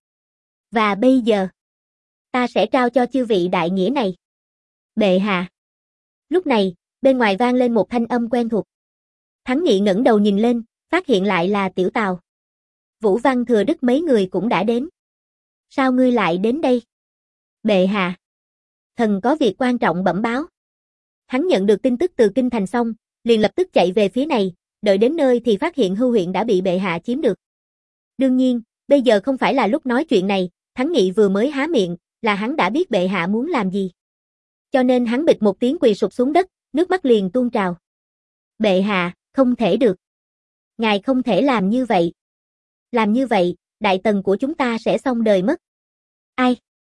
S1: Và bây giờ, ta sẽ trao cho chư vị đại nghĩa này. Bệ hạ. Lúc này, bên ngoài vang lên một thanh âm quen thuộc. Thắng Nghị ngẩng đầu nhìn lên, phát hiện lại là Tiểu Tào. Vũ Văn Thừa Đức mấy người cũng đã đến. Sao ngươi lại đến đây? Bệ hạ. Thần có việc quan trọng bẩm báo. Hắn nhận được tin tức từ kinh thành xong, liền lập tức chạy về phía này, đợi đến nơi thì phát hiện Hưu huyện đã bị bệ hạ chiếm được. Đương nhiên, bây giờ không phải là lúc nói chuyện này, Thắng Nghị vừa mới há miệng, là hắn đã biết bệ hạ muốn làm gì. Cho nên hắn bịch một tiếng quỳ sụp xuống đất, nước mắt liền tuôn trào. Bệ hạ, không thể được. Ngài không thể làm như vậy. Làm như vậy, đại tần của chúng ta sẽ xong đời mất. Ai?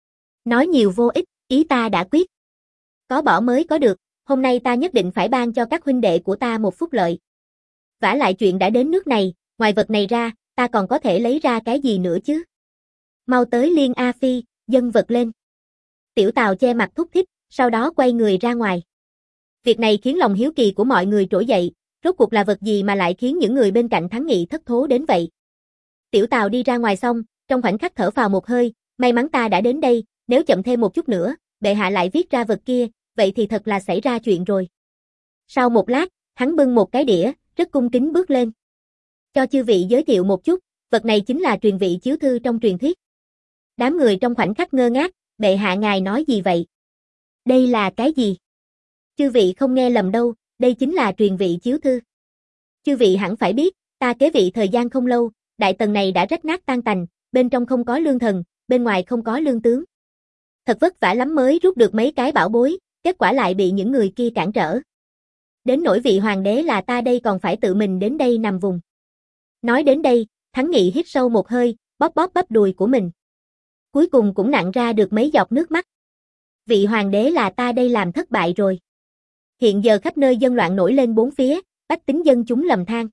S1: Nói nhiều vô ích, ý ta đã quyết. Có bỏ mới có được, hôm nay ta nhất định phải ban cho các huynh đệ của ta một phúc lợi. Vả lại chuyện đã đến nước này, ngoài vật này ra, ta còn có thể lấy ra cái gì nữa chứ? Mau tới Liên A Phi, dâng vật lên. Tiểu Tào che mặt thúc thích, sau đó quay người ra ngoài. Việc này khiến lòng hiếu kỳ của mọi người trỗi dậy, rốt cuộc là vật gì mà lại khiến những người bên cạnh Thắng Nghị thất thố đến vậy. Tiểu Tào đi ra ngoài xong, trong khoảnh khắc thở phào một hơi, may mắn ta đã đến đây, nếu chậm thêm một chút nữa, bệ hạ lại viết ra vật kia, vậy thì thật là xảy ra chuyện rồi. Sau một lát, hắn bưng một cái đĩa, rất cung kính bước lên. Cho chư vị giới thiệu một chút, vật này chính là truyền vị chiếu thư trong truyền thuyết. Đám người trong khoảnh khắc ngơ ngác, bệ hạ ngài nói gì vậy? Đây là cái gì? Chư vị không nghe lầm đâu, đây chính là truyền vị chiếu thư. Chư vị hẳn phải biết, ta kế vị thời gian không lâu, đại tần này đã rách nát tan tành, bên trong không có lương thần, bên ngoài không có lương tướng. Thật vất vả lắm mới rút được mấy cái bảo bối, kết quả lại bị những người kia cản trở. Đến nỗi vị hoàng đế là ta đây còn phải tự mình đến đây nằm vùng. Nói đến đây, Thắng Nghị hít sâu một hơi, bóp bóp bắp đùi của mình. Cuối cùng cũng nặn ra được mấy giọt nước mắt. Vị hoàng đế là ta đây làm thất bại rồi. Hiện giờ khắp nơi dân loạn nổi lên bốn phía, bách tính dân chúng lầm than.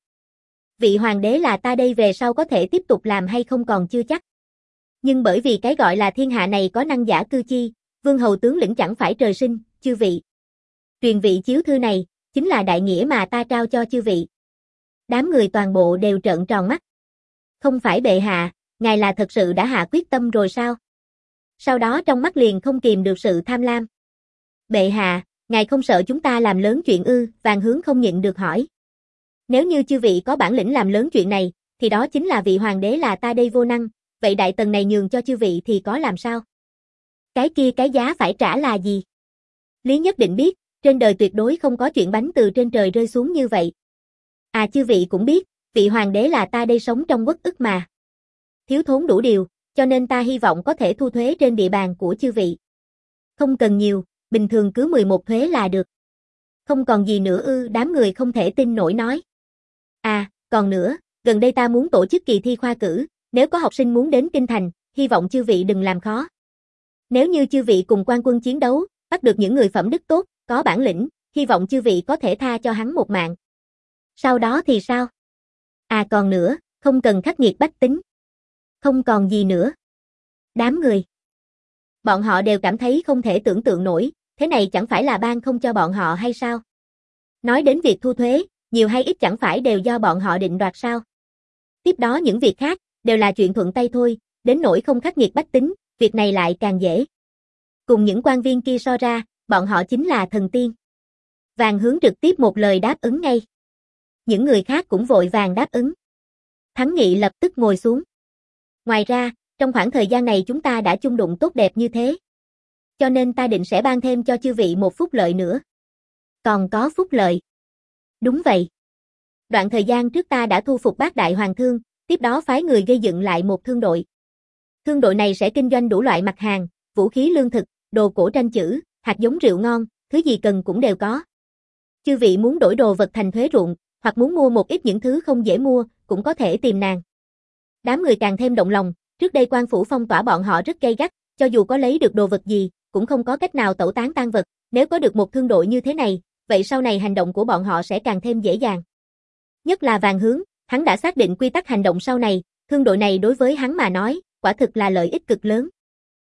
S1: Vị hoàng đế là ta đây về sau có thể tiếp tục làm hay không còn chưa chắc. Nhưng bởi vì cái gọi là thiên hạ này có năng giả cư chi, vương hầu tướng lĩnh chẳng phải trời sinh, chư vị. Truyền vị chiếu thư này, chính là đại nghĩa mà ta trao cho chư vị. Đám người toàn bộ đều trợn tròn mắt. Không phải bệ hạ, ngài là thật sự đã hạ quyết tâm rồi sao? Sau đó trong mắt liền không kìm được sự tham lam. Bệ hạ, ngài không sợ chúng ta làm lớn chuyện ư? Vàng Hướng không nhịn được hỏi. Nếu như chư vị có bản lĩnh làm lớn chuyện này, thì đó chính là vị hoàng đế là ta đây vô năng, vậy đại tần này nhường cho chư vị thì có làm sao? Cái kia cái giá phải trả là gì? Lý nhất định biết, trên đời tuyệt đối không có chuyện bánh từ trên trời rơi xuống như vậy. À chư vị cũng biết, vị hoàng đế là ta đây sống trong uất ức mà. Thiếu thốn đủ điều, cho nên ta hy vọng có thể thu thuế trên địa bàn của chư vị. Không cần nhiều, bình thường cứ mười một thuế là được. Không còn gì nữa ư? Đám người không thể tin nổi nói. À, còn nữa, gần đây ta muốn tổ chức kỳ thi khoa cử, nếu có học sinh muốn đến kinh thành, hy vọng chư vị đừng làm khó. Nếu như chư vị cùng quan quân chiến đấu, bắt được những người phẩm đức tốt, có bản lĩnh, hy vọng chư vị có thể tha cho hắn một mạng. Sau đó thì sao? À còn nữa, không cần khắc nghiệt bách tính. Không còn gì nữa. Đám người. Bọn họ đều cảm thấy không thể tưởng tượng nổi, thế này chẳng phải là ban không cho bọn họ hay sao? Nói đến việc thu thuế, nhiều hay ít chẳng phải đều do bọn họ định đoạt sao? Tiếp đó những việc khác, đều là chuyện thuận tay thôi, đến nỗi không khắc nghiệt bách tính, việc này lại càng dễ. Cùng những quan viên kia so ra, bọn họ chính là thần tiên. Vàng Hướng trực tiếp một lời đáp ứng ngay. Những người khác cũng vội vàng đáp ứng. Thắng Nghị lập tức ngồi xuống. Ngoài ra, trong khoảng thời gian này chúng ta đã chung đụng tốt đẹp như thế. Cho nên ta định sẽ ban thêm cho chư vị một phúc lợi nữa. Còn có phúc lợi. Đúng vậy. Đoạn thời gian trước ta đã thu phục Bát Đại Hoàng Thương, tiếp đó phái người gây dựng lại một thương đội. Thương đội này sẽ kinh doanh đủ loại mặt hàng, vũ khí lương thực, đồ cổ tranh chữ, hạt giống rượu ngon, thứ gì cần cũng đều có. Chư vị muốn đổi đồ vật thành thuế ruộng, hoặc muốn mua một ít những thứ không dễ mua, cũng có thể tìm nàng. Đám người càng thêm động lòng, trước đây quan phủ phong tỏa bọn họ rất gay gắt, cho dù có lấy được đồ vật gì, cũng không có cách nào tẩu tán tang vật, nếu có được một thương đội như thế này, vậy sau này hành động của bọn họ sẽ càng thêm dễ dàng. Nhất là Vàng Hướng, hắn đã xác định quy tắc hành động sau này, thương đội này đối với hắn mà nói, quả thực là lợi ích cực lớn.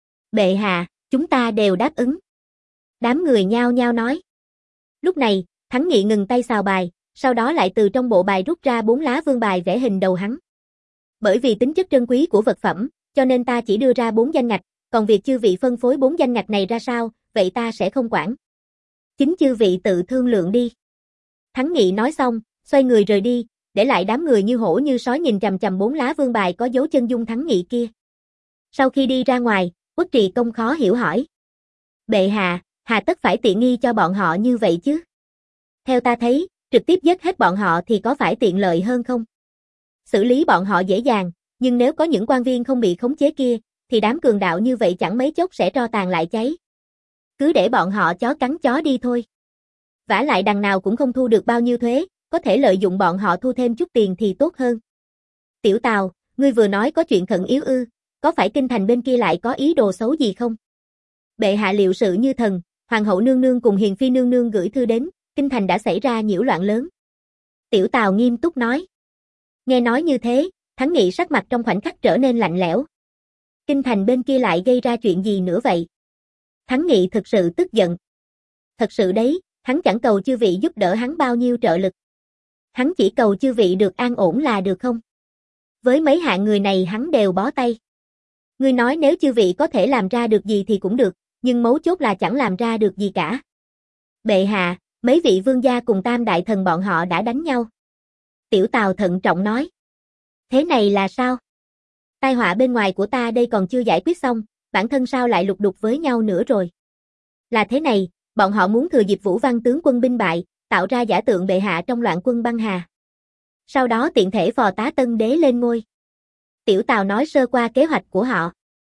S1: Bệ hạ, chúng ta đều đáp ứng. Đám người nhao nhao nói. Lúc này, Thắng Nghị ngừng tay xào bài, sau đó lại từ trong bộ bài rút ra bốn lá vương bài vẽ hình đầu hắn. Bởi vì tính chất trân quý của vật phẩm, cho nên ta chỉ đưa ra bốn danh ngạch, còn việc chư vị phân phối bốn danh ngạch này ra sao, vậy ta sẽ không quản. Chính chư vị tự thương lượng đi. Thắng Nghị nói xong, xoay người rời đi, để lại đám người như hổ như sói nhìn chằm chằm bốn lá vương bài có dấu chân dung Thắng Nghị kia. Sau khi đi ra ngoài, Uất Trì Công khó hiểu hỏi. Bệ hạ, hà tất phải tiện nghi cho bọn họ như vậy chứ? Theo ta thấy, trực tiếp giết hết bọn họ thì có phải tiện lợi hơn không? Xử lý bọn họ dễ dàng, nhưng nếu có những quan viên không bị khống chế kia, thì đám cường đạo như vậy chẳng mấy chốc sẽ tro tàn lại cháy. Cứ để bọn họ chó cắn chó đi thôi. Vả lại đằng nào cũng không thu được bao nhiêu thuế, có thể lợi dụng bọn họ thu thêm chút tiền thì tốt hơn. Tiểu Tào, ngươi vừa nói có chuyện khẩn yếu ư, có phải kinh thành bên kia lại có ý đồ xấu gì không? Bệ hạ liệu sự như thần, hoàng hậu nương nương cùng hiền phi nương nương gửi thư đến, kinh thành đã xảy ra nhiễu loạn lớn. Tiểu Tào nghiêm túc nói. Nghe nói như thế, Thắng Nghị sắc mặt trong khoảnh khắc trở nên lạnh lẽo. Kinh thành bên kia lại gây ra chuyện gì nữa vậy? Thắng Nghị thực sự tức giận. Thật sự đấy, hắn chẳng cầu chư vị giúp đỡ hắn bao nhiêu trợ lực. Hắn chỉ cầu chư vị được an ổn là được không? Với mấy hạng người này hắn đều bó tay. Ngươi nói nếu chư vị có thể làm ra được gì thì cũng được, nhưng mấu chốt là chẳng làm ra được gì cả. Bệ hạ, mấy vị vương gia cùng tam đại thần bọn họ đã đánh nhau. Tiểu Tào thận trọng nói. Thế này là sao? Tai họa bên ngoài của ta đây còn chưa giải quyết xong, bản thân sao lại lục đục với nhau nữa rồi? Là thế này, bọn họ muốn thừa dịp Vũ Văn tướng quân binh bại, tạo ra giả tượng bệ hạ trong loạn quân băng hà. Sau đó tiện thể phò tá tân đế lên ngôi. Tiểu Tào nói sơ qua kế hoạch của họ.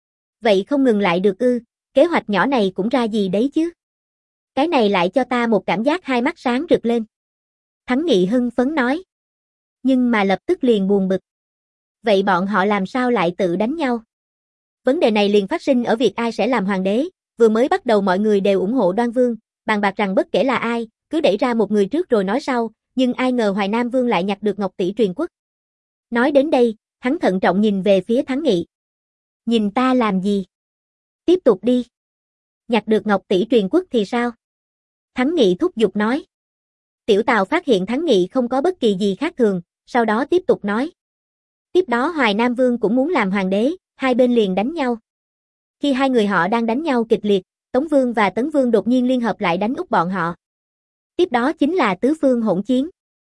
S1: Vậy không ngừng lại được ư, kế hoạch nhỏ này cũng ra gì đấy chứ? Cái này lại cho ta một cảm giác hai mắt sáng rực lên. Thắng Nghị hưng phấn nói. Nhưng mà lập tức liền buồn bực. Vậy bọn họ làm sao lại tự đánh nhau? Vấn đề này liền phát sinh ở việc ai sẽ làm hoàng đế, vừa mới bắt đầu mọi người đều ủng hộ Đoan Vương, bàn bạc rằng bất kể là ai, cứ đẩy ra một người trước rồi nói sau, nhưng ai ngờ Hoài Nam Vương lại nhặt được ngọc tỷ truyền quốc. Nói đến đây, hắn thận trọng nhìn về phía Thắng Nghị. Nhìn ta làm gì? Tiếp tục đi. Nhặt được ngọc tỷ truyền quốc thì sao? Thắng Nghị thúc giục nói. Tiểu Tào phát hiện Thắng Nghị không có bất kỳ gì khác thường, sau đó tiếp tục nói. Tiếp đó Hoài Nam Vương cũng muốn làm hoàng đế, hai bên liền đánh nhau. Khi hai người họ đang đánh nhau kịch liệt, Tống Vương và Tấn Vương đột nhiên liên hợp lại đánh úp bọn họ. Tiếp đó chính là tứ phương hỗn chiến.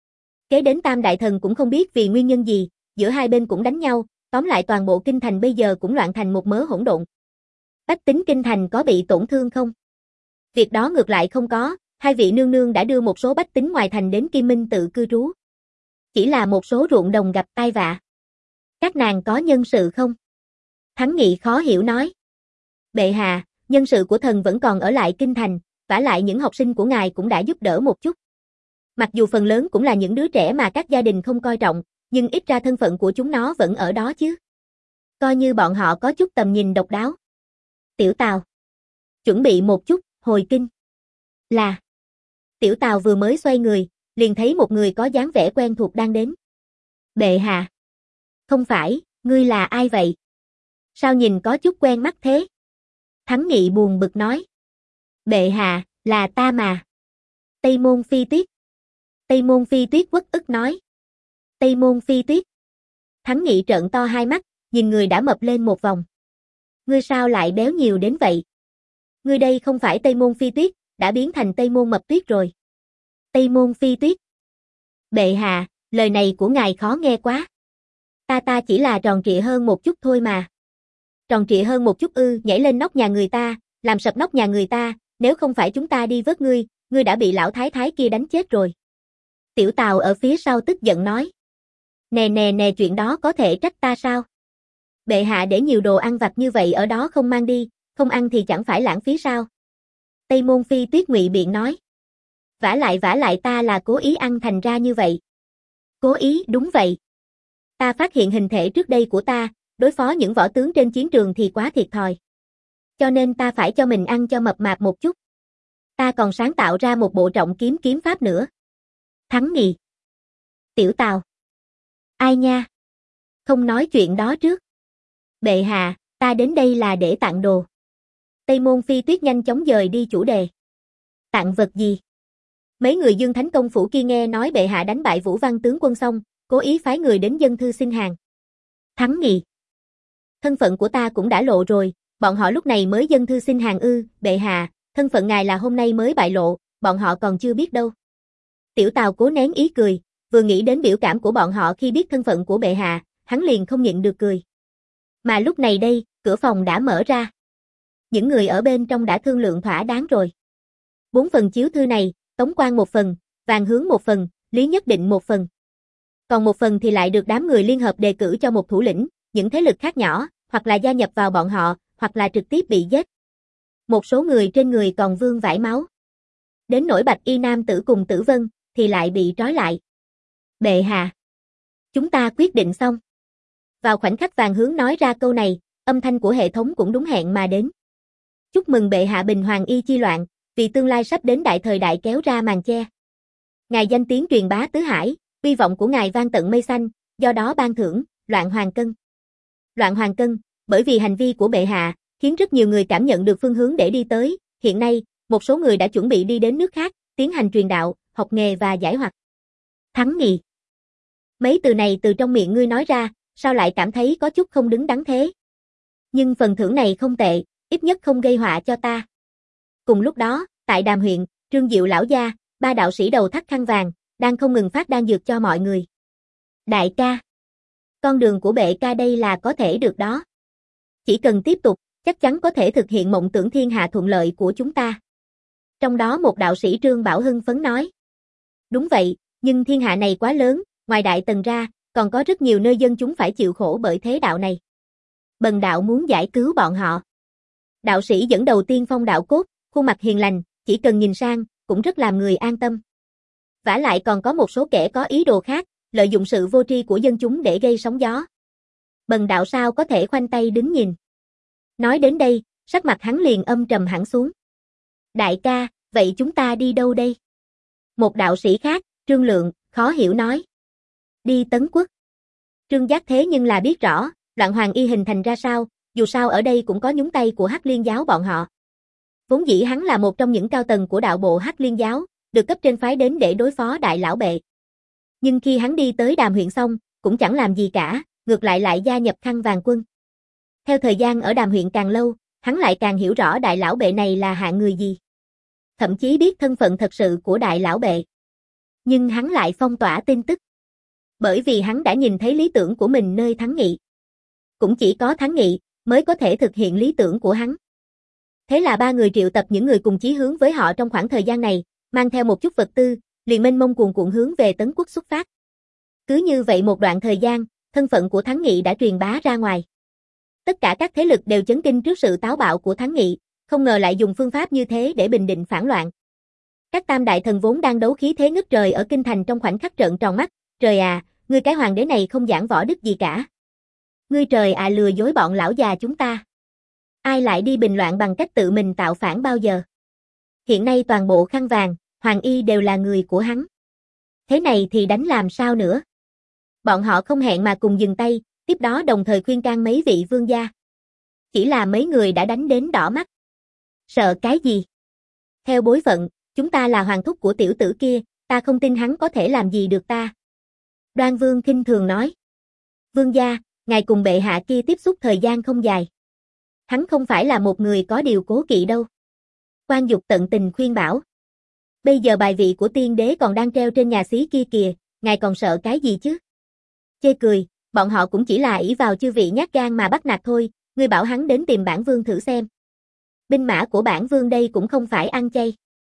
S1: Kế đến Tam Đại Thần cũng không biết vì nguyên nhân gì, giữa hai bên cũng đánh nhau, tóm lại toàn bộ kinh thành bây giờ cũng loạn thành một mớ hỗn độn. Bách tính kinh thành có bị tổn thương không? Việc đó ngược lại không có, hai vị nương nương đã đưa một số bách tính ngoài thành đến Kim Minh tự cư trú. Chỉ là một số ruộng đồng gặp tai vạ. Các nàng có nhân sự không? Thắng Nghị khó hiểu nói. Bệ hạ, nhân sự của thần vẫn còn ở lại kinh thành, vả lại những học sinh của ngài cũng đã giúp đỡ một chút. Mặc dù phần lớn cũng là những đứa trẻ mà các gia đình không coi trọng, nhưng ít ra thân phận của chúng nó vẫn ở đó chứ. Coi như bọn họ có chút tầm nhìn độc đáo. Tiểu Tào. Chuẩn bị một chút, hồi kinh. Là. Tiểu Tào vừa mới xoay người, liền thấy một người có dáng vẻ quen thuộc đang đến. Bệ hạ. Không phải, ngươi là ai vậy? Sao nhìn có chút quen mắt thế? Thắng Nghị buồn bực nói. Bệ hạ, là ta mà. Tây Môn Phi Tuyết. Tây Môn Phi Tuyết uất ức nói. Tây Môn Phi Tuyết. Thắng Nghị trợn to hai mắt, nhìn người đã mập lên một vòng. Ngươi sao lại béo nhiều đến vậy? Ngươi đây không phải Tây Môn Phi Tuyết, đã biến thành Tây Môn Mập Tuyết rồi. Tây Môn Phi Tuyết. Bệ hạ, lời này của ngài khó nghe quá. Ta ta chỉ là tròn trịa hơn một chút thôi mà. Tròn trịa hơn một chút ư, nhảy lên nóc nhà người ta, làm sập nóc nhà người ta, nếu không phải chúng ta đi vớt ngươi, ngươi đã bị lão thái thái kia đánh chết rồi. Tiểu Tào ở phía sau tức giận nói. Nè nè nè chuyện đó có thể trách ta sao? Bệ hạ để nhiều đồ ăn vặt như vậy ở đó không mang đi, không ăn thì chẳng phải lãng phí sao? Tây Môn Phi Tuyết ngụy biện nói. Vả lại vả lại ta là cố ý ăn thành ra như vậy. Cố ý, đúng vậy. Ta phát hiện hình thể trước đây của ta, đối phó những võ tướng trên chiến trường thì quá thiệt thòi. Cho nên ta phải cho mình ăn cho mập mạp một chút. Ta còn sáng tạo ra một bộ trọng kiếm kiếm pháp nữa. Thắng Nghị. Tiểu Tào. Ai nha? Không nói chuyện đó trước. Bệ hạ, ta đến đây là để tặng đồ. Tây Môn Phi Tuyết nhanh chóng dời đi chủ đề. Tặng vật gì? Mấy người Dương Thánh công phủ kia nghe nói bệ hạ đánh bại Vũ Văn tướng quân xong, cố ý phái người đến dân thư xin hàng. Thắng Nghị. Thân phận của ta cũng đã lộ rồi, bọn họ lúc này mới dân thư xin hàng ư, bệ hạ, thân phận ngài là hôm nay mới bại lộ, bọn họ còn chưa biết đâu. Tiểu Tào cố nén ý cười, vừa nghĩ đến biểu cảm của bọn họ khi biết thân phận của bệ hạ, hắn liền không nhịn được cười. Mà lúc này đây, cửa phòng đã mở ra. Những người ở bên trong đã thương lượng thỏa đáng rồi. Bốn phần chiếu thư này, Tống Quang một phần, Vàng Hướng một phần, Lý Nhất Định một phần. Còn một phần thì lại được đám người liên hợp đề cử cho một thủ lĩnh, những thế lực khác nhỏ, hoặc là gia nhập vào bọn họ, hoặc là trực tiếp bị giết. Một số người trên người còn vương vải máu. Đến nỗi Bạch Y Nam Tử cùng Tử Vân, thì lại bị trói lại. Bệ hạ, chúng ta quyết định xong. Vào khoảnh khắc Vàng Hướng nói ra câu này, âm thanh của hệ thống cũng đúng hẹn mà đến. Chúc mừng bệ hạ bình hoàng y chi loạn, vì tương lai sắp đến đại thời đại kéo ra màn che. Ngài danh tiếng truyền bá tứ hải, uy vọng của ngài vang tận mây xanh, do đó ban thưởng, loạn hoàng cân. Loạn hoàng cân, bởi vì hành vi của bệ hạ, khiến rất nhiều người cảm nhận được phương hướng để đi tới, hiện nay, một số người đã chuẩn bị đi đến nước khác, tiến hành truyền đạo, học nghề và giải hoặc. Thắng nghị. Mấy từ này từ trong miệng ngươi nói ra, sao lại cảm thấy có chút không đứng đắn thế? Nhưng phần thưởng này không tệ, ít nhất không gây họa cho ta. Cùng lúc đó, tại Đàm huyện, Trương Diệu lão gia, ba đạo sĩ đầu thắt khăn vàng, đang không ngừng phát đan dược cho mọi người. Đại ca, con đường của bệ ca đây là có thể được đó. Chỉ cần tiếp tục, chắc chắn có thể thực hiện mộng tưởng thiên hạ thuận lợi của chúng ta. Trong đó một đạo sĩ Trương Bảo hưng phấn nói. Đúng vậy, nhưng thiên hạ này quá lớn, ngoài Đại Tần ra, còn có rất nhiều nơi dân chúng phải chịu khổ bởi thế đạo này. Bần đạo muốn giải cứu bọn họ. Đạo sĩ dẫn đầu tiên phong đạo cốt, khuôn mặt hiền lành, chỉ cần nhìn sang, cũng rất làm người an tâm. Vả lại còn có một số kẻ có ý đồ khác, lợi dụng sự vô tri của dân chúng để gây sóng gió. Bần đạo sao có thể khoanh tay đứng nhìn. Nói đến đây, sắc mặt hắn liền âm trầm hẳn xuống. Đại ca, vậy chúng ta đi đâu đây? Một đạo sĩ khác, Trương Lượng, khó hiểu nói. Đi Tấn Quốc. Trương Giác thế nhưng là biết rõ, loạn hoàng y hình thành ra sao, dù sao ở đây cũng có nhúng tay của Hắc Liên giáo bọn họ. Vốn dĩ hắn là một trong những cao tầng của đạo bộ Hắc Liên giáo, được cấp trên phái đến để đối phó đại lão bệ. Nhưng khi hắn đi tới Đàm huyện xong, cũng chẳng làm gì cả, ngược lại lại gia nhập khăn vàng quân. Theo thời gian ở Đàm huyện càng lâu, hắn lại càng hiểu rõ đại lão bệ này là hạng người gì. Thậm chí biết thân phận thật sự của đại lão bệ. Nhưng hắn lại phong tỏa tin tức. Bởi vì hắn đã nhìn thấy lý tưởng của mình nơi Thắng Nghị. Cũng chỉ có Thắng Nghị mới có thể thực hiện lý tưởng của hắn. Thế là ba người triệu tập những người cùng chí hướng với họ trong khoảng thời gian này, mang theo một chút vật tư, liền mênh mông cuồn cuộn hướng về Tấn Quốc xuất phát. Cứ như vậy một đoạn thời gian, thân phận của Thắng Nghị đã truyền bá ra ngoài. Tất cả các thế lực đều chấn kinh trước sự táo bạo của Thắng Nghị, không ngờ lại dùng phương pháp như thế để bình định phản loạn. Các tam đại thần vốn đang đấu khí thế ngất trời ở kinh thành trong khoảnh khắc trợn tròn mắt, trời à, ngươi cái hoàng đế này không giảng võ đức gì cả. Ngươi trời à lừa dối bọn lão già chúng ta. Ai lại đi bình loạn bằng cách tự mình tạo phản bao giờ? Hiện nay toàn bộ khăn vàng, hoàng y đều là người của hắn. Thế này thì đánh làm sao nữa? Bọn họ không hẹn mà cùng dừng tay, tiếp đó đồng thời khuyên can mấy vị vương gia. Chỉ là mấy người đã đánh đến đỏ mắt. Sợ cái gì? Theo bối phận, chúng ta là hoàng thúc của tiểu tử kia, ta không tin hắn có thể làm gì được ta. Đoan Vương khinh thường nói. Vương gia, ngài cùng bệ hạ kia tiếp xúc thời gian không dài. Hắn không phải là một người có điều cố kỵ đâu. Quan Dục tận tình khuyên bảo. Bây giờ bài vị của tiên đế còn đang treo trên nhà xí kia kìa, ngài còn sợ cái gì chứ? Chê cười, bọn họ cũng chỉ là ỷ vào chư vị nhát gan mà bắt nạt thôi, ngươi bảo hắn đến tìm bản vương thử xem. Binh mã của bản vương đây cũng không phải ăn chay.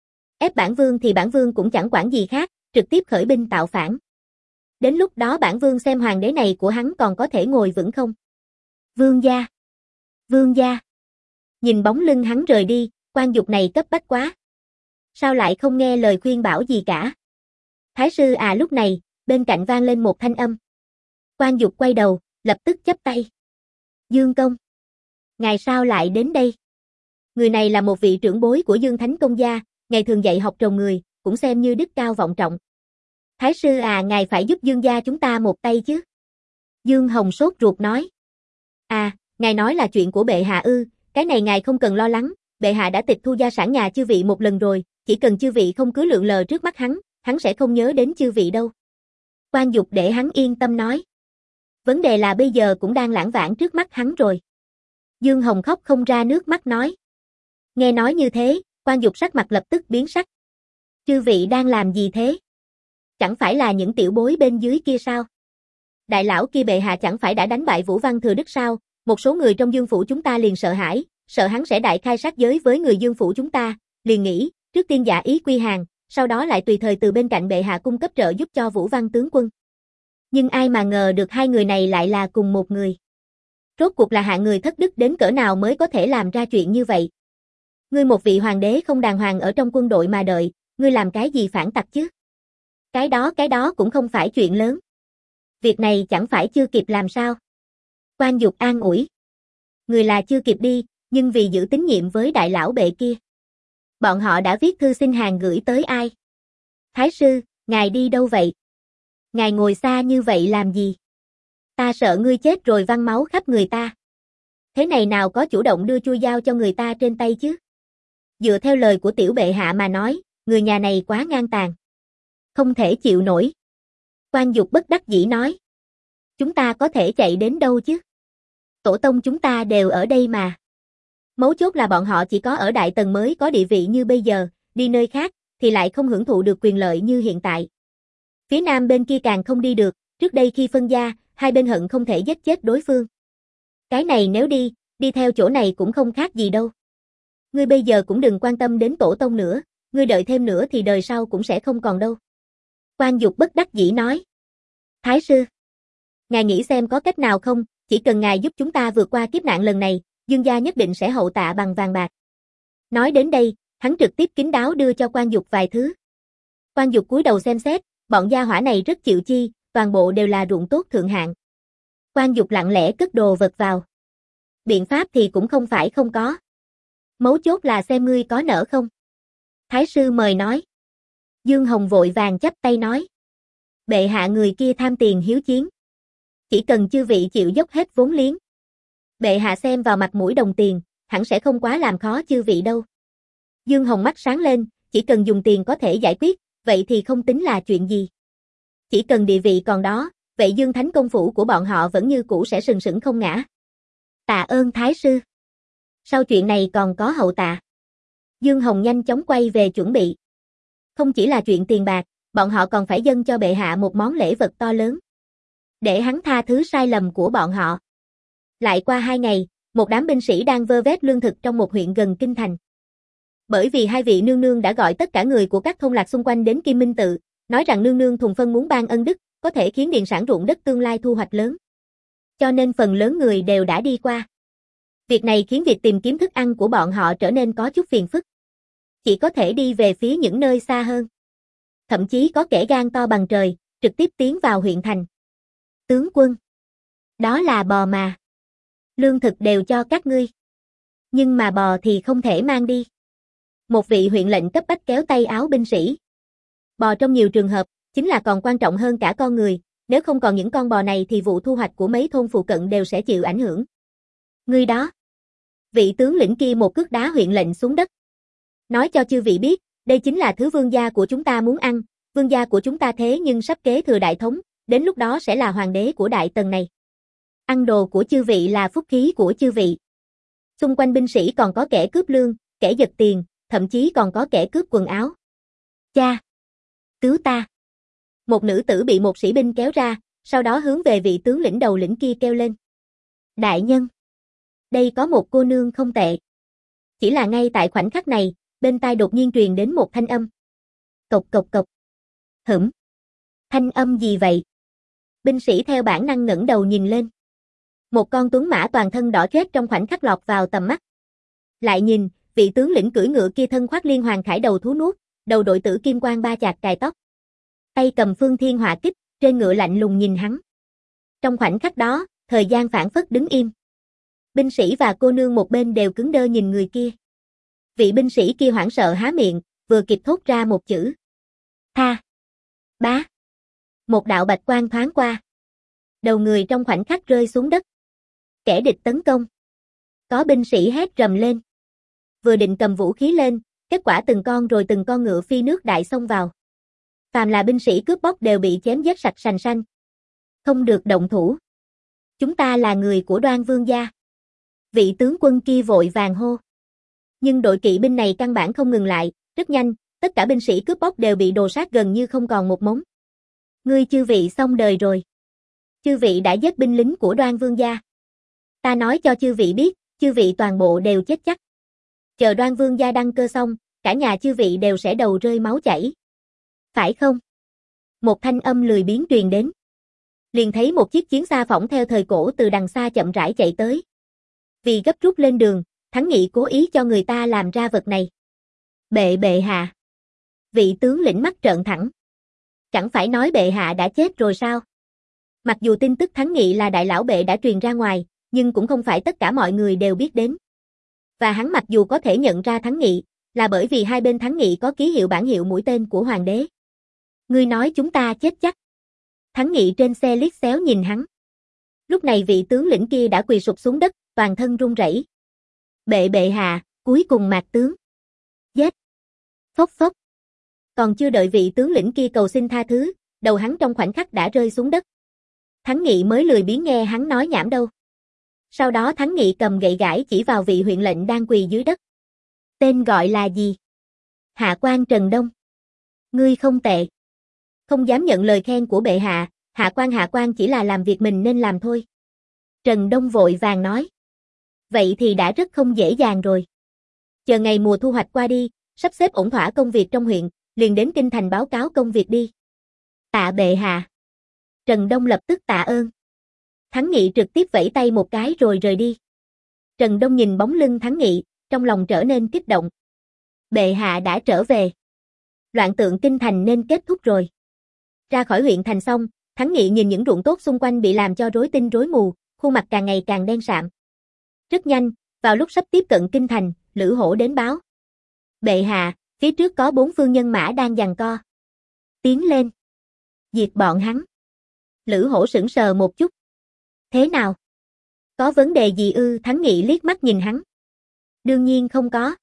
S1: Ép bản vương thì bản vương cũng chẳng quản gì khác, trực tiếp khởi binh tạo phản. Đến lúc đó bản vương xem hoàng đế này của hắn còn có thể ngồi vững không? Vương gia! Vương gia! Nhìn bóng lưng hắn rời đi, Quan Dục này cấp bách quá. Sao lại không nghe lời khuyên bảo gì cả? Thái sư à lúc này, bên cạnh vang lên một thanh âm. Quan Dục quay đầu, lập tức chắp tay. Dương Công! Ngài sao lại đến đây? Người này là một vị trưởng bối của Dương Thánh Công gia, ngày thường dạy học trồng người, cũng xem như đức cao vọng trọng. Thái sư à ngài phải giúp Dương gia chúng ta một tay chứ? Dương Hồng sốt ruột nói. À, ngài nói là chuyện của bệ hạ ư, cái này ngài không cần lo lắng, bệ hạ đã tịch thu gia sản nhà chư vị một lần rồi, chỉ cần chư vị không cứ lượn lờ trước mắt hắn, hắn sẽ không nhớ đến chư vị đâu. Quan Dục để hắn yên tâm nói. Vấn đề là bây giờ cũng đang lãng vãng trước mắt hắn rồi. Dương Hồng khóc không ra nước mắt nói. Nghe nói như thế, Quan Dục sắc mặt lập tức biến sắc. Chư vị đang làm gì thế? Chẳng phải là những tiểu bối bên dưới kia sao? Đại lão kia bệ hạ chẳng phải đã đánh bại Vũ Văn Thừa Đức sao? Một số người trong Dương phủ chúng ta liền sợ hãi, sợ hắn sẽ đại khai sát giới với người Dương phủ chúng ta, liền nghĩ, trước tiên giả ý quy hàng, sau đó lại tùy thời từ bên cạnh bệ hạ cung cấp trợ giúp cho Vũ Văn tướng quân. Nhưng ai mà ngờ được hai người này lại là cùng một người. Rốt cuộc là hạng người thất đức đến cỡ nào mới có thể làm ra chuyện như vậy? Ngươi một vị hoàng đế không đàng hoàng ở trong quân đội mà đợi, ngươi làm cái gì phản tặc chứ? Cái đó cái đó cũng không phải chuyện lớn. Việc này chẳng phải chưa kịp làm sao? Quan Dục an ủi. Người là chưa kịp đi, nhưng vì giữ tín nhiệm với đại lão bệ kia. Bọn họ đã viết thư xin hàng gửi tới ai? Thái sư, ngài đi đâu vậy? Ngài ngồi xa như vậy làm gì? Ta sợ ngươi chết rồi văng máu khắp người ta. Thế này nào có chủ động đưa chui dao cho người ta trên tay chứ? Dựa theo lời của tiểu bệ hạ mà nói, người nhà này quá ngang tàn. Không thể chịu nổi. Quan Dục bất đắc dĩ nói. Chúng ta có thể chạy đến đâu chứ? Tổ tông chúng ta đều ở đây mà. Mấu chốt là bọn họ chỉ có ở Đại Tần mới có địa vị như bây giờ, đi nơi khác, thì lại không hưởng thụ được quyền lợi như hiện tại. Phía nam bên kia càng không đi được, trước đây khi phân gia, hai bên hận không thể giết chết đối phương. Cái này nếu đi, đi theo chỗ này cũng không khác gì đâu. Ngươi bây giờ cũng đừng quan tâm đến tổ tông nữa, ngươi đợi thêm nữa thì đời sau cũng sẽ không còn đâu. Quan Dục bất đắc dĩ nói. Thái sư, ngài nghĩ xem có cách nào không, chỉ cần ngài giúp chúng ta vượt qua kiếp nạn lần này, Dương gia nhất định sẽ hậu tạ bằng vàng bạc. Nói đến đây, hắn trực tiếp kín đáo đưa cho Quan Dục vài thứ. Quan Dục cúi đầu xem xét, bọn gia hỏa này rất chịu chi, toàn bộ đều là ruộng tốt thượng hạng. Quan Dục lặng lẽ cất đồ vật vào. Biện pháp thì cũng không phải không có. Mấu chốt là xem ngươi có nỡ không. Thái sư mời nói. Dương Hồng vội vàng chắp tay nói. Bệ hạ người kia tham tiền hiếu chiến. Chỉ cần chư vị chịu dốc hết vốn liếng. Bệ hạ xem vào mặt mũi đồng tiền, hẳn sẽ không quá làm khó chư vị đâu. Dương Hồng mắt sáng lên, chỉ cần dùng tiền có thể giải quyết, vậy thì không tính là chuyện gì. Chỉ cần địa vị còn đó, vậy Dương Thánh công phủ của bọn họ vẫn như cũ sẽ sừng sững không ngã. Tạ ơn Thái sư. Sau chuyện này còn có hậu tạ. Dương Hồng nhanh chóng quay về chuẩn bị. Không chỉ là chuyện tiền bạc, bọn họ còn phải dâng cho bệ hạ một món lễ vật to lớn. Để hắn tha thứ sai lầm của bọn họ. Lại qua hai ngày, một đám binh sĩ đang vơ vét lương thực trong một huyện gần kinh thành. Bởi vì hai vị nương nương đã gọi tất cả người của các thôn lạc xung quanh đến Kim Minh Tự, nói rằng nương nương thùng phân muốn ban ân đức, có thể khiến điền sản ruộng đất tương lai thu hoạch lớn. Cho nên phần lớn người đều đã đi qua. Việc này khiến việc tìm kiếm thức ăn của bọn họ trở nên có chút phiền phức. Chỉ có thể đi về phía những nơi xa hơn. Thậm chí có kẻ gan to bằng trời, trực tiếp tiến vào huyện thành. Tướng quân. Đó là bò mà. Lương thực đều cho các ngươi. Nhưng mà bò thì không thể mang đi. Một vị huyện lệnh cấp bách kéo tay áo binh sĩ. Bò trong nhiều trường hợp, chính là còn quan trọng hơn cả con người. Nếu không còn những con bò này thì vụ thu hoạch của mấy thôn phụ cận đều sẽ chịu ảnh hưởng. Ngươi đó. Vị tướng lĩnh kia một cước đá huyện lệnh xuống đất. Nói cho chư vị biết, đây chính là thứ vương gia của chúng ta muốn ăn. Vương gia của chúng ta thế nhưng sắp kế thừa đại thống, đến lúc đó sẽ là hoàng đế của Đại Tần này. Ăn đồ của chư vị là phúc khí của chư vị. Xung quanh binh sĩ còn có kẻ cướp lương, kẻ giật tiền, thậm chí còn có kẻ cướp quần áo. Cha! Cứu ta! Một nữ tử bị một sĩ binh kéo ra, sau đó hướng về vị tướng lĩnh đầu lĩnh kia kêu lên. Đại nhân! Đây có một cô nương không tệ. Chỉ là ngay tại khoảnh khắc này, bên tai đột nhiên truyền đến một thanh âm. Cộc cộc cộc. Hửm. Thanh âm gì vậy? Binh sĩ theo bản năng ngẩng đầu nhìn lên. Một con tuấn mã toàn thân đỏ chét trong khoảnh khắc lọt vào tầm mắt. Lại nhìn, vị tướng lĩnh cưỡi ngựa kia thân khoác liên hoàng khải đầu thú nuốt, đầu đội tử kim quan ba chạc cài tóc. Tay cầm phương thiên hỏa kích, trên ngựa lạnh lùng nhìn hắn. Trong khoảnh khắc đó, thời gian phảng phất đứng im. Binh sĩ và cô nương một bên đều cứng đơ nhìn người kia. Vị binh sĩ kia hoảng sợ há miệng, vừa kịp thốt ra một chữ. Tha. Bá. Một đạo bạch quang thoáng qua. Đầu người trong khoảnh khắc rơi xuống đất. Kẻ địch tấn công. Có binh sĩ hét rầm lên. Vừa định cầm vũ khí lên, kết quả từng con rồi từng con ngựa phi nước đại xông vào. Phàm là binh sĩ cướp bóc đều bị chém giết sạch sành sanh. Không được động thủ. Chúng ta là người của Đoan Vương gia. Vị tướng quân kia vội vàng hô. Nhưng đội kỵ binh này căn bản không ngừng lại, rất nhanh, tất cả binh sĩ cướp bóc đều bị đồ sát gần như không còn một mống. Ngươi chư vị xong đời rồi. Chư vị đã giết binh lính của Đoan Vương gia. Ta nói cho chư vị biết, chư vị toàn bộ đều chết chắc. Chờ Đoan Vương gia đăng cơ xong, cả nhà chư vị đều sẽ đầu rơi máu chảy. Phải không? Một thanh âm lười biếng truyền đến. Liền thấy một chiếc chiến xa phỏng theo thời cổ từ đằng xa chậm rãi chạy tới. Vì gấp rút lên đường, Thắng Nghị cố ý cho người ta làm ra vật này. Bệ bệ hạ. Vị tướng lĩnh mắt trợn thẳng. Chẳng phải nói bệ hạ đã chết rồi sao? Mặc dù tin tức Thắng Nghị là đại lão bệ đã truyền ra ngoài, nhưng cũng không phải tất cả mọi người đều biết đến. Và hắn mặc dù có thể nhận ra Thắng Nghị, là bởi vì hai bên Thắng Nghị có ký hiệu bản hiệu mũi tên của hoàng đế. Ngươi nói chúng ta chết chắc. Thắng Nghị trên xe liếc xéo nhìn hắn. Lúc này vị tướng lĩnh kia đã quỳ sụp xuống đất, toàn thân run rẩy. Bệ bệ hạ, cuối cùng Mạc tướng. Giết. Phốc phốc. Còn chưa đợi vị tướng lĩnh kia cầu xin tha thứ, đầu hắn trong khoảnh khắc đã rơi xuống đất. Thắng Nghị mới lười biếng nghe hắn nói nhảm đâu. Sau đó Thắng Nghị cầm gậy gãi chỉ vào vị huyện lệnh đang quỳ dưới đất. Tên gọi là gì? Hạ quan Trần Đông. Ngươi không tệ. Không dám nhận lời khen của bệ hạ, hạ quan hạ quan chỉ là làm việc mình nên làm thôi. Trần Đông vội vàng nói. Vậy thì đã rất không dễ dàng rồi. Chờ ngày mùa thu hoạch qua đi, sắp xếp ổn thỏa công việc trong huyện, liền đến kinh thành báo cáo công việc đi. Tạ bệ hạ. Trần Đông lập tức tạ ơn. Thắng Nghị trực tiếp vẫy tay một cái rồi rời đi. Trần Đông nhìn bóng lưng Thắng Nghị, trong lòng trở nên kích động. Bệ hạ đã trở về. Loạn tượng kinh thành nên kết thúc rồi. Ra khỏi huyện thành xong, Thắng Nghị nhìn những ruộng tốt xung quanh bị làm cho rối tinh rối mù, khuôn mặt càng ngày càng đen sạm. Rất nhanh, vào lúc sắp tiếp cận kinh thành, Lữ Hổ đến báo. Bệ hạ, phía trước có bốn phương nhân mã đang giằng co. Tiến lên. Diệt bọn hắn. Lữ Hổ sững sờ một chút. Thế nào? Có vấn đề gì ư? Thắng Nghị liếc mắt nhìn hắn. Đương nhiên không có.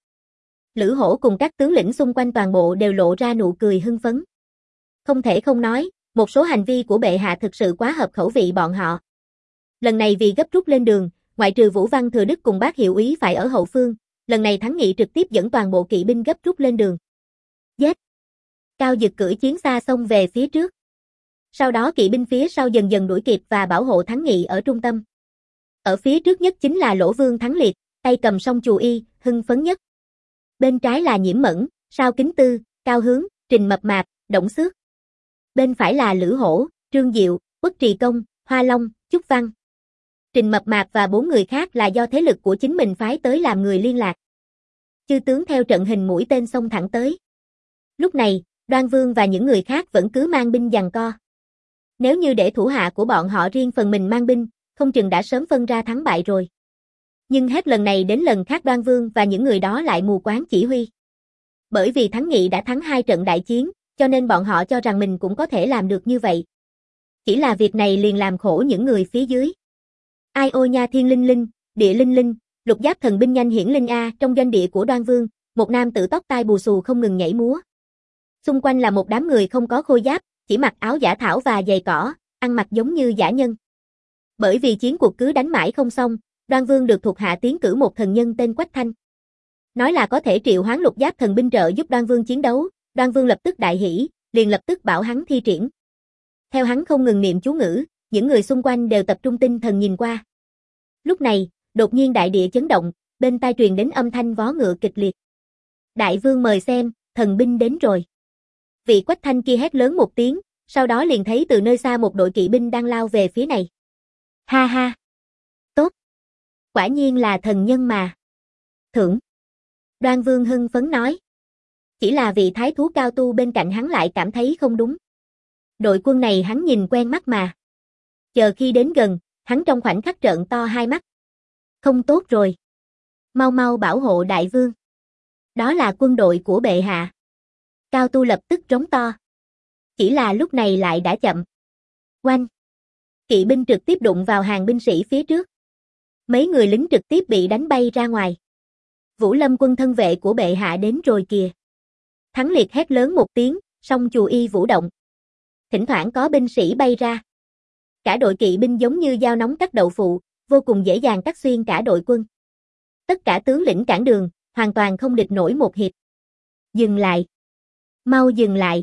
S1: Lữ Hổ cùng các tướng lĩnh xung quanh toàn bộ đều lộ ra nụ cười hưng phấn. Không thể không nói, một số hành vi của bệ hạ thực sự quá hợp khẩu vị bọn họ. Lần này vì gấp rút lên đường, ngoại trừ Vũ Văn Thừa Đức cùng bác hiệu úy phải ở hậu phương, lần này Thắng Nghị trực tiếp dẫn toàn bộ kỵ binh gấp rút lên đường. Giết! Cao Dực cưỡi chiến xa xông về phía trước. Sau đó kỵ binh phía sau dần dần đuổi kịp và bảo hộ Thắng Nghị ở trung tâm. Ở phía trước nhất chính là Lỗ Vương Thắng Liệt, tay cầm song chù y, hưng phấn nhất. Bên trái là Nhiễm Mẫn, Sao Kính Tư, Cao Hướng, Trình Mập Mạp, Đổng Xước. Bên phải là Lữ Hổ, Trương Diệu, Uất Trì Công, Hoa Long, Chúc Văn. Trình Mập Mạp và bốn người khác là do thế lực của chính mình phái tới làm người liên lạc. Chư tướng theo trận hình mũi tên xông thẳng tới. Lúc này, Đoan Vương và những người khác vẫn cứ mang binh giằng co. Nếu như để thủ hạ của bọn họ riêng phần mình mang binh, không chừng đã sớm phân ra thắng bại rồi. Nhưng hết lần này đến lần khác Đoan Vương và những người đó lại mù quáng chỉ huy. Bởi vì Thắng Nghị đã thắng hai trận đại chiến, cho nên bọn họ cho rằng mình cũng có thể làm được như vậy. Chỉ là việc này liền làm khổ những người phía dưới. Ai ôi nha, thiên linh linh, địa linh linh, lục giáp thần binh nhanh hiển linh a, trong doanh địa của Đoan Vương, một nam tử tóc tai bù xù không ngừng nhảy múa. Xung quanh là một đám người không có khôi giáp, chỉ mặc áo giả thảo và giày cỏ, ăn mặc giống như dã nhân. Bởi vì chiến cuộc cứ đánh mãi không xong, Đoan Vương được thuộc hạ tiến cử một thần nhân tên Quách Thanh. Nói là có thể triệu hoán lục giáp thần binh trợ giúp Đoan Vương chiến đấu, Đoan Vương lập tức đại hỉ, liền lập tức bảo hắn thi triển. Theo hắn không ngừng niệm chú ngữ, những người xung quanh đều tập trung tinh thần nhìn qua. Lúc này, đột nhiên đại địa chấn động, bên tai truyền đến âm thanh vó ngựa kịch liệt. Đại vương mời xem, thần binh đến rồi. Vị Quách Thanh kia hét lớn một tiếng, sau đó liền thấy từ nơi xa một đội kỵ binh đang lao về phía này. Ha ha! Tốt! Quả nhiên là thần nhân mà. Thưởng! Đoan Vương hưng phấn nói. Chỉ là vị thái thú cao tu bên cạnh hắn lại cảm thấy không đúng. Đội quân này hắn nhìn quen mắt mà. Chờ khi đến gần, hắn trong khoảnh khắc trợn to hai mắt. Không tốt rồi. Mau mau bảo hộ đại vương. Đó là quân đội của bệ hạ. Cao tu lập tức trống to. Chỉ là lúc này lại đã chậm. Oanh! Kỵ binh trực tiếp đụng vào hàng binh sĩ phía trước. Mấy người lính trực tiếp bị đánh bay ra ngoài. Vũ Lâm quân thân vệ của bệ hạ đến rồi kìa. Thắng Liệt hét lớn một tiếng, song chù y vũ động. Thỉnh thoảng có binh sĩ bay ra. Cả đội kỵ binh giống như dao nóng cắt đậu phụ, vô cùng dễ dàng cắt xuyên cả đội quân. Tất cả tướng lĩnh cản đường, hoàn toàn không địch nổi một hiệp. Dừng lại. Mau dừng lại.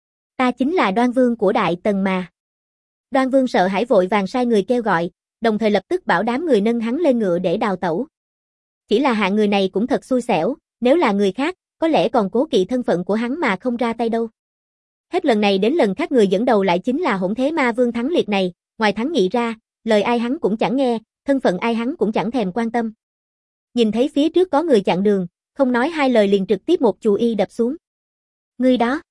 S1: Ta chính là Đoan Vương của Đại Tần mà. Đoan Vương sợ hãi vội vàng sai người kêu gọi, đồng thời lập tức bảo đám người nâng hắn lên ngựa để đào tẩu. Chỉ là hạng người này cũng thật xui xẻo, nếu là người khác, có lẽ còn cố kỵ thân phận của hắn mà không ra tay đâu. Hết lần này đến lần khác người dẫn đầu lại chính là hỗn thế ma vương Thắng Liệt này, ngoài Thắng Nghị ra, lời ai hắn cũng chẳng nghe, thân phận ai hắn cũng chẳng thèm quan tâm. Nhìn thấy phía trước có người chặn đường, không nói hai lời liền trực tiếp một chù y đập xuống. Người đó.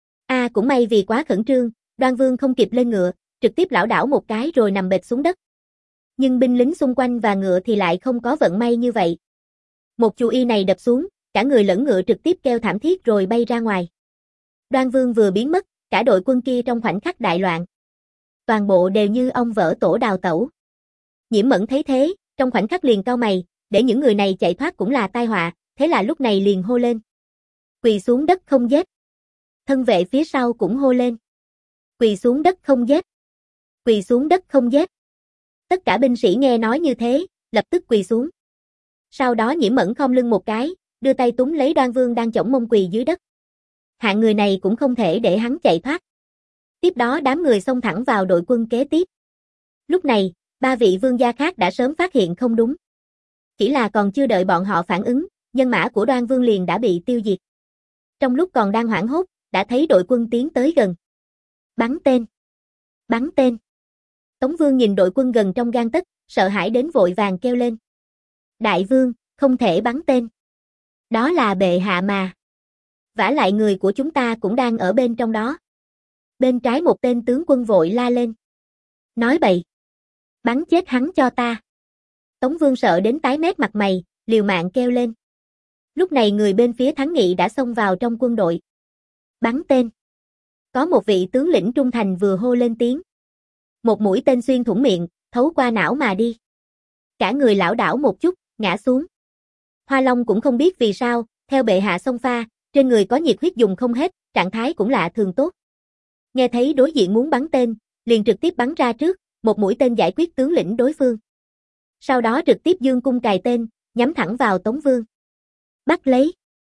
S1: A à, cũng may vì quá khẩn trương, Đoan Vương không kịp lên ngựa, trực tiếp lảo đảo một cái rồi nằm bệt xuống đất. Nhưng binh lính xung quanh và ngựa thì lại không có vận may như vậy. Một chù y này đập xuống, cả người lẫn ngựa trực tiếp kêu thảm thiết rồi bay ra ngoài. Đoan Vương vừa biến mất, cả đội quân kia trong khoảnh khắc đại loạn. Toàn bộ đều như ong vỡ tổ đào tẩu. Nhiễm Mẫn thấy thế, trong khoảnh khắc liền cau mày, để những người này chạy thoát cũng là tai họa, thế là lúc này liền hô lên. Quỳ xuống đất không giết. Thân vệ phía sau cũng hô lên. Quỳ xuống đất không giết. Quỳ xuống đất không giết. Tất cả binh sĩ nghe nói như thế, lập tức quỳ xuống. Sau đó Nhiễm Mẫn khom lưng một cái, đưa tay túm lấy Đoan Vương đang chổng mông quỳ dưới đất. Hạng người này cũng không thể để hắn chạy thoát. Tiếp đó đám người xông thẳng vào đội quân kế tiếp. Lúc này, ba vị vương gia khác đã sớm phát hiện không đúng. Chỉ là còn chưa đợi bọn họ phản ứng, nhân mã của Đoan Vương liền đã bị tiêu diệt. Trong lúc còn đang hoảng hốt, đã thấy đội quân tiến tới gần. Bắn tên! Bắn tên! Tống Vương nhìn đội quân gần trong gang tấc, sợ hãi đến vội vàng kêu lên. Đại vương, không thể bắn tên. Đó là bệ hạ mà. Vả lại người của chúng ta cũng đang ở bên trong đó. Bên trái một tên tướng quân vội la lên. Nói bậy. Bắn chết hắn cho ta. Tống Vương sợ đến tái mét mặt mày, liều mạng kêu lên. Lúc này người bên phía Thắng Nghị đã xông vào trong quân đội. Bắn tên. Có một vị tướng lĩnh trung thành vừa hô lên tiếng. Một mũi tên xuyên thủng miệng, thấu qua não mà đi. Cả người lảo đảo một chút, ngã xuống. Hoa Long cũng không biết vì sao, theo bệ hạ xông pha, trên người có nhiệt huyết dùng không hết, trạng thái cũng lạ thường tốt. Nghe thấy đối diện muốn bắn tên, liền trực tiếp bắn ra trước, một mũi tên giải quyết tướng lĩnh đối phương. Sau đó trực tiếp dương cung cài tên, nhắm thẳng vào Tống Vương. Bắt lấy.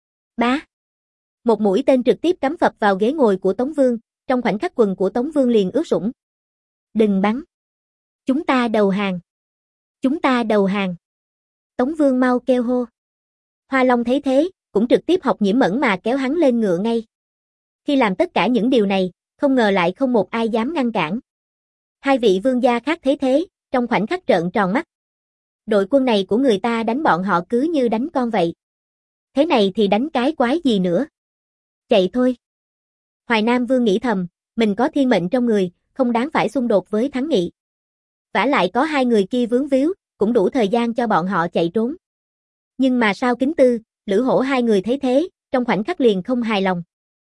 S1: Bá. Một mũi tên trực tiếp cắm phập vào ghế ngồi của Tống Vương, trong khoảnh khắc quần của Tống Vương liền ướt sũng. Đừng bắn. Chúng ta đầu hàng. Chúng ta đầu hàng. Tống Vương mau kêu hô. Hoa Long thấy thế, cũng trực tiếp học Nhiễm Mẫn mà kéo hắn lên ngựa ngay. Khi làm tất cả những điều này, không ngờ lại không một ai dám ngăn cản. Hai vị vương gia khác thấy thế, trong khoảnh khắc trợn tròn mắt. Đội quân này của người ta đánh bọn họ cứ như đánh con vậy. Thế này thì đánh cái quái gì nữa? Chạy thôi. Hoài Nam Vương nghĩ thầm, mình có thiên mệnh trong người, không đáng phải xung đột với Thắng Nghị. Vả lại có hai người kia vướng víu, cũng đủ thời gian cho bọn họ chạy trốn. Nhưng mà sao Kính Tư, Lữ Hổ hai người thấy thế, trong khoảnh khắc liền không hài lòng.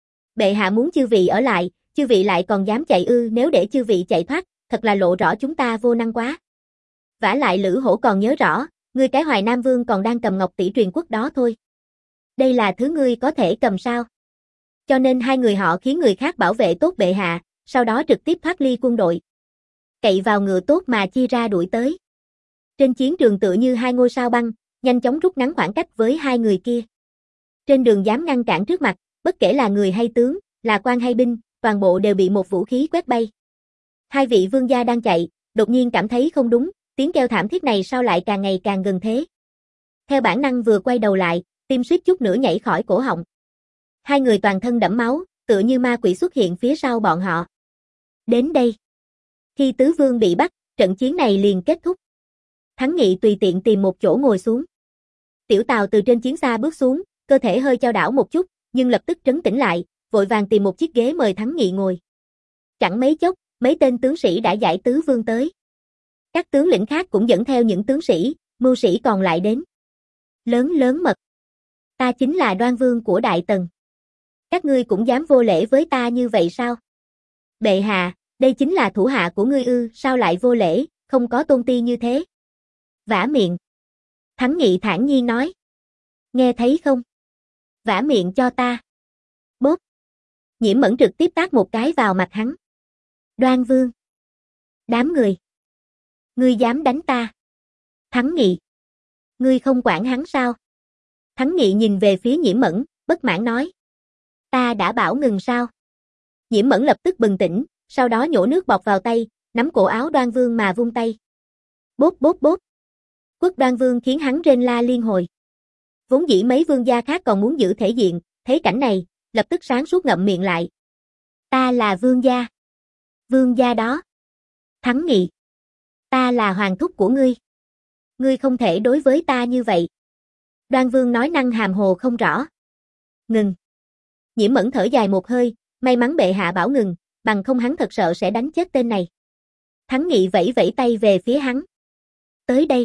S1: Bệ hạ muốn chư vị ở lại, chư vị lại còn dám chạy ư, nếu để chư vị chạy thoát, thật là lộ rõ chúng ta vô năng quá. Vả lại Lữ Hổ còn nhớ rõ, ngươi cái Hoài Nam Vương còn đang cầm ngọc tỷ truyền quốc đó thôi. Đây là thứ ngươi có thể cầm sao? Cho nên hai người họ khiến người khác bảo vệ tốt bệ hạ, sau đó trực tiếp thoát ly quân đội. Cậy vào ngựa tốt mà chia ra đuổi tới. Trên chiến trường tựa như hai ngôi sao băng, nhanh chóng rút ngắn khoảng cách với hai người kia. Trên đường dám ngăn cản trước mặt, bất kể là người hay tướng, là quan hay binh, toàn bộ đều bị một vũ khí quét bay. Hai vị vương gia đang chạy, đột nhiên cảm thấy không đúng, tiếng kêu thảm thiết này sao lại càng ngày càng gần thế. Theo bản năng vừa quay đầu lại, tim suýt chút nữa nhảy khỏi cổ họng. Hai người toàn thân đẫm máu, tựa như ma quỷ xuất hiện phía sau bọn họ. Đến đây. Khi tứ vương bị bắt, trận chiến này liền kết thúc. Thắng Nghị tùy tiện tìm một chỗ ngồi xuống. Tiểu Tào từ trên chiến xa bước xuống, cơ thể hơi chao đảo một chút, nhưng lập tức trấn tĩnh lại, vội vàng tìm một chiếc ghế mời Thắng Nghị ngồi. Chẳng mấy chốc, mấy tên tướng sĩ đã giải tứ vương tới. Các tướng lĩnh khác cũng dẫn theo những tướng sĩ, mưu sĩ còn lại đến. Lớn lớn mật. Ta chính là Đoan Vương của Đại Tần. Các ngươi cũng dám vô lễ với ta như vậy sao? Bệ hạ, đây chính là thủ hạ của ngươi ư, sao lại vô lễ, không có tôn ti như thế? Vả miệng. Thắng Nghị thản nhiên nói. Nghe thấy không? Vả miệng cho ta. Bốp. Nhiễm Mẫn trực tiếp tát một cái vào mặt hắn. Đoan Vương. Đám người. Ngươi dám đánh ta? Thắng Nghị. Ngươi không quản hắn sao? Thắng Nghị nhìn về phía Nhiễm Mẫn, bất mãn nói. Ta đã bảo ngừng sao? Nhiễm Mẫn lập tức bừng tỉnh, sau đó nhổ nước bọt vào tay, nắm cổ áo Đoan Vương mà vung tay. Bốp bốp bốp. Quất Đoan Vương khiến hắn rên la liên hồi. Vốn dĩ mấy vương gia khác còn muốn giữ thể diện, thấy cảnh này, lập tức sáng suốt ngậm miệng lại. Ta là vương gia. Vương gia đó. Thắng Nghị. Ta là hoàng thúc của ngươi. Ngươi không thể đối với ta như vậy. Đoan Vương nói năng hàm hồ không rõ. Ngừng. Nhiễm Mẫn thở dài một hơi, may mắn bệ hạ bảo ngừng, bằng không hắn thật sợ sẽ đánh chết tên này. Thắng Nghị vẫy vẫy tay về phía hắn. Tới đây.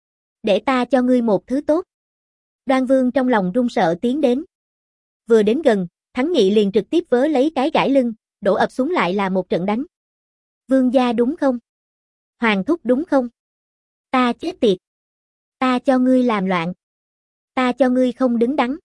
S1: Để ta cho ngươi một thứ tốt. Đoan Vương trong lòng run sợ tiến đến. Vừa đến gần, Thắng Nghị liền trực tiếp vớ lấy cái gãi lưng, đổ ập xuống lại là một trận đánh. Vương gia đúng không? Hoàng thúc đúng không? Ta chết tiệt. Ta cho ngươi làm loạn. Ta cho ngươi không đứng đắn.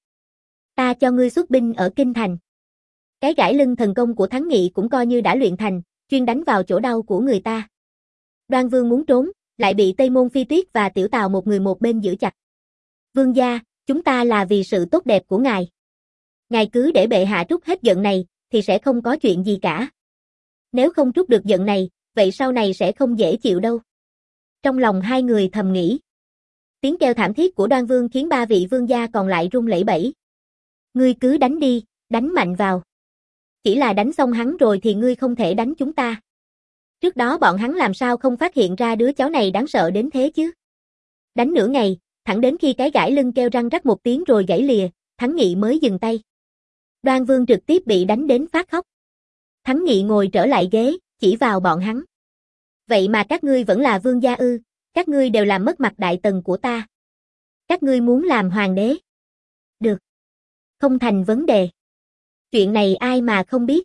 S1: Ta cho ngươi xuất binh ở Kinh Thành. Cái gãi lưng thần công của Thắng Nghị cũng coi như đã luyện thành, chuyên đánh vào chỗ đau của người ta. Đoan Vương muốn trốn, lại bị Tây Môn Phi Tuyết và Tiểu Tào một người một bên giữ chặt. Vương gia, chúng ta là vì sự tốt đẹp của ngài. Ngài cứ để bệ hạ trút hết giận này, thì sẽ không có chuyện gì cả. Nếu không trút được giận này, vậy sau này sẽ không dễ chịu đâu. Trong lòng hai người thầm nghĩ. Tiếng kêu thảm thiết của Đoan Vương khiến ba vị vương gia còn lại run lẩy bẩy. Ngươi cứ đánh đi, đánh mạnh vào. Chỉ là đánh xong hắn rồi thì ngươi không thể đánh chúng ta. Trước đó bọn hắn làm sao không phát hiện ra đứa cháu này đáng sợ đến thế chứ. Đánh nửa ngày, thẳng đến khi cái gãi lưng kêu răng rắc một tiếng rồi gãy lìa, Thắng Nghị mới dừng tay. Đoan Vương trực tiếp bị đánh đến phát khóc. Thắng Nghị ngồi trở lại ghế, chỉ vào bọn hắn. Vậy mà các ngươi vẫn là vương gia ư, các ngươi đều làm mất mặt đại tần của ta. Các ngươi muốn làm hoàng đế. Được. Không thành vấn đề. Chuyện này ai mà không biết.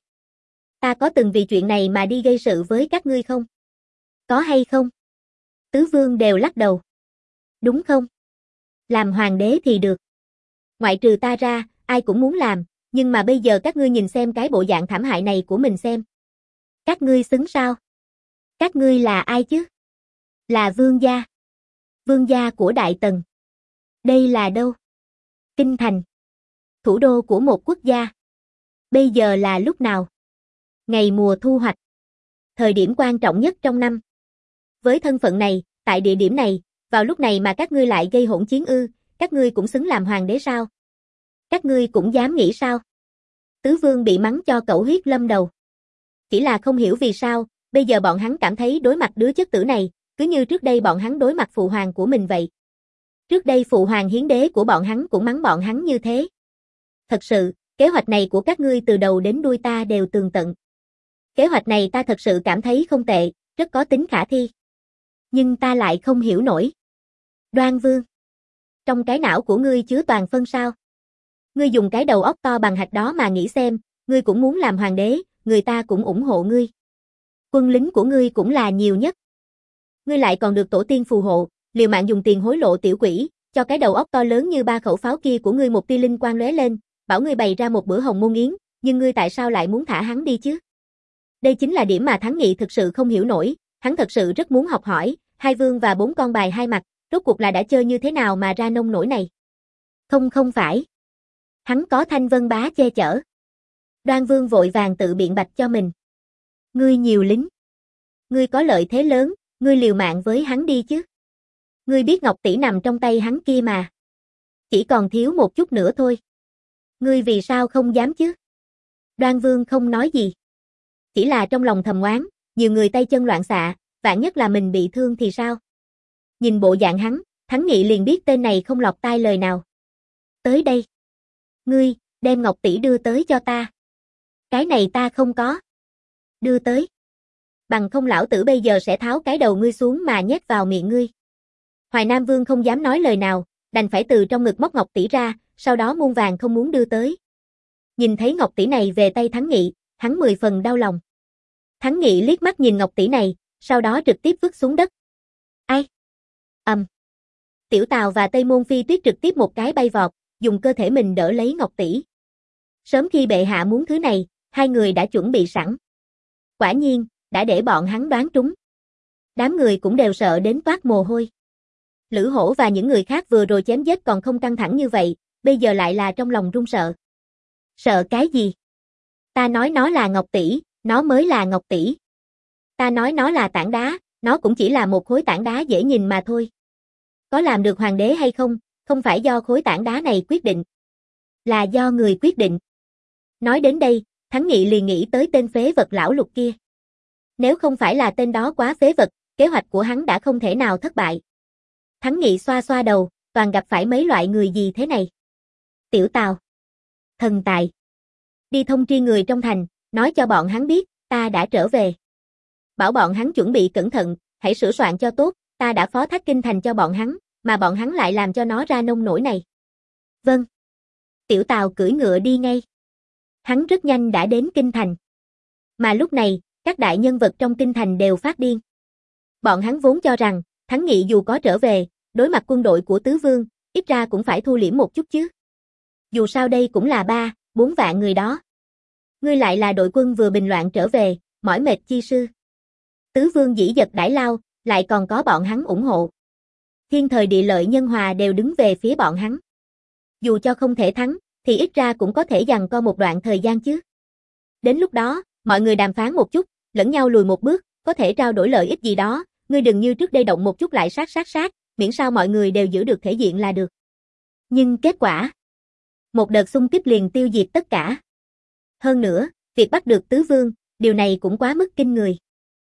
S1: Ta có từng vì chuyện này mà đi gây sự với các ngươi không? Có hay không? Tứ vương đều lắc đầu. Đúng không? Làm hoàng đế thì được. Ngoại trừ ta ra, ai cũng muốn làm, nhưng mà bây giờ các ngươi nhìn xem cái bộ dạng thảm hại này của mình xem. Các ngươi xứng sao? Các ngươi là ai chứ? Là vương gia. Vương gia của Đại Tần. Đây là đâu? Kinh Thành. Thủ đô của một quốc gia. Bây giờ là lúc nào? Ngày mùa thu hoạch. Thời điểm quan trọng nhất trong năm. Với thân phận này, tại địa điểm này, vào lúc này mà các ngươi lại gây hỗn chiến ư, các ngươi cũng xứng làm hoàng đế sao? Các ngươi cũng dám nghĩ sao? Tứ vương bị mắng cho cẩu huyết lâm đầu. Chỉ là không hiểu vì sao, bây giờ bọn hắn cảm thấy đối mặt đứa chất tử này, cứ như trước đây bọn hắn đối mặt phụ hoàng của mình vậy. Trước đây phụ hoàng hiến đế của bọn hắn cũng mắng bọn hắn như thế. Thật sự, kế hoạch này của các ngươi từ đầu đến đuôi ta đều tường tận. Kế hoạch này ta thật sự cảm thấy không tệ, rất có tính khả thi. Nhưng ta lại không hiểu nổi. Đoan Vương. Trong cái não của ngươi chứa toàn phân sao? Ngươi dùng cái đầu óc to bằng hạt đó mà nghĩ xem, ngươi cũng muốn làm hoàng đế, người ta cũng ủng hộ ngươi. Quân lính của ngươi cũng là nhiều nhất. Ngươi lại còn được tổ tiên phù hộ, liều mạng dùng tiền hối lộ tiểu quỷ, cho cái đầu óc to lớn như ba khẩu pháo kia của ngươi một tia linh quang lóe lên, bảo ngươi bày ra một bữa hồng môn yến, nhưng ngươi tại sao lại muốn thả hắn đi chứ? Đây chính là điểm mà Thắng Nghị thực sự không hiểu nổi, hắn thật sự rất muốn học hỏi, hai vương và bốn con bài hai mặt, rốt cuộc là đã chơi như thế nào mà ra nông nổi này. Không không phải. Hắn có Thanh Vân Bá che chở. Đoan Vương vội vàng tự biện bạch cho mình. Ngươi nhiều lính. Ngươi có lợi thế lớn, ngươi liều mạng với hắn đi chứ. Ngươi biết Ngọc tỷ nằm trong tay hắn kia mà. Chỉ còn thiếu một chút nữa thôi. Ngươi vì sao không dám chứ? Đoan Vương không nói gì. Chỉ là trong lòng thầm oán, nhiều người tay chân loạn xạ, vạn nhất là mình bị thương thì sao? Nhìn bộ dạng hắn, Thắng Nghị liền biết tên này không lọt tai lời nào. Tới đây. Ngươi, đem Ngọc tỷ đưa tới cho ta. Cái này ta không có. Đưa tới. Bằng không lão tử bây giờ sẽ tháo cái đầu ngươi xuống mà nhét vào miệng ngươi. Hoài Nam Vương không dám nói lời nào, đành phải từ trong ngực móc Ngọc tỷ ra, sau đó muôn vàng không muốn đưa tới. Nhìn thấy Ngọc tỷ này về tay Thắng Nghị, hắn mười phần đau lòng. Thắng Nghị liếc mắt nhìn Ngọc tỷ này, sau đó trực tiếp vứt xuống đất. Ai? Ầm. Um. Tiểu Tào và Tây Môn Phi Tuyết trực tiếp một cái bay vọt, dùng cơ thể mình đỡ lấy Ngọc tỷ. Sớm khi bệ hạ muốn thứ này, hai người đã chuẩn bị sẵn. Quả nhiên, đã để bọn hắn đoán trúng. Đám người cũng đều sợ đến toát mồ hôi. Lữ Hổ và những người khác vừa rồi chém giết còn không căng thẳng như vậy, bây giờ lại là trong lòng run sợ. Sợ cái gì? Ta nói nó là ngọc tỷ, nó mới là ngọc tỷ. Ta nói nó là tảng đá, nó cũng chỉ là một khối tảng đá dễ nhìn mà thôi. Có làm được hoàng đế hay không, không phải do khối tảng đá này quyết định. Là do người quyết định. Nói đến đây, Thắng Nghị liền nghĩ tới tên phế vật lão Lục kia. Nếu không phải là tên đó quá phế vật, kế hoạch của hắn đã không thể nào thất bại. Thắng Nghị xoa xoa đầu, toàn gặp phải mấy loại người gì thế này. Tiểu Tào. Thần tài. Đi thông tri người trong thành, nói cho bọn hắn biết, ta đã trở về. Bảo bọn hắn chuẩn bị cẩn thận, hãy sửa soạn cho tốt, ta đã phó thác kinh thành cho bọn hắn, mà bọn hắn lại làm cho nó ra nông nổi này. Vâng. Tiểu Tào cưỡi ngựa đi ngay. Hắn rất nhanh đã đến kinh thành. Mà lúc này, các đại nhân vật trong kinh thành đều phát điên. Bọn hắn vốn cho rằng, Thắng Nghị dù có trở về, đối mặt quân đội của Tứ Vương, ít ra cũng phải thu liễm một chút chứ. Dù sao đây cũng là ba, bốn vạn người đó. Ngươi lại là đội quân vừa bình loạn trở về, mỏi mệt chi sư. Tứ Vương dĩ dật đãi lao, lại còn có bọn hắn ủng hộ. Thiên thời địa lợi nhân hòa đều đứng về phía bọn hắn. Dù cho không thể thắng, thì ít ra cũng có thể giằng co một đoạn thời gian chứ. Đến lúc đó, mọi người đàm phán một chút, lẫn nhau lùi một bước, có thể trao đổi lợi ích gì đó, ngươi đừng như trước đây động một chút lại sát sát sát, miễn sao mọi người đều giữ được thể diện là được. Nhưng kết quả, một đợt xung kích liền tiêu diệt tất cả. Hơn nữa, việc bắt được Tứ Vương, điều này cũng quá mức kinh người.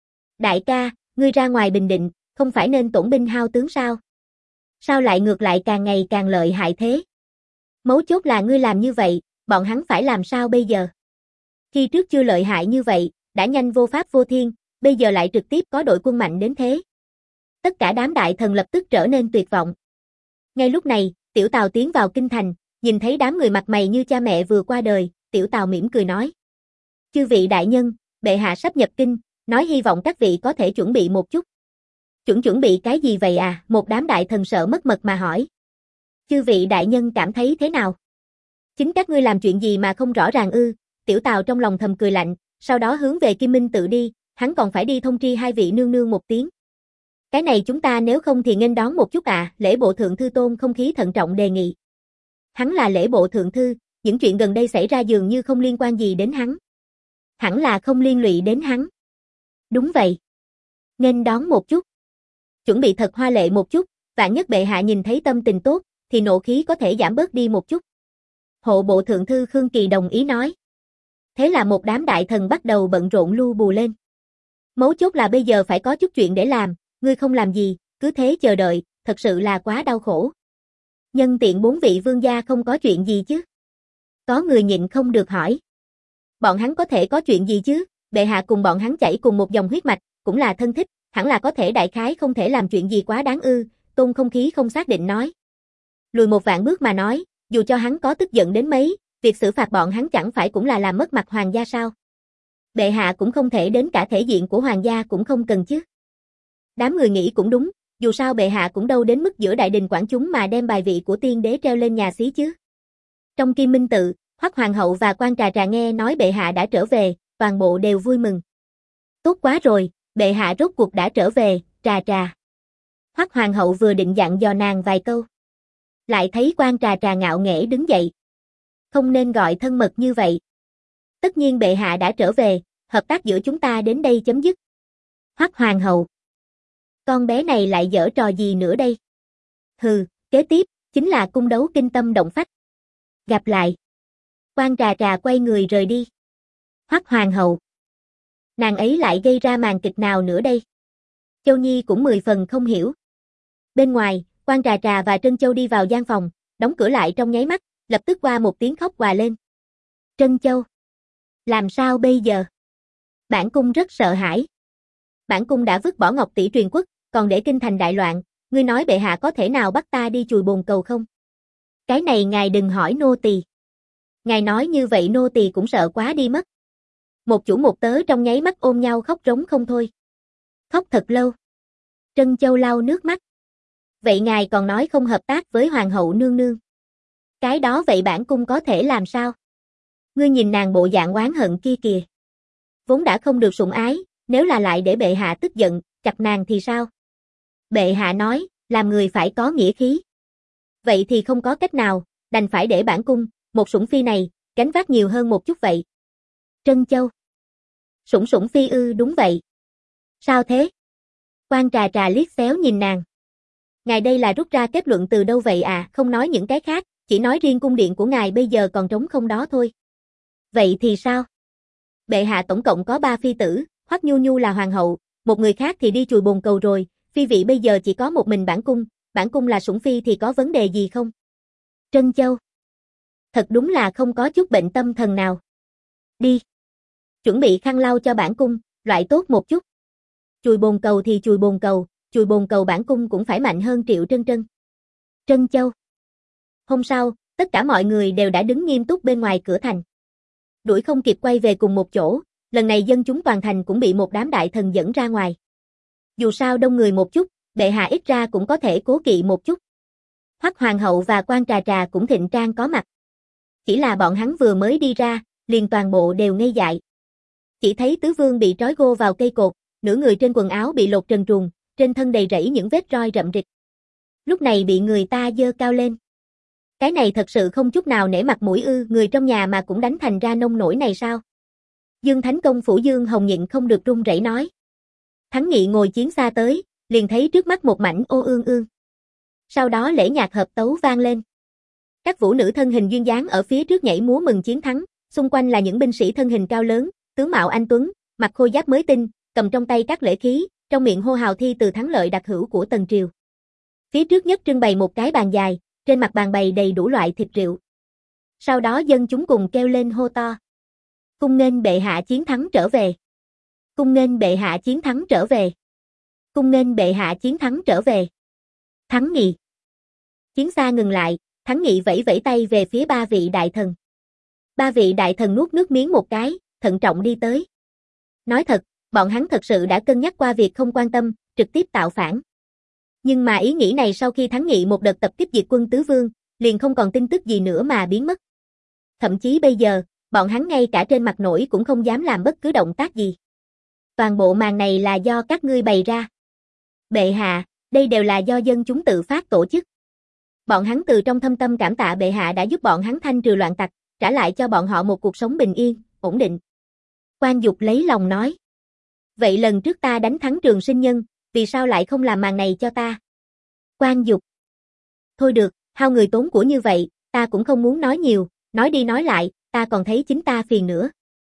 S1: Đại ca, ngươi ra ngoài bình định, không phải nên tổn binh hao tướng sao? Sao lại ngược lại càng ngày càng lợi hại thế? Mấu chốt là ngươi làm như vậy, bọn hắn phải làm sao bây giờ? Khi trước chưa lợi hại như vậy, đã nhanh vô pháp vô thiên, bây giờ lại trực tiếp có đội quân mạnh đến thế. Tất cả đám đại thần lập tức trở nên tuyệt vọng. Ngay lúc này, Tiểu Tào tiến vào kinh thành, nhìn thấy đám người mặt mày như cha mẹ vừa qua đời, Tiểu Tào mỉm cười nói. Chư vị đại nhân, bệ hạ sắp nhập kinh, nói hy vọng các vị có thể chuẩn bị một chút. Chuẩn chuẩn bị cái gì vậy à? Một đám đại thần sợ mất mật mà hỏi. Chư vị đại nhân cảm thấy thế nào? Chính các ngươi làm chuyện gì mà không rõ ràng ư? Tiểu Tào trong lòng thầm cười lạnh, sau đó hướng về Kim Minh Tự đi, hắn còn phải đi thông tri hai vị nương nương một tiếng. Cái này chúng ta nếu không thì nghênh đón một chút à? Lễ bộ thượng thư Tôn không khí thận trọng đề nghị. Hắn là lễ bộ thượng thư, những chuyện gần đây xảy ra dường như không liên quan gì đến hắn. Hẳn là không liên lụy đến hắn. Đúng vậy. Nghênh đón một chút. Chuẩn bị thật hoa lệ một chút, vạn nhất bệ hạ nhìn thấy tâm tình tốt, thì nộ khí có thể giảm bớt đi một chút. Hộ bộ thượng thư Khương Kỳ đồng ý nói. Thế là một đám đại thần bắt đầu bận rộn lu bù lên. Mấu chốt là bây giờ phải có chút chuyện để làm, ngươi không làm gì, cứ thế chờ đợi, thật sự là quá đau khổ. Nhân tiện bốn vị vương gia không có chuyện gì chứ? Có người nhịn không được hỏi. Bọn hắn có thể có chuyện gì chứ? Bệ hạ cùng bọn hắn chảy cùng một dòng huyết mạch, cũng là thân thích, hẳn là có thể đại khái không thể làm chuyện gì quá đáng ư, Tôn không khí không xác định nói. Lùi một vạn bước mà nói, dù cho hắn có tức giận đến mấy, việc xử phạt bọn hắn chẳng phải cũng là làm mất mặt hoàng gia sao? Bệ hạ cũng không thể đến cả thể diện của hoàng gia cũng không cần chứ. Đám người nghĩ cũng đúng, dù sao bệ hạ cũng đâu đến mức giữa đại đình quảng chúng mà đem bài vị của tiên đế treo lên nhà xí chứ. Trong Kim Minh Tự, Hoắc hoàng hậu và quan trà trà nghe nói bệ hạ đã trở về, toàn bộ đều vui mừng. Tốt quá rồi, bệ hạ rốt cuộc đã trở về, trà trà. Hoắc hoàng hậu vừa định dặn dò nàng vài câu. Lại thấy quan trà trà ngạo nghễ đứng dậy. Không nên gọi thân mật như vậy. Tất nhiên bệ hạ đã trở về, hợp tác giữa chúng ta đến đây chấm dứt. Hoắc hoàng hậu. Con bé này lại giở trò gì nữa đây? Hừ, kế tiếp, chính là cung đấu kinh tâm động phách. Gặp lại. Quan trà trà quay người rời đi. Hoắc hoàng hậu. Nàng ấy lại gây ra màn kịch nào nữa đây? Châu Nhi cũng mười phần không hiểu. Bên ngoài, quan trà trà và Trân Châu đi vào gian phòng, đóng cửa lại trong nháy mắt, lập tức qua một tiếng khóc òa lên. Trân Châu. Làm sao bây giờ? Bản cung rất sợ hãi. Bản cung đã vứt bỏ Ngọc tỷ truyền quốc, còn để kinh thành đại loạn, ngươi nói bệ hạ có thể nào bắt ta đi chùi bồn cầu không? Cái này ngài đừng hỏi nô tỳ. Ngài nói như vậy nô tỳ cũng sợ quá đi mất. Một chủ một tớ trong nháy mắt ôm nhau khóc rống không thôi. Khóc thật lâu. Trân Châu lau nước mắt. Vậy ngài còn nói không hợp tác với hoàng hậu nương nương. Cái đó vậy bản cung có thể làm sao? Ngươi nhìn nàng bộ dạng oán hận kia kìa. Vốn đã không được sủng ái, nếu là lại để bệ hạ tức giận, chặt nàng thì sao? Bệ hạ nói, làm người phải có nghĩa khí. Vậy thì không có cách nào, đành phải để bản cung, một sủng phi này, gánh vác nhiều hơn một chút vậy. Trân Châu. Sủng Sủng Phi ư, đúng vậy. Sao thế? Quan Trà Trà liếc xéo nhìn nàng. Ngài đây là rút ra kết luận từ đâu vậy à, không nói những cái khác, chỉ nói riêng cung điện của ngài bây giờ còn trống không đó thôi. Vậy thì sao? Bệ hạ tổng cộng có ba phi tử, Hoắc Nhu Nhu là hoàng hậu, một người khác thì đi chùi bồn cầu rồi, phi vị bây giờ chỉ có một mình bản cung, bản cung là Sủng Phi thì có vấn đề gì không? Trân Châu. Thật đúng là không có chút bệnh tâm thần nào. Đi. Chuẩn bị khăn lau cho bản cung, loại tốt một chút. Chùi bồn cầu thì chùi bồn cầu, chùi bồn cầu bản cung cũng phải mạnh hơn Triệu Trân Trân. Trân Châu. Hôm sau, tất cả mọi người đều đã đứng nghiêm túc bên ngoài cửa thành. Đuổi không kịp quay về cùng một chỗ, lần này dân chúng toàn thành cũng bị một đám đại thần dẫn ra ngoài. Dù sao đông người một chút, bệ hạ ít ra cũng có thể cố kỵ một chút. Hoắc hoàng hậu và Quan Trà Trà cũng thịnh trang có mặt. Chỉ là bọn hắn vừa mới đi ra, liền toàn bộ đều ngây dại. Chỉ thấy tứ vương bị trói gô vào cây cột, nửa người trên quần áo bị lột trần truồng, trên thân đầy rẫy những vết roi rậm rịch. Lúc này bị người ta giơ cao lên. Cái này thật sự không chút nào nể mặt mũi ư, người trong nhà mà cũng đánh thành ra nông nổi này sao? Dương Thánh Công phủ Dương Hồng nhịn không được run rẩy nói. Thắng Nghị ngồi chiến xa tới, liền thấy trước mắt một mảnh ô ương ương. Sau đó lễ nhạc hợp tấu vang lên. Các vũ nữ thân hình duyên dáng ở phía trước nhảy múa mừng chiến thắng, xung quanh là những binh sĩ thân hình cao lớn, tướng mạo anh tuấn, mặc khôi giáp mới tinh, cầm trong tay các lễ khí, trong miệng hô hào thi từ thắng lợi đặc hữu của Tần Triều. Phía trước nhất trưng bày một cái bàn dài, trên mặt bàn bày đầy đủ loại thịt rượu. Sau đó dân chúng cùng kêu lên hô to. Cung nghênh bệ hạ chiến thắng trở về. Cung nghênh bệ hạ chiến thắng trở về. Cung nghênh bệ hạ chiến thắng trở về. Thắng Nghị. Chiến xa ngừng lại, Thắng Nghị vẫy vẫy tay về phía ba vị đại thần. Ba vị đại thần nuốt nước miếng một cái, thận trọng đi tới. Nói thật, bọn hắn thật sự đã cân nhắc qua việc không quan tâm, trực tiếp tạo phản. Nhưng mà ý nghĩ này sau khi Thắng Nghị một đợt tập kích diệt quân tứ vương, liền không còn tin tức gì nữa mà biến mất. Thậm chí bây giờ, bọn hắn ngay cả trên mặt nổi cũng không dám làm bất cứ động tác gì. Toàn bộ màn này là do các ngươi bày ra. Bệ hạ, đây đều là do dân chúng tự phát tổ chức. Bọn hắn từ trong thâm tâm cảm tạ bệ hạ đã giúp bọn hắn thanh trừ loạn tặc, trả lại cho bọn họ một cuộc sống bình yên, ổn định. Quan Dục lấy lòng nói. Vậy lần trước ta đánh thắng Trường Sinh Nhân, vì sao lại không làm màn này cho ta? Quan Dục. Thôi được, hao người tốn của như vậy, ta cũng không muốn nói nhiều, nói đi nói lại, ta còn thấy chính ta phiền nữa.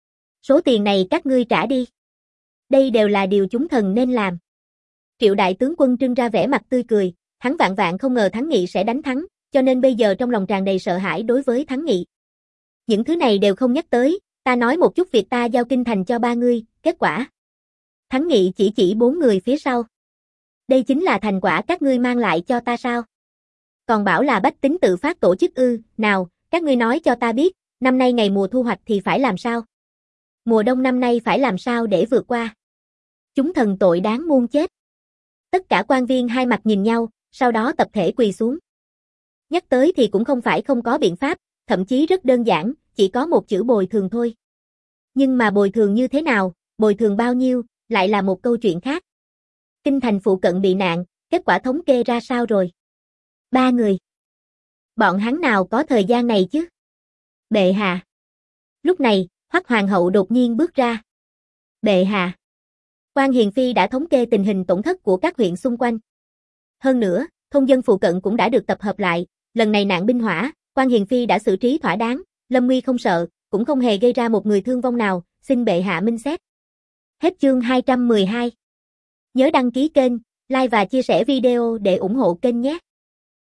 S1: Số tiền này các ngươi trả đi. Đây đều là điều chúng thần nên làm. Triệu đại tướng quân trưng ra vẻ mặt tươi cười, hắn vạn vạn không ngờ Thắng Nghị sẽ đánh thắng, cho nên bây giờ trong lòng tràn đầy sợ hãi đối với Thắng Nghị. Những thứ này đều không nhắc tới, ta nói một chút việc ta giao kinh thành cho ba ngươi, kết quả. Thắng Nghị chỉ chỉ bốn người phía sau. Đây chính là thành quả các ngươi mang lại cho ta sao? Còn bảo là bách tính tự phát tổ chức ư, nào, các ngươi nói cho ta biết, năm nay ngày mùa thu hoạch thì phải làm sao? Mùa đông năm nay phải làm sao để vượt qua? Chúng thần tội đáng muôn chết. Tất cả quan viên hai mặt nhìn nhau, sau đó tập thể quỳ xuống. Nhắc tới thì cũng không phải không có biện pháp, thậm chí rất đơn giản, chỉ có một chữ bồi thường thôi. Nhưng mà bồi thường như thế nào, bồi thường bao nhiêu, lại là một câu chuyện khác. Kinh thành phụ cận bị nạn, kết quả thống kê ra sao rồi? Ba người. Bọn hắn nào có thời gian này chứ? Bệ hạ. Lúc này, Hoắc hoàng hậu đột nhiên bước ra. Bệ hạ. Quan Hiền Phi đã thống kê tình hình tổn thất của các huyện xung quanh. Hơn nữa, thôn dân phụ cận cũng đã được tập hợp lại, lần này nạn binh hỏa, Quan Hiền Phi đã xử trí thỏa đáng, lâm nguy không sợ, cũng không hề gây ra một người thương vong nào, xin bệ hạ minh xét. Hết chương hai trăm mười hai. Nhớ đăng ký kênh, like và chia sẻ video để ủng hộ kênh nhé.